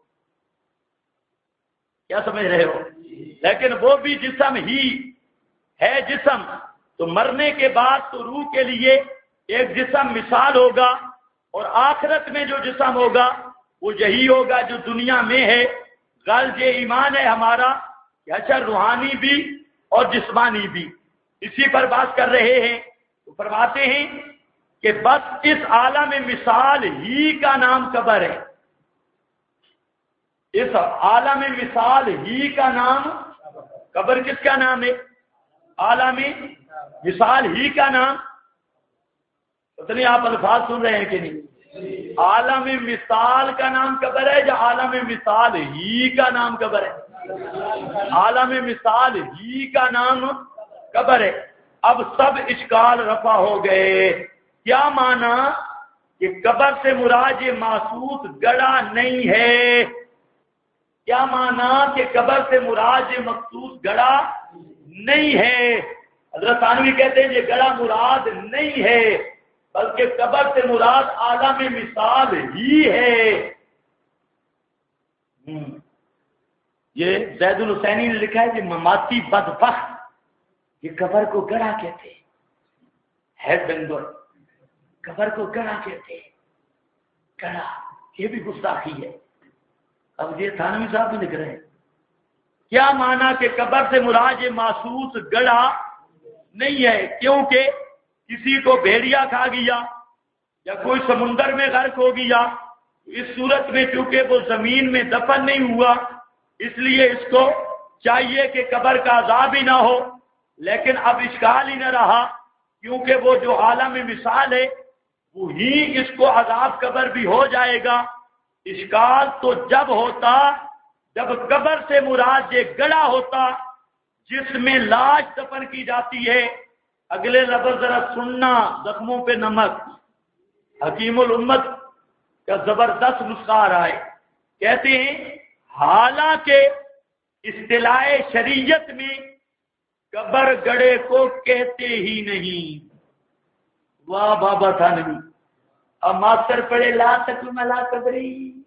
کیا سمجھ رہے ہو؟ لیکن وہ بھی جسم ہی ہے جسم، تو مرنے کے بعد تو روح کے لیے ایک جسم مثال ہوگا، اور آخرت میں جو جسم ہوگا وہ یہی ہوگا جو دنیا میں ہے۔ غرض یہ ایمان ہے ہمارا کہ حشر روحانی بھی اور جسمانی بھی، اسی پر بات کر رہے ہیں۔ تو فرماتے ہیں کہ بس اس عالم مثال ہی کا نام قبر ہے، اس عالم مثال ہی کا نام قبر۔ کس کا نام ہے؟ عالم مثال ہی کا نام۔ پتہ نہیں آپ الفاظ سن رہے ہیں کہ نہیں؟ عالم مثال کا نام قبر ہے یا عالم مثال ہی کا نام قبر ہے؟ عالم مثال ہی کا نام قبر ہے۔ اب سب اشکال رفع ہو گئے۔ کیا معنی کہ قبر سے مراد یہ محسوس گڑھا نہیں ہے، کیا معنی کہ قبر سے مراد یہ مخصوص گڑھا نہیں ہے؟ حضرت تھانوی کہتے ہیں یہ گڑھا مراد نہیں ہے، بلکہ قبر سے مراد عالم مثال ہی ہے۔ یہ زید الحسینی نے لکھا ہے کہ مماتی بدبخت یہ قبر کو گڑھا کہتے ہے، بنگور قبر کو گڑھا کہتے ہیں، گڑھا یہ بھی گستاخی ہے۔ اب یہ تھانوی صاحب بھی لکھ رہے ہیں کیا معنی کہ قبر سے مراد یہ محسوس گڑھا نہیں ہے، کیونکہ کسی کو بھیڑیا کھا گیا یا کوئی سمندر میں غرق ہو گیا، اس صورت میں چونکہ وہ زمین میں دفن نہیں ہوا اس لیے اس کو چاہیے کہ قبر کا عذاب ہی نہ ہو، لیکن اب اشکال ہی نہ رہا کیونکہ وہ جو عالم مثال ہے وہی اس کو عذاب قبر بھی ہو جائے گا۔ اشکال تو جب ہوتا جب قبر سے مراد یہ گڑھا ہوتا جس میں لاش دفن کی جاتی ہے۔ اگلے لفظ ذرا سننا، زخموں پہ نمک، حکیم الامت کا زبردست نسخہ آ رہا ہے، کہتے ہیں حالانکہ اصطلاح شریعت میں قبر گڑھے کو کہتے ہی نہیں۔ واہ بابا تھانوی، اب ماسٹر پڑھے لا تکلم لا قبری،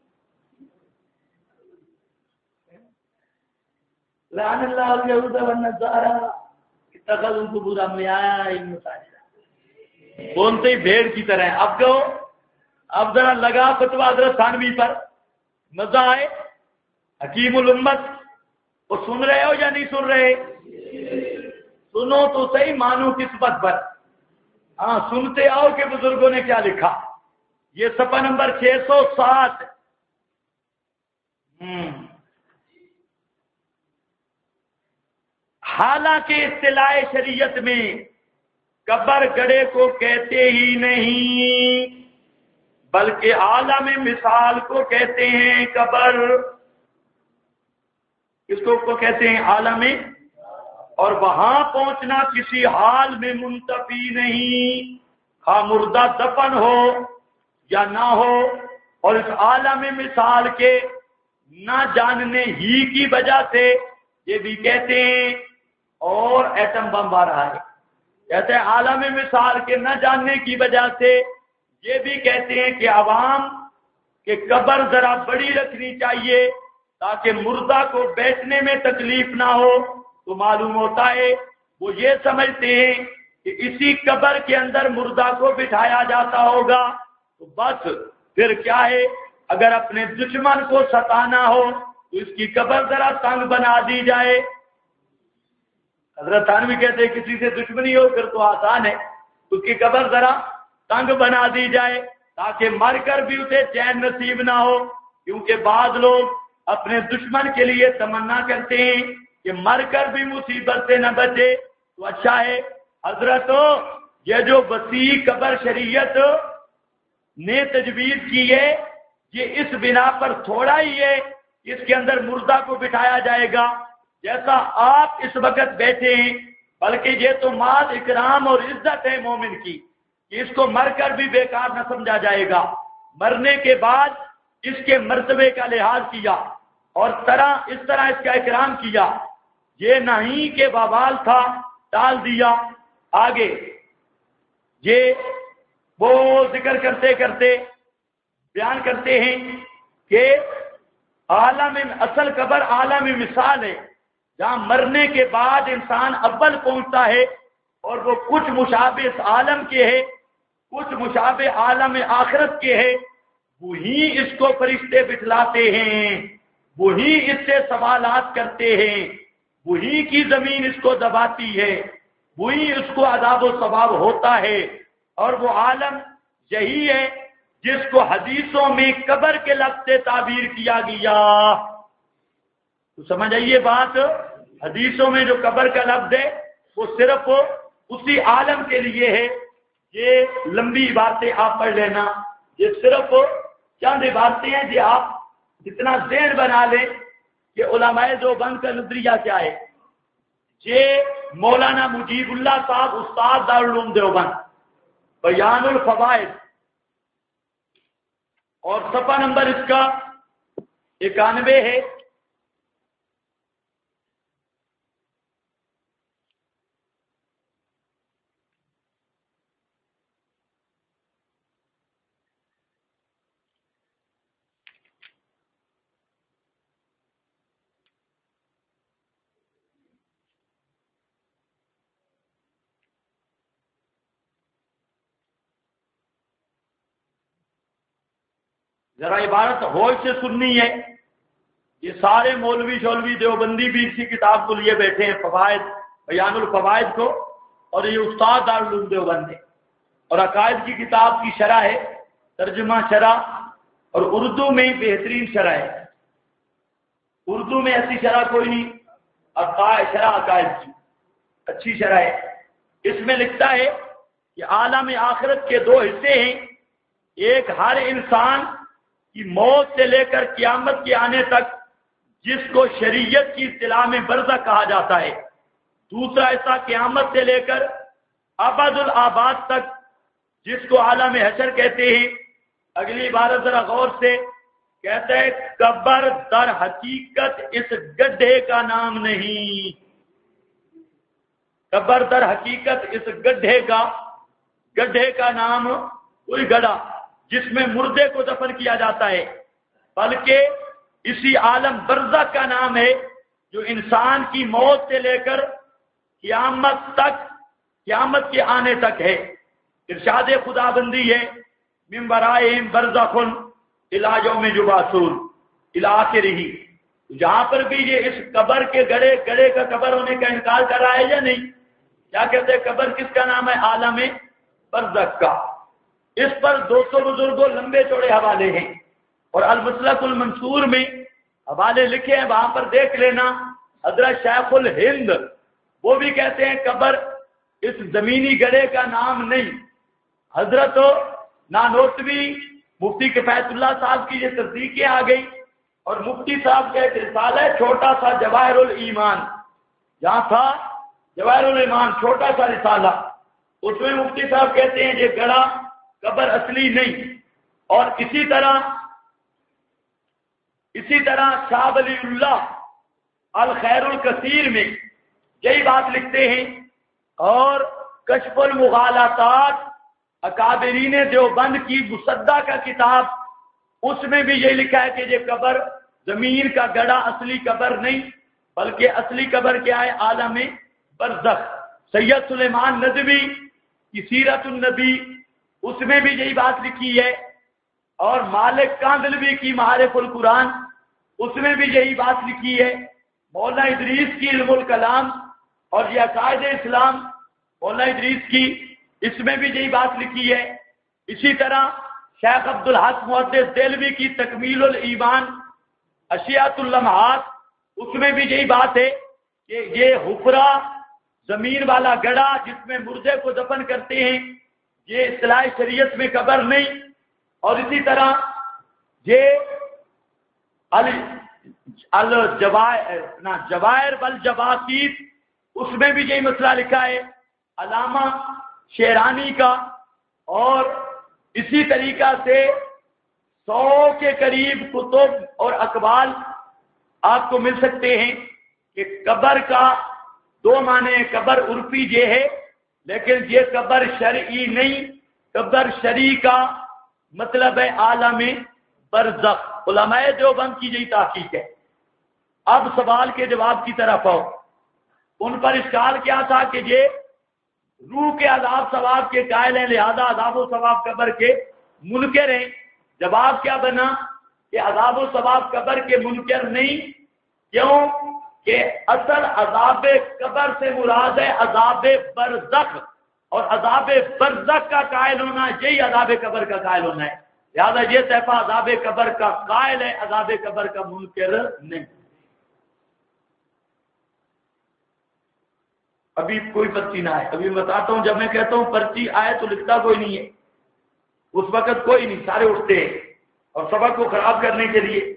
لعن اللہ الیہود والنصارى اتخذوا قبور انبیائهم مساجد، بولتے ہی بھیڑ کی طرح ہیں۔ اب کہو، اب ذرا لگا فتویٰ حضرت تھانوی پر، مزہ آئے؟ حکیم الامت وہ سن رہے ہو یا نہیں سن رہے؟ سنو تو صحیح، مانو قسمت پر۔ ہاں سنتے آؤ کہ بزرگوں نے کیا لکھا۔ یہ صفحہ نمبر 607۔ حالانکہ اصطلاح شریعت میں قبر گڑھے کو کہتے ہی نہیں بلکہ عالم مثال کو کہتے ہیں۔ قبر اس کو کہتے ہیں عالم، اور وہاں پہنچنا کسی حال میں منتفی نہیں، خواہ مردہ دفن ہو یا نہ ہو، اور اس عالم مثال کے نہ جاننے ہی کی وجہ سے یہ بھی کہتے ہیں، اور ایٹم بم آ رہا ہے، کہتے ہیں عالم مثال کے نہ جاننے کی وجہ سے یہ بھی کہتے ہیں کہ عوام کہ قبر ذرا بڑی رکھنی چاہیے تاکہ مردہ کو بیٹھنے میں تکلیف نہ ہو۔ تو معلوم ہوتا ہے وہ یہ سمجھتے ہیں کہ اسی قبر کے اندر مردہ کو بٹھایا جاتا ہوگا، تو بس پھر کیا ہے، اگر اپنے دشمن کو ستانا ہو تو اس کی قبر ذرا تنگ بنا دی جائے۔ حضرت تھانوی کہتے ہیں کسی سے دشمنی ہو پھر تو آسان ہے، اس کی قبر ذرا تنگ بنا دی جائے تاکہ مر کر بھی اسے چین نصیب نہ ہو، کیونکہ بعض لوگ اپنے دشمن کے لیے تمنا کرتے ہیں کہ مر کر بھی مصیبت سے نہ بچے۔ تو اچھا ہے حضرت، یہ جو وسیع قبر شریعت نے تجویز کی ہے یہ اس بنا پر تھوڑا ہی ہے، اس کے اندر مردہ کو بٹھایا جائے گا جیسا آپ اس وقت بیٹھے ہیں، بلکہ یہ تو مال اکرام اور عزت ہے مومن کی کہ اس کو مر کر بھی بیکار نہ سمجھا جائے گا۔ مرنے کے بعد اس کے مرتبے کا لحاظ کیا اور اس طرح اس کا اکرام کیا، یہ نہیں کہ بوال تھا ٹال دیا۔ آگے یہ وہ ذکر کرتے کرتے بیان کرتے ہیں کہ عالم اصل قبر عالم مثال ہے، جہاں مرنے کے بعد انسان اول پہنچتا ہے، اور وہ کچھ مشابہ اس عالم کے ہے، کچھ مشابہ عالم آخرت کے ہے، وہی اس کو فرشتے بٹھلاتے ہیں، وہی اس سے سوالات کرتے ہیں، وہی کی زمین اس کو دباتی ہے، وہی اس کو عذاب و ثواب ہوتا ہے، اور وہ عالم یہی ہے جس کو حدیثوں میں قبر کے لفظ سے تعبیر کیا گیا۔ تو سمجھ آئیے بات، حدیثوں میں جو قبر کا لفظ ہے وہ صرف اسی عالم کے لیے ہے۔ یہ لمبی باتیں آپ پڑھ لینا، یہ صرف چند باتیں ہیں جو آپ اتنا ذہن بنا لیں کہ علماء دیوبند کا نظریہ کیا ہے۔ یہ مولانا مجیب اللہ صاحب استاد دارالعلوم دیوبند، بیان الفوائد، اور صفحہ نمبر اس کا 91 ہے، ذرا عبارت ہوش سے سننی ہے. یہ سارے مولوی شولوی دیوبندی بھی اسی کتاب کو لیے بیٹھے ہیں، فوائد بیان الفوائد کو، اور یہ استاد دارالعلوم دیوبند ہے، اور عقائد کی کتاب کی شرح ہے، ترجمہ شرح، اور اردو میں بہترین شرح ہے. اردو میں ایسی شرح کوئی نہیں، شرح عقائد کی اچھی شرح ہے. اس میں لکھتا ہے کہ عالم آخرت کے دو حصے ہیں، ایک ہر انسان کی موت سے لے کر قیامت کے آنے تک جس کو شریعت کی اصطلاح میں برزخ کہا جاتا ہے، دوسرا حصہ قیامت سے لے کر ابد الآباد تک جس کو عالم حشر کہتے ہیں. اگلی بار ذرا غور سے کہتا ہے قبر در حقیقت اس گڈھے کا نام نہیں. قبر در حقیقت اس گڈھے کا نام کوئی گڑھا جس میں مردے کو دفن کیا جاتا ہے، بلکہ اسی عالم برزخ کا نام ہے جو انسان کی موت سے لے کر قیامت کے آنے تک ہے. ارشاد خدا بندی ہے من ورائہم برزخ الی یوم یبعثون الی آخرہ. جہاں پر بھی یہ اس قبر کے گڑھے کا قبر ہونے کا انکار کر رہا ہے یا نہیں؟ کیا کہتے ہیں؟ قبر کس کا نام ہے؟ عالم برزخ کا. اس پر 200 بزرگوں لمبے چوڑے حوالے ہیں، اور المسلک المنصور میں حوالے لکھے ہیں، وہاں پر دیکھ لینا. حضرت شیخ الہند وہ بھی کہتے ہیں قبر اس زمینی گڑھے کا نام نہیں. حضرت نانوتوی مفتی کفایت اللہ صاحب کی یہ تصدیقیں آ گئی، اور مفتی صاحب کا ایک رسالہ ہے چھوٹا سا جواہر الایمان، جہاں تھا جواہر الایمان چھوٹا سا رسالہ، اس میں مفتی صاحب کہتے ہیں یہ گڑھا قبر اصلی نہیں. اور اسی طرح شاہ ولی اللہ الخیر الکثیر میں یہی بات لکھتے ہیں، اور کشف المغالطات اکابرین دیوبند کی مصدع کا کتاب، اس میں بھی یہی لکھا ہے کہ یہ قبر زمین کا گڑھا اصلی قبر نہیں، بلکہ اصلی قبر کیا ہے؟ عالم برزخ. سید سلیمان ندوی کی سیرت النبی اس میں بھی یہی بات لکھی ہے، اور مالک کاندلوی کی معارف القرآن اس میں بھی یہی بات لکھی ہے. مولانا ادریس کی علم الکلام اور یہ عقائد اسلام مولانا ادریس کی، اس میں بھی یہی بات لکھی ہے. اسی طرح شیخ عبدالحق محدث دہلوی کی تکمیل الایمان اشیاۃ اللمحات اس میں بھی یہی بات ہے کہ یہ حفرہ زمین والا گڑھا جس میں مردے کو دفن کرتے ہیں یہ اصطلاح شریعت میں قبر نہیں. اور اسی طرح یہ جواہر والجواسیس اس میں بھی یہی مسئلہ لکھا ہے علامہ شیرانی کا. اور اسی طریقہ سے 100 کے قریب کتب اور اقوال آپ کو مل سکتے ہیں کہ قبر کا 2 معنی. قبر عرفی یہ ہے، لیکن یہ قبر شرعی نہیں. قبر شرعی کا مطلب ہے عالم برزخ. علماء دیوبند کی یہی تحقیق ہے. اب سوال کے جواب کی طرف آؤ. ان پر اشکال کیا تھا کہ یہ روح کے عذاب ثواب کے قائل ہیں، لہذا عذاب و ثواب قبر کے منکر ہیں. جواب کیا بنا کہ عذاب و ثواب قبر کے منکر نہیں. کیوں کہ اصل عذاب قبر سے مراد ہے عذاب برزخ، اور عذاب برزخ کا قائل ہونا یہی عذاب قبر کا قائل ہونا ہے. لہذا یہ طائفہ عذاب قبر کا قائل ہے، عذاب قبر کا منکر نہیں. ابھی کوئی پرچی نہ آئے. ابھی بتاتا ہوں، جب میں کہتا ہوں پرچی آئے تو لکھتا کوئی نہیں ہے. اس وقت کوئی نہیں، سارے اٹھتے ہیں اور سبق کو خراب کرنے کے لیے.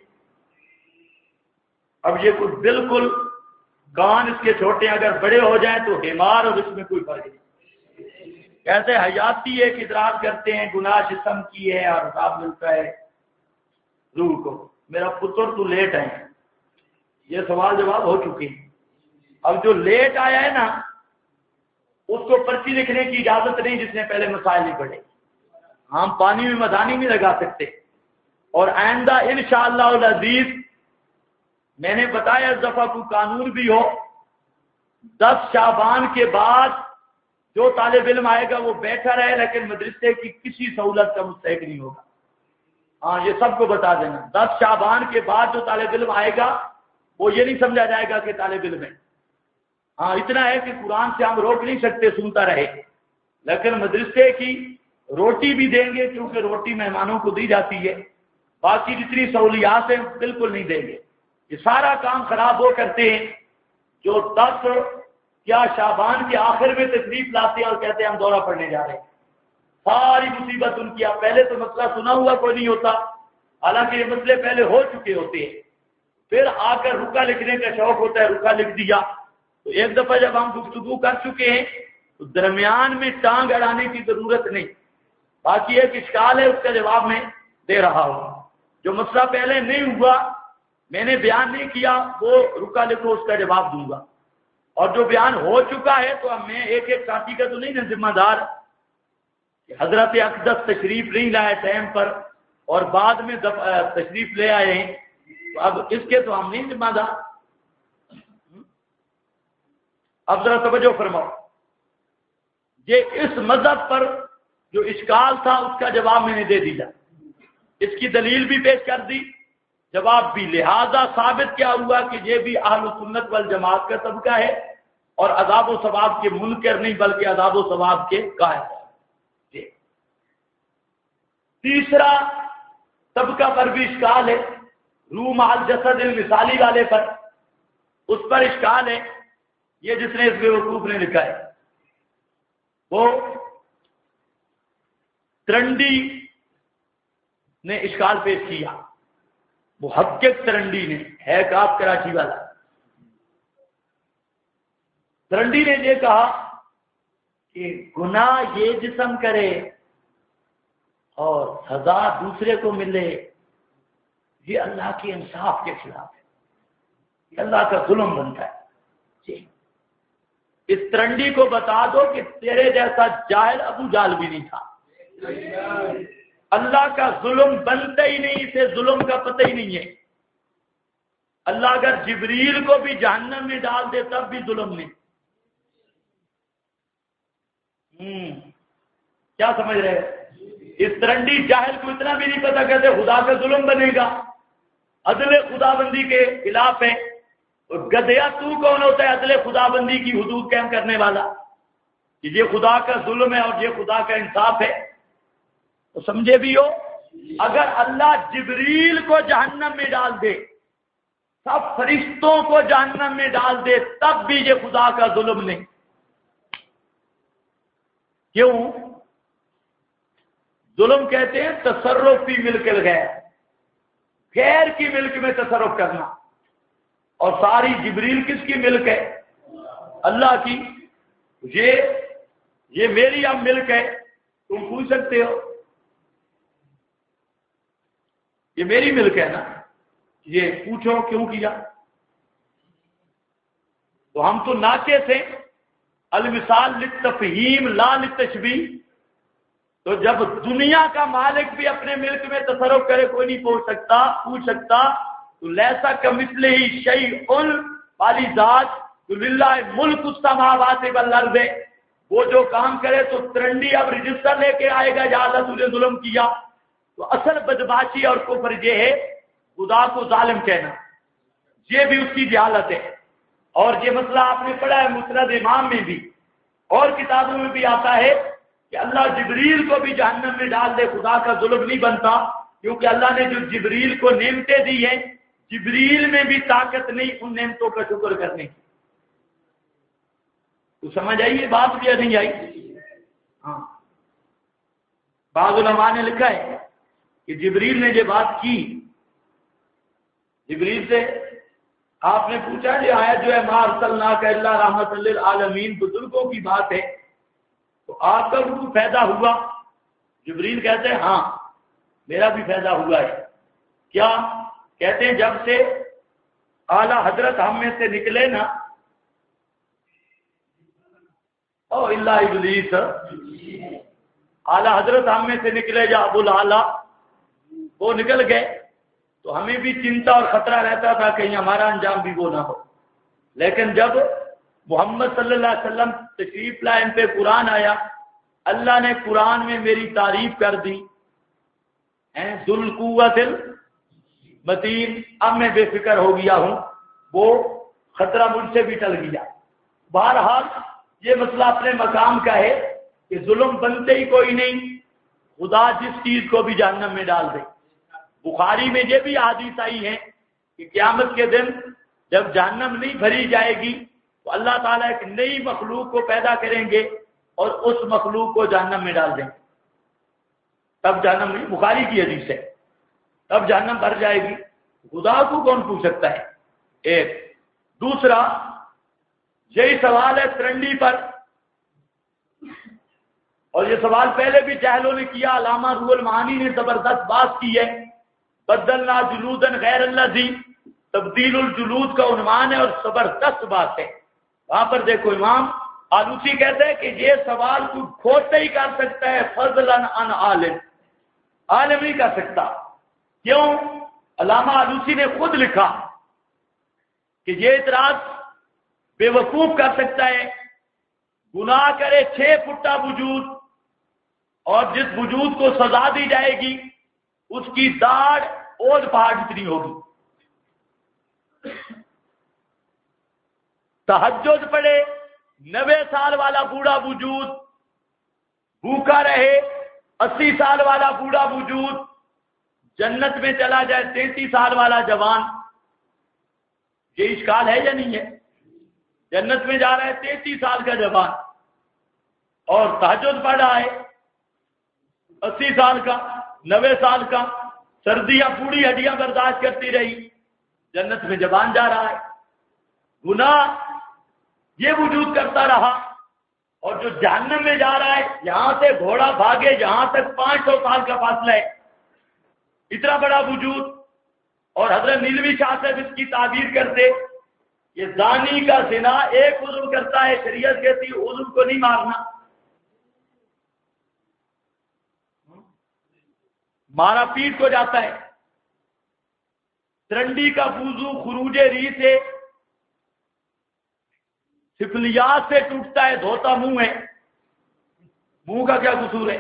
اب یہ کچھ بالکل کان اس کے چھوٹے اگر بڑے ہو جائیں تو بیمار، اور اس میں کوئی فرق نہیں. کیسے حیاتی ایک ادراک کرتے ہیں گناہ جسم کی ہے اور عذاب ملتا ہے روح کو. میرا پتر تو لیٹ آئے، یہ سوال جواب ہو چکے ہیں. اب جو لیٹ آیا ہے نا اس کو پرچی لکھنے کی اجازت نہیں جس نے پہلے مسائل نہیں پڑھے. ہم پانی میں مدانی نہیں لگا سکتے. اور آئندہ انشاءاللہ العزیز میں نے بتایا اس دفعہ کو قانون بھی ہو، 10 شعبان کے بعد جو طالب علم آئے گا وہ بیٹھا رہے، لیکن مدرسے کی کسی سہولت کا مستحق نہیں ہوگا. ہاں یہ سب کو بتا دینا. 10 شعبان کے بعد جو طالب علم آئے گا وہ یہ نہیں سمجھا جائے گا کہ طالب علم ہے. ہاں اتنا ہے کہ قرآن سے ہم روک نہیں سکتے، سنتا رہے، لیکن مدرسے کی روٹی بھی دیں گے کیونکہ روٹی مہمانوں کو دی جاتی ہے. باقی جتنی سہولیات ہیں بالکل نہیں دیں گے. یہ سارا کام خراب وہ کرتے ہیں جو 10 کیا شعبان کے آخر میں تشریف لاتے ہیں اور کہتے ہیں ہم دورہ پڑھنے جا رہے ہیں. ساری مصیبت ان کی. آپ پہلے تو مسئلہ سنا ہوا کوئی نہیں ہوتا، حالانکہ یہ مسئلے پہلے ہو چکے ہوتے ہیں. پھر آ کر رکا لکھنے کا شوق ہوتا ہے، رکا لکھ دیا. تو ایک دفعہ جب ہم گفتگو کر چکے ہیں تو درمیان میں ٹانگ اڑانے کی ضرورت نہیں. باقی ایک اشکال ہے، اس کا جواب میں دے رہا ہوں. جو مسئلہ پہلے نہیں ہوا، میں نے بیان نہیں کیا، وہ رکا لکھو، اس کا جواب دوں گا. اور جو بیان ہو چکا ہے تو اب میں ایک ایک ساتھی کا تو نہیں نا ذمہ دار کہ حضرت اقدس تشریف نہیں لائے ٹائم پر اور بعد میں تشریف لے آئے ہیں، تو اب اس کے تو ہم نہیں ذمہ دار. اب ذرا توجہ فرماؤ. یہ اس مذہب پر جو اشکال تھا اس کا جواب میں نے دے دیا، اس کی دلیل بھی پیش کر دی، جواب بھی. لہذا ثابت کیا ہوا کہ یہ بھی اہل سنت والجماعت کا طبقہ ہے اور عذاب و ثواب کے منکر نہیں بلکہ عذاب و ثواب کے قائل ہے. تیسرا طبقہ پر بھی اشکال ہے، روح مع الجسد المثالی والے پر، اس پر اشکال ہے. یہ جس نے اس بیوقوف نے لکھا ہے وہ ترنڈی نے اشکال پیش کیا. محقق ترنڈی نے، ہے کاپ کراچی والا. ترنڈی نے یہ کہا کہ گناہ یہ جسم کرے اور سزا دوسرے کو ملے، یہ اللہ کے انصاف کے خلاف ہے، یہ اللہ کا ظلم بنتا ہے. جی اس ترنڈی کو بتا دو کہ تیرے جیسا جاہل ابو جہل بھی نہیں تھا. اللہ کا ظلم بنتا ہی نہیں، اسے ظلم کا پتہ ہی نہیں ہے. اللہ اگر جبریل کو بھی جہنم میں ڈال دے تب بھی ظلم نہیں. کیا سمجھ رہے؟ اس ترنڈی جاہل کو اتنا بھی نہیں پتا کہتے خدا کا ظلم بنے گا، عدل خدا بندی کے خلاف ہے. اور گدھیا تو کون ہوتا ہے عدل خدا بندی کی حدود قائم کرنے والا کہ یہ خدا کا ظلم ہے اور یہ خدا کا انصاف ہے؟ تو سمجھے بھی ہو، اگر اللہ جبریل کو جہنم میں ڈال دے، سب فرشتوں کو جہنم میں ڈال دے، تب بھی یہ خدا کا ظلم نہیں. کیوں؟ ظلم کہتے ہیں تصرف فی ملک الغیر، غیر کی ملک میں تصرف کرنا. اور ساری جبریل کس کی ملک ہے؟ اللہ کی. یہ میری اب ملک ہے، تم پوچھ سکتے ہو یہ میری ملک ہے نا، یہ پوچھو کیوں کیا؟ تو ہم تو ناقص ہیں. المثال للتفہیم لا للتشبیہ. تو جب دنیا کا مالک بھی اپنے ملک میں تصرف کرے کوئی نہیں پوچھ سکتا تو لیسا کمثلہ شیء والی ذات للہ ملک السماوات والارض. وہ جو کام کرے تو ترنڈی اب رجسٹر لے کے آئے گا یا اللہ تجھے ظلم کیا. تو اصل بدماشی اور کفر یہ ہے خدا کو ظالم کہنا، یہ بھی اس کی جہالت ہے. اور یہ مسئلہ آپ نے پڑھا ہے مسند امام میں بھی اور کتابوں میں بھی آتا ہے کہ اللہ جبریل کو بھی جہنم میں ڈال دے خدا کا ظلم نہیں بنتا، کیونکہ اللہ نے جو جبریل کو نعمتیں دی ہیں جبریل میں بھی طاقت نہیں ان نعمتوں کا شکر کرنے کی. تو سمجھ آئیے بات بھی یا نہیں آئی؟ ہاں، بعض علماء نے لکھا ہے کہ جبریل نے یہ بات کی. جبریل سے آپ نے پوچھا یہ آیت جو ہے ما ارسلناک الا رحمۃ للعالمین، بزرگوں کی بات ہے، تو آپ کا بھی فائدہ ہوا؟ جبریل کہتے ہیں ہاں میرا بھی فائدہ ہوا ہے. کیا کہتے ہیں؟ جب سے اعلی حضرت ہم میں سے نکلے نا، او اللہ ابلیس، اعلی حضرت ہم میں سے نکلے یا ابو الاعلی وہ نکل گئے تو ہمیں بھی چنتا اور خطرہ رہتا تھا کہیں ہمارا انجام بھی وہ نہ ہو. لیکن جب محمد صلی اللہ علیہ وسلم تشریف لائے، ان پہ قرآن آیا، اللہ نے قرآن میں میری تعریف کر دی ذو القوت المتین، اب میں بے فکر ہو گیا ہوں، وہ خطرہ مجھ سے بھی ٹل گیا۔ بہرحال یہ مسئلہ اپنے مقام کا ہے کہ ظلم بنتے ہی کوئی نہیں، خدا جس چیز کو بھی جہنم میں ڈال دے۔ بخاری میں یہ بھی حدیث آئی ہے کہ قیامت کے دن جب جہنم نہیں بھری جائے گی تو اللہ تعالیٰ ایک نئی مخلوق کو پیدا کریں گے اور اس مخلوق کو جہنم میں ڈال دیں گے، تب جہنم نہیں، بخاری کی حدیث ہے، تب جہنم بھر جائے گی۔ خدا کو کون پوچھ سکتا ہے؟ ایک دوسرا، یہی سوال ہے ترنڈی پر، اور یہ سوال پہلے بھی جاہلوں نے کیا، علامہ روح المعانی نے زبردست بات کی ہے، بدلنا جلودن غیر الذی، تبدیل الجلود کا عنوان ہے اور زبردست بات ہے۔ وہاں پر دیکھو امام آلوسی کہتے ہیں کہ یہ سوال تو کھوتے ہی کر سکتا ہے، فضلاً عن عالم، عالم نہیں کر سکتا۔ کیوں؟ علامہ آلوسی نے خود لکھا کہ یہ اعتراض بے وقوف کر سکتا ہے، گناہ کرے 6 فٹا وجود، اور جس وجود کو سزا دی جائے گی اس کی داڑھ اور پہاڑ جتنی ہوگی، تہجد پڑے 90 سال والا بوڑھا وجود، بھوکا رہے 80 سال والا بوڑھا وجود، جنت میں چلا جائے 33 سال والا جوان، یہ اشکال ہے یا نہیں ہے؟ جنت میں جا رہا ہے 33 سال کا جوان اور تہجد پڑھ رہا ہے 80 سال کا، 90 سال کا، سردیاں پوری ہڈیاں برداشت کرتی رہی، جنت میں جوان جا رہا ہے۔ گناہ یہ وجود کرتا رہا، اور جو جہنم میں جا رہا ہے، یہاں سے گھوڑا بھاگے یہاں تک 500 سال کا فاصلہ ہے، اتنا بڑا وجود، اور حضرت نیلوی شاہ صاحب اس کی تعبیر کرتے، یہ زانی کا زنا ایک عضو کرتا ہے، شریعت کہتی عضو کو نہیں مارنا، مارا پیٹ کو جاتا ہے۔ ترنڈی کا وضو خروج ری سے، سفلیات سے ٹوٹتا ہے، دھوتا منہ ہے، منہ کا کیا قصور ہے؟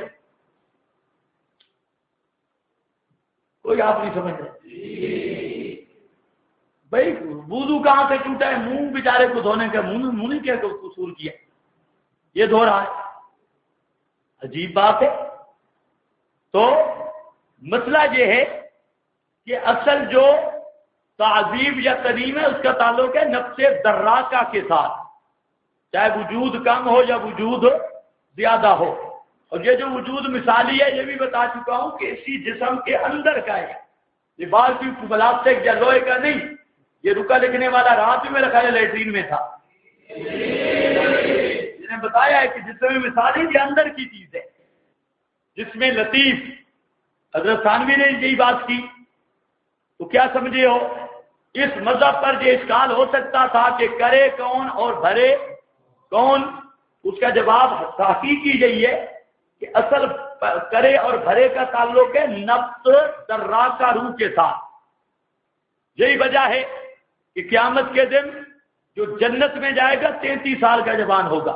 کوئی آپ نہیں سمجھ رہے بھائی، وضو کہاں سے ٹوٹا ہے؟ منہ بیچارے کو دھونے کا، منہ نے کیا قصور کیا؟ یہ دھو رہا ہے، عجیب بات ہے۔ تو مسئلہ یہ ہے کہ اصل جو تعذیب یا تریم ہے اس کا تعلق ہے نفس دراکہ کے ساتھ، چاہے وجود کم ہو یا وجود زیادہ ہو، اور یہ جو وجود مثالی ہے یہ بھی بتا چکا ہوں کہ اسی جسم کے اندر کا ہے، یہ باہر کی پلاسٹک یا لوہے کا نہیں۔ یہ رکا لکھنے والا رات بھی میرا خیال ہے لیٹرین میں تھا، جس نے بتایا ہے کہ جسم مثالی یہ اندر کی چیز ہے، جس میں لطیف حضرت ثانوی نے یہی بات کی۔ تو کیا سمجھے ہو؟ اس مذہب پر یہ اشکال ہو سکتا تھا کہ کرے کون اور بھرے کون؟ اس کا جواب تحقیقی یہی ہے کہ اصل کرے اور بھرے کا تعلق ہے نفس دراکہ روح کے ساتھ۔ یہی وجہ ہے کہ قیامت کے دن جو جنت میں جائے گا 33 سال کا جوان ہوگا،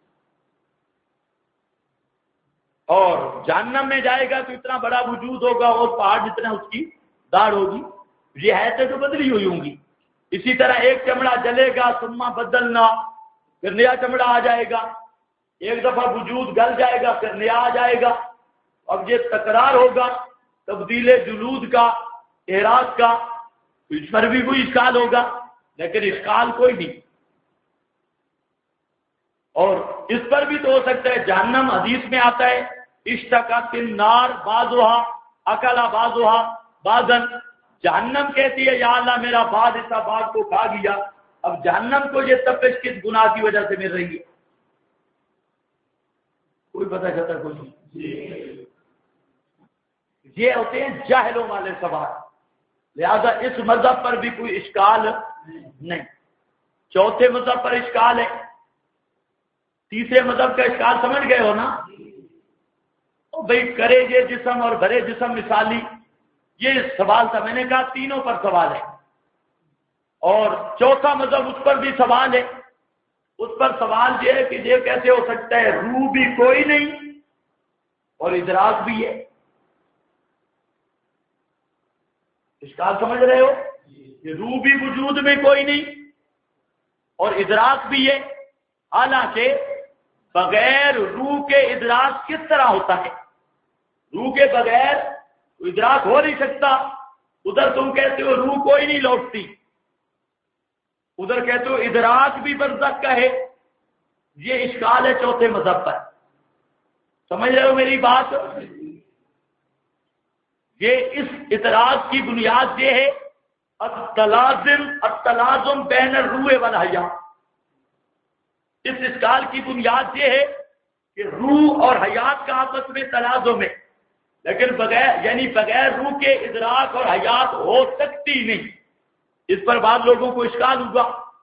اور جہنم میں جائے گا تو اتنا بڑا وجود ہوگا اور پہاڑ جتنا اس کی داڑھ ہوگی، یہ حیثیتیں تو بدلی ہوئی ہوں گی۔ اسی طرح ایک چمڑا جلے گا، ثم بدلنا، پھر نیا چمڑا آ جائے گا، ایک دفعہ وجود گل جائے گا پھر نیا آ جائے گا۔ اب یہ تکرار ہوگا تبدیل جلود کا، اعراض کا، تو اس پر بھی کوئی اشکال ہوگا، لیکن اشکال کوئی نہیں۔ اور اس پر بھی تو ہو سکتا ہے، جہنم حدیث میں آتا ہے اشتقت النار بعضها اکلا بعضها بعضا، جہنم کہتی ہے یا اللہ میرا بعض حصہ بعض کو کھا گیا۔ اب جہنم کو یہ تپش کس گناہ کی وجہ سے مل رہی ہے؟ کوئی پتہ چلتا کوئی نہیں۔ یہ ہوتے ہیں جاہلوں والے سوال، لہذا اس مذہب پر بھی کوئی اشکال نہیں۔ چوتھے مذہب پر اشکال ہے، تیسرے مذہب کا اشکال سمجھ گئے ہو نا؟ بھئی کرے یہ جسم اور بھرے جسم مثالی، یہ سوال تھا، میں نے کہا تینوں پر سوال ہے، اور چوتھا مذہب اس پر بھی سوال ہے۔ اس پر سوال یہ ہے کہ یہ کیسے ہو سکتا ہے، روح بھی کوئی نہیں اور ادراک بھی ہے۔ اشکال سمجھ رہے ہو؟ کہ روح بھی وجود میں کوئی نہیں اور ادراک بھی ہے، حالانکہ بغیر روح کے ادراک کس طرح ہوتا ہے؟ روح کے بغیر ادراک ہو نہیں سکتا۔ ادھر تم کہتے ہو روح کوئی نہیں لوٹتی، ادھر کہتے ہو ادراک بھی برزخ کا ہے۔ یہ اشکال ہے چوتھے مذہب پر، سمجھ رہے ہو میری بات؟ یہ اس اعتراض کی بنیاد یہ ہے التلازم بین الروح والحیاء۔ اس اشکال کی بنیاد یہ ہے کہ روح اور حیات کا آپس میں تلازم ہے، لیکن بغیر روح کے ادراک اور حیات ہو سکتی نہیں۔ اس پر بعض لوگوں کو اشکال ہوگا۔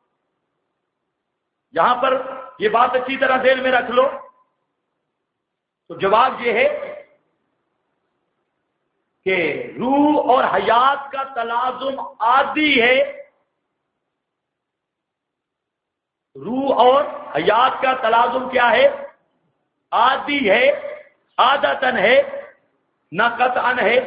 یہاں پر یہ بات اچھی طرح ذہن میں رکھ لو، تو جواب یہ ہے کہ روح اور حیات کا تلازم عادی ہے۔ روح اور حیات کا تلازم کیا ہے؟ عادی ہے، عادتاً ہے، نہ قطعاً ہے۔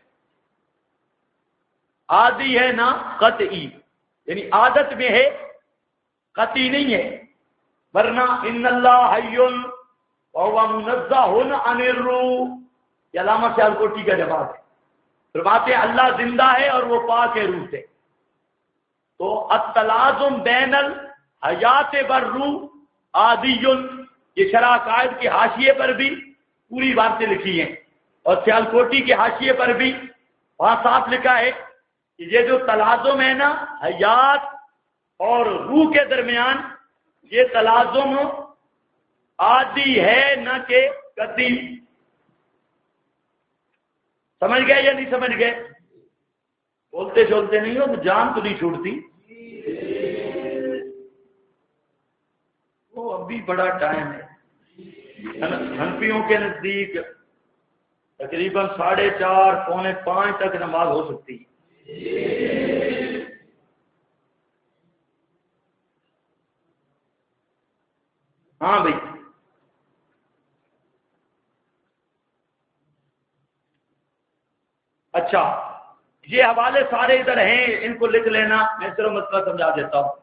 عادی ہے نہ قطعی، یعنی عادت میں ہے، قطعی نہیں ہے۔ ورنہ ان اللہ حی وہو منزہ عن الروح، یہ علامہ سیالکوٹی کا جواب ہے۔ فرماتے ہیں اللہ زندہ ہے اور وہ پاک ہے روح سے۔ تو التلازم بین الحیات والروح عادی، یہ شرح قائد کے حاشیے پر بھی پوری باتیں لکھی ہیں، اور سیالکوٹی کے حاشیے پر بھی وہاں صاف لکھا ہے کہ یہ جو تلازم ہے نا حیات اور روح کے درمیان، یہ تلازم عادی ہے نہ کہ قطعی۔ سمجھ گئے یا نہیں سمجھ گئے؟ بولتے چھولتے نہیں ہو تو جان تو نہیں چھوڑتی۔ وہ ابھی بڑا ٹائم ہے، حنفیوں کے نزدیک تقریباً 4:30 پونے 5 تک نماز ہو سکتی ہے۔ ہاں بھائی، اچھا یہ حوالے سارے ادھر ہیں، ان کو لکھ لینا، میں صرف مسئلہ سمجھا دیتا ہوں۔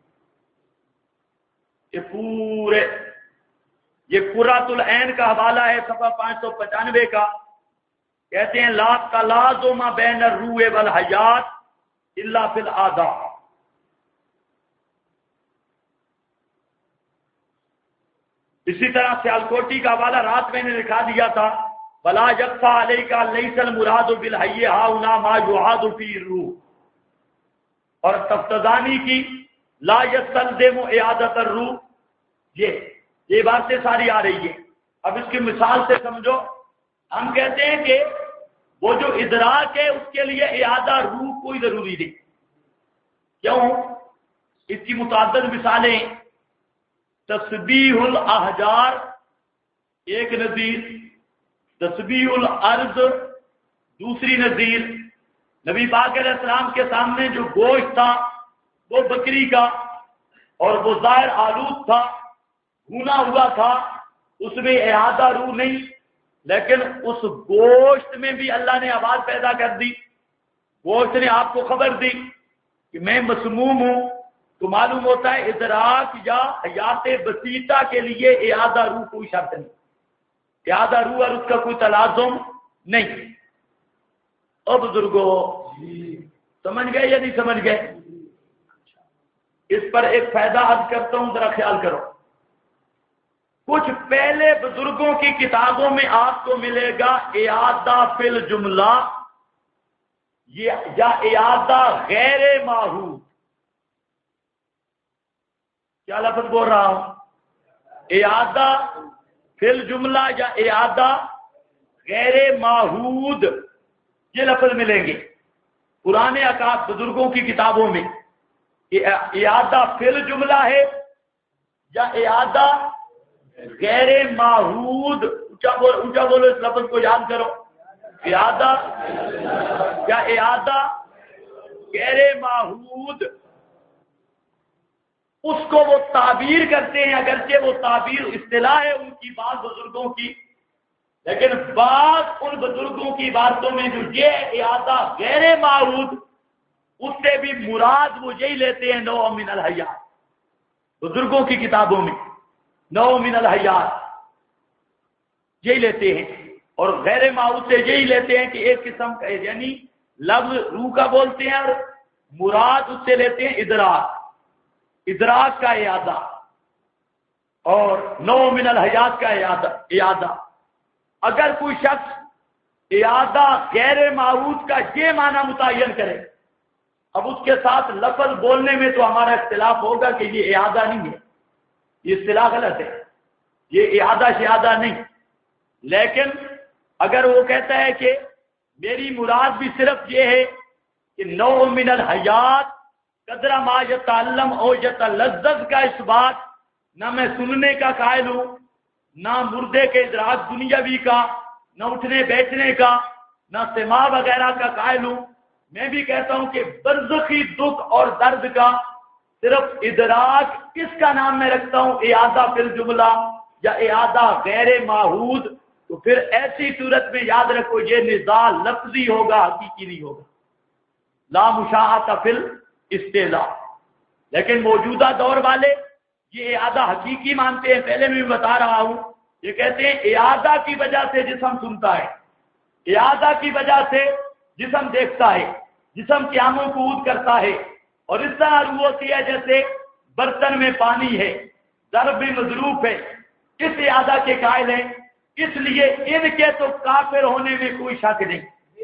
یہ قرۃ العین کا حوالہ ہے صفحہ 595 کا، کہتے ہیں لا تلازم بین الروح والحیات الا فی الاعضاء۔ اسی طرح سیالکوٹی کا حوالہ رات میں نے لکھا دیا تھا، ولا یخفی علیک لیس المراد بالحی ہاہنا ما یعاد فی الروح، اور تفتزانی کی لا یستلزم اعادۃ الروح، یہ باتیں ساری آ رہی ہے۔ اب اس کی مثال سے سمجھو، ہم کہتے ہیں کہ وہ جو ادراک ہے اس کے لیے اعادہ روح کوئی ضروری نہیں۔ کیوں؟ اس کی متعدد مثالیں، تسبیح الاحجار ایک نظیر، تسبیح الارض دوسری نظیر۔ نبی پاک علیہ السلام کے سامنے جو گوشت تھا وہ بکری کا، اور وہ ظاہر آلود تھا، بھونا ہوا تھا، اس میں اعادہ روح نہیں، لیکن اس گوشت میں بھی اللہ نے آواز پیدا کر دی۔ گوشت نے آپ کو خبر دی کہ میں مسموم ہوں، تو معلوم ہوتا ہے ادراک یا حیات بسیطہ کے لیے اعادہ روح کوئی شرط نہیں، اعادہ روح اور اس کا کوئی تلازم نہیں۔ اب بزرگوں سمجھ گئے یا نہیں سمجھ گئے؟ اس پر ایک فائدہ عرض کرتا ہوں، ذرا خیال کرو۔ کچھ پہلے بزرگوں کی کتابوں میں آپ کو ملے گا اعادہ فی الجملہ یا اعادہ غیر معہود۔ کیا لفظ بول رہا ہوں؟ اعادہ فی الجملہ یا اعادہ غیر معہود، یہ لفظ ملیں گے پرانے بزرگوں کی کتابوں میں۔ اعادہ فی الجملہ ہے یا اعادہ غیر معہود؟ اونچا بولو، اس لفظ کو یاد کرو، اعادہ یا اعادہ غیر معہود۔ اس کو وہ تعبیر کرتے ہیں، اگرچہ وہ تعبیر اصطلاح ہے ان کی بعض بزرگوں کی، لیکن بعض ان بزرگوں کی باتوں میں جو یہ اعادہ غیر معہود، اس سے بھی مراد وہ یہی لیتے ہیں نوع من الحیات، بزرگوں کی کتابوں میں نوع من الحیات یہی لیتے ہیں، اور غیر معہود سے یہی لیتے ہیں کہ ایک قسم کا یعنی لفظ روح کا بولتے ہیں اور مراد اس سے لیتے ہیں ادراک کا اعادہ، اور نوع من الحیات کا اعادہ۔ اگر کوئی شخص اعادہ غیر معہود کا یہ معنی متعین کرے، اب اس کے ساتھ لفظ بولنے میں تو ہمارا اختلاف ہوگا کہ یہ اعادہ نہیں ہے، یہ اصطلاح غلط ہے، یہ اعادہ شہادہ نہیں، لیکن اگر وہ کہتا ہے کہ میری مراد بھی صرف یہ ہے کہ نوع من الحیات قدر ما یتعلم او یتلذذ کا اس بات، نہ میں سننے کا قائل ہوں، نہ مردے کے ادراک دنیاوی کا، نہ اٹھنے بیٹھنے کا، نہ سماع وغیرہ کا قائل ہوں، میں بھی کہتا ہوں کہ برزخی دکھ اور درد کا صرف ادراک، اس کا نام میں رکھتا ہوں اعادہ فی الجملہ یا اعادہ غیر معہود، تو پھر ایسی صورت میں یاد رکھو یہ نزاع لفظی ہوگا، حقیقی نہیں ہوگا، لا مشاہۃ فی الاصطلاح۔ لیکن موجودہ دور والے یہ اعادہ حقیقی مانتے ہیں، پہلے میں بھی بتا رہا ہوں، یہ کہتے ہیں اعادہ کی وجہ سے جسم سنتا ہے، اعادہ کی وجہ سے جسم دیکھتا ہے، جسم قیام و قعود کرتا ہے، اور اس طرح روح ہوتی ہے جیسے برتن میں پانی ہے، ضرب بھی مضروف ہے، اس اعادہ کے قائل ہیں، اس لیے ان کے تو کافر ہونے میں کوئی شک نہیں،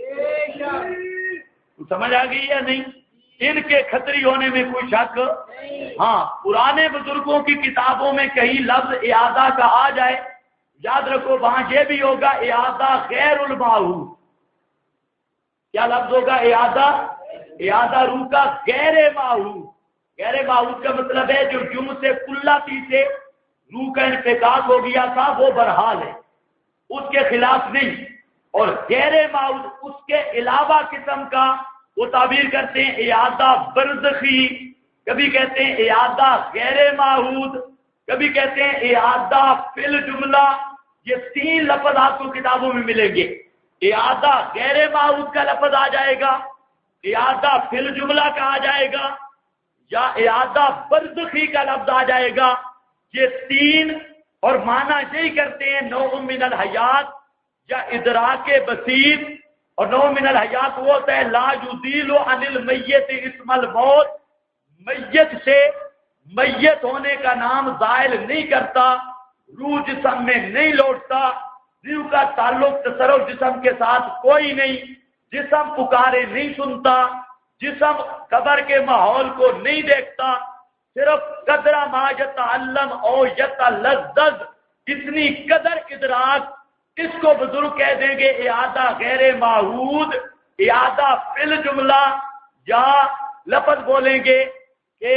تو سمجھ آ گئی یا نہیں؟ ان کے خطری ہونے میں کوئی شک ہاں، پرانے بزرگوں کی کتابوں میں کہیں لفظ اعادہ کا آ جائے، یاد رکھو وہاں یہ بھی ہوگا اعادہ غیر المعہود۔ کیا لفظ ہوگا؟ اعادہ روح کا غیر معہود۔ غیر معہود کا مطلب ہے جو جم سے کلاتی سے روح کا انفکاک ہو گیا تھا وہ برحال ہے، اس کے خلاف نہیں، اور غیر معہود اس کے علاوہ قسم کا وہ تعبیر کرتے ہیں اعادہ برزخی، کبھی کہتے ہیں اعادہ غیر معہود، کبھی کہتے ہیں اعادہ فی الجملہ۔ یہ تین لفظ آپ کو کتابوں میں ملیں گے، اعادہ غیر معہود کا لفظ آ جائے گا، اعادہ فی الجملہ کا آ جائے گا، یا اعادہ برزخی کا لفظ آ جائے گا۔ یہ تین، اور معنی یہی کرتے ہیں نوع من الحیات یا ادراک بصیر، اور نوع من الحیات وہ ہوتا ہے لا یزیل عن المیت اسم الموت، میت سے میت ہونے کا نام زائل نہیں کرتا، روح جسم میں نہیں لوٹتا، روح کا تعلق تصرف جسم کے ساتھ کوئی نہیں، جسم پکارے نہیں سنتا، جسم قبر کے ماحول کو نہیں دیکھتا، صرف قدر ما یتعلم او یتلذذ، اتنی قدر ادراک، اس کو بزرگ کہہ دیں گے اعادہ غیر معہود، اعادہ فی الجملہ، یا لفظ بولیں گے کہ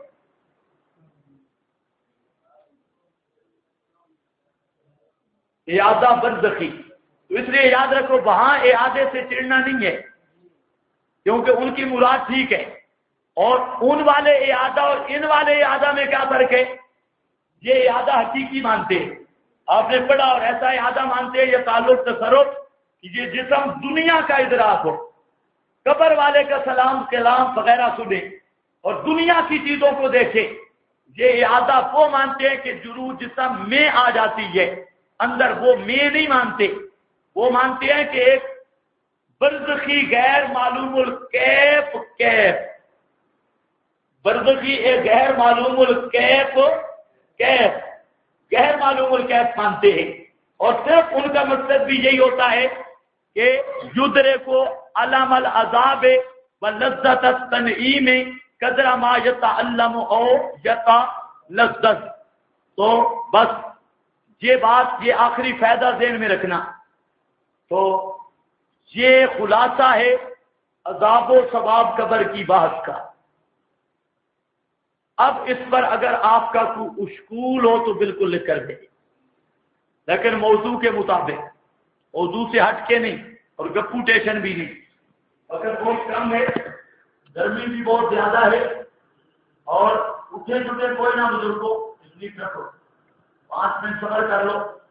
اعادہ برزخی۔ تو اس لیے یاد رکھو وہاں اعادے سے چڑنا نہیں ہے، کیونکہ ان کی مراد ٹھیک ہے، اور ان والے اعادہ اور ان والے اعادہ میں کیا فرق ہے؟ یہ اعادہ حقیقی مانتے ہیں، آپ نے پڑھا، اور ایسا اعادہ مانتے ہیں یہ تعلق تصرف، یہ جسم دنیا کا ادراک ہو، قبر والے کا سلام کلام وغیرہ سنے اور دنیا کی چیزوں کو دیکھے، یہ اعادہ وہ مانتے ہیں کہ روح جسم میں آ جاتی ہے، اندر وہ میں نہیں مانتے، وہ مانتے ہیں کہ ایک برزخی غیر معلوم الکیف کیف، برزخی ایک غیر معلوم الکیف کیف، غیر معلوم الکیف مانتے ہیں، اور صرف ان کا مقصد بھی یہی ہوتا ہے کہ یدرے کو علم العذاب و لذت التنعیم قدر ما یتعلم او یتلذذ۔ تو بس یہ بات، یہ آخری فائدہ ذہن میں رکھنا، تو یہ خلاصہ ہے عذاب و ثواب قبر کی بحث کا۔ اب اس پر اگر آپ کا کوئی اشکول ہو تو بالکل لکھ کر دیں، لیکن موضوع کے مطابق، موضوع سے ہٹ کے نہیں، اور گپوٹیشن بھی نہیں۔ اگر بہت کم ہے، گرمی بھی بہت زیادہ ہے، اور اٹھے چھٹے کوئی نہ بزرگوں، اس لیے رکھو 5 منٹ صبر کر لو۔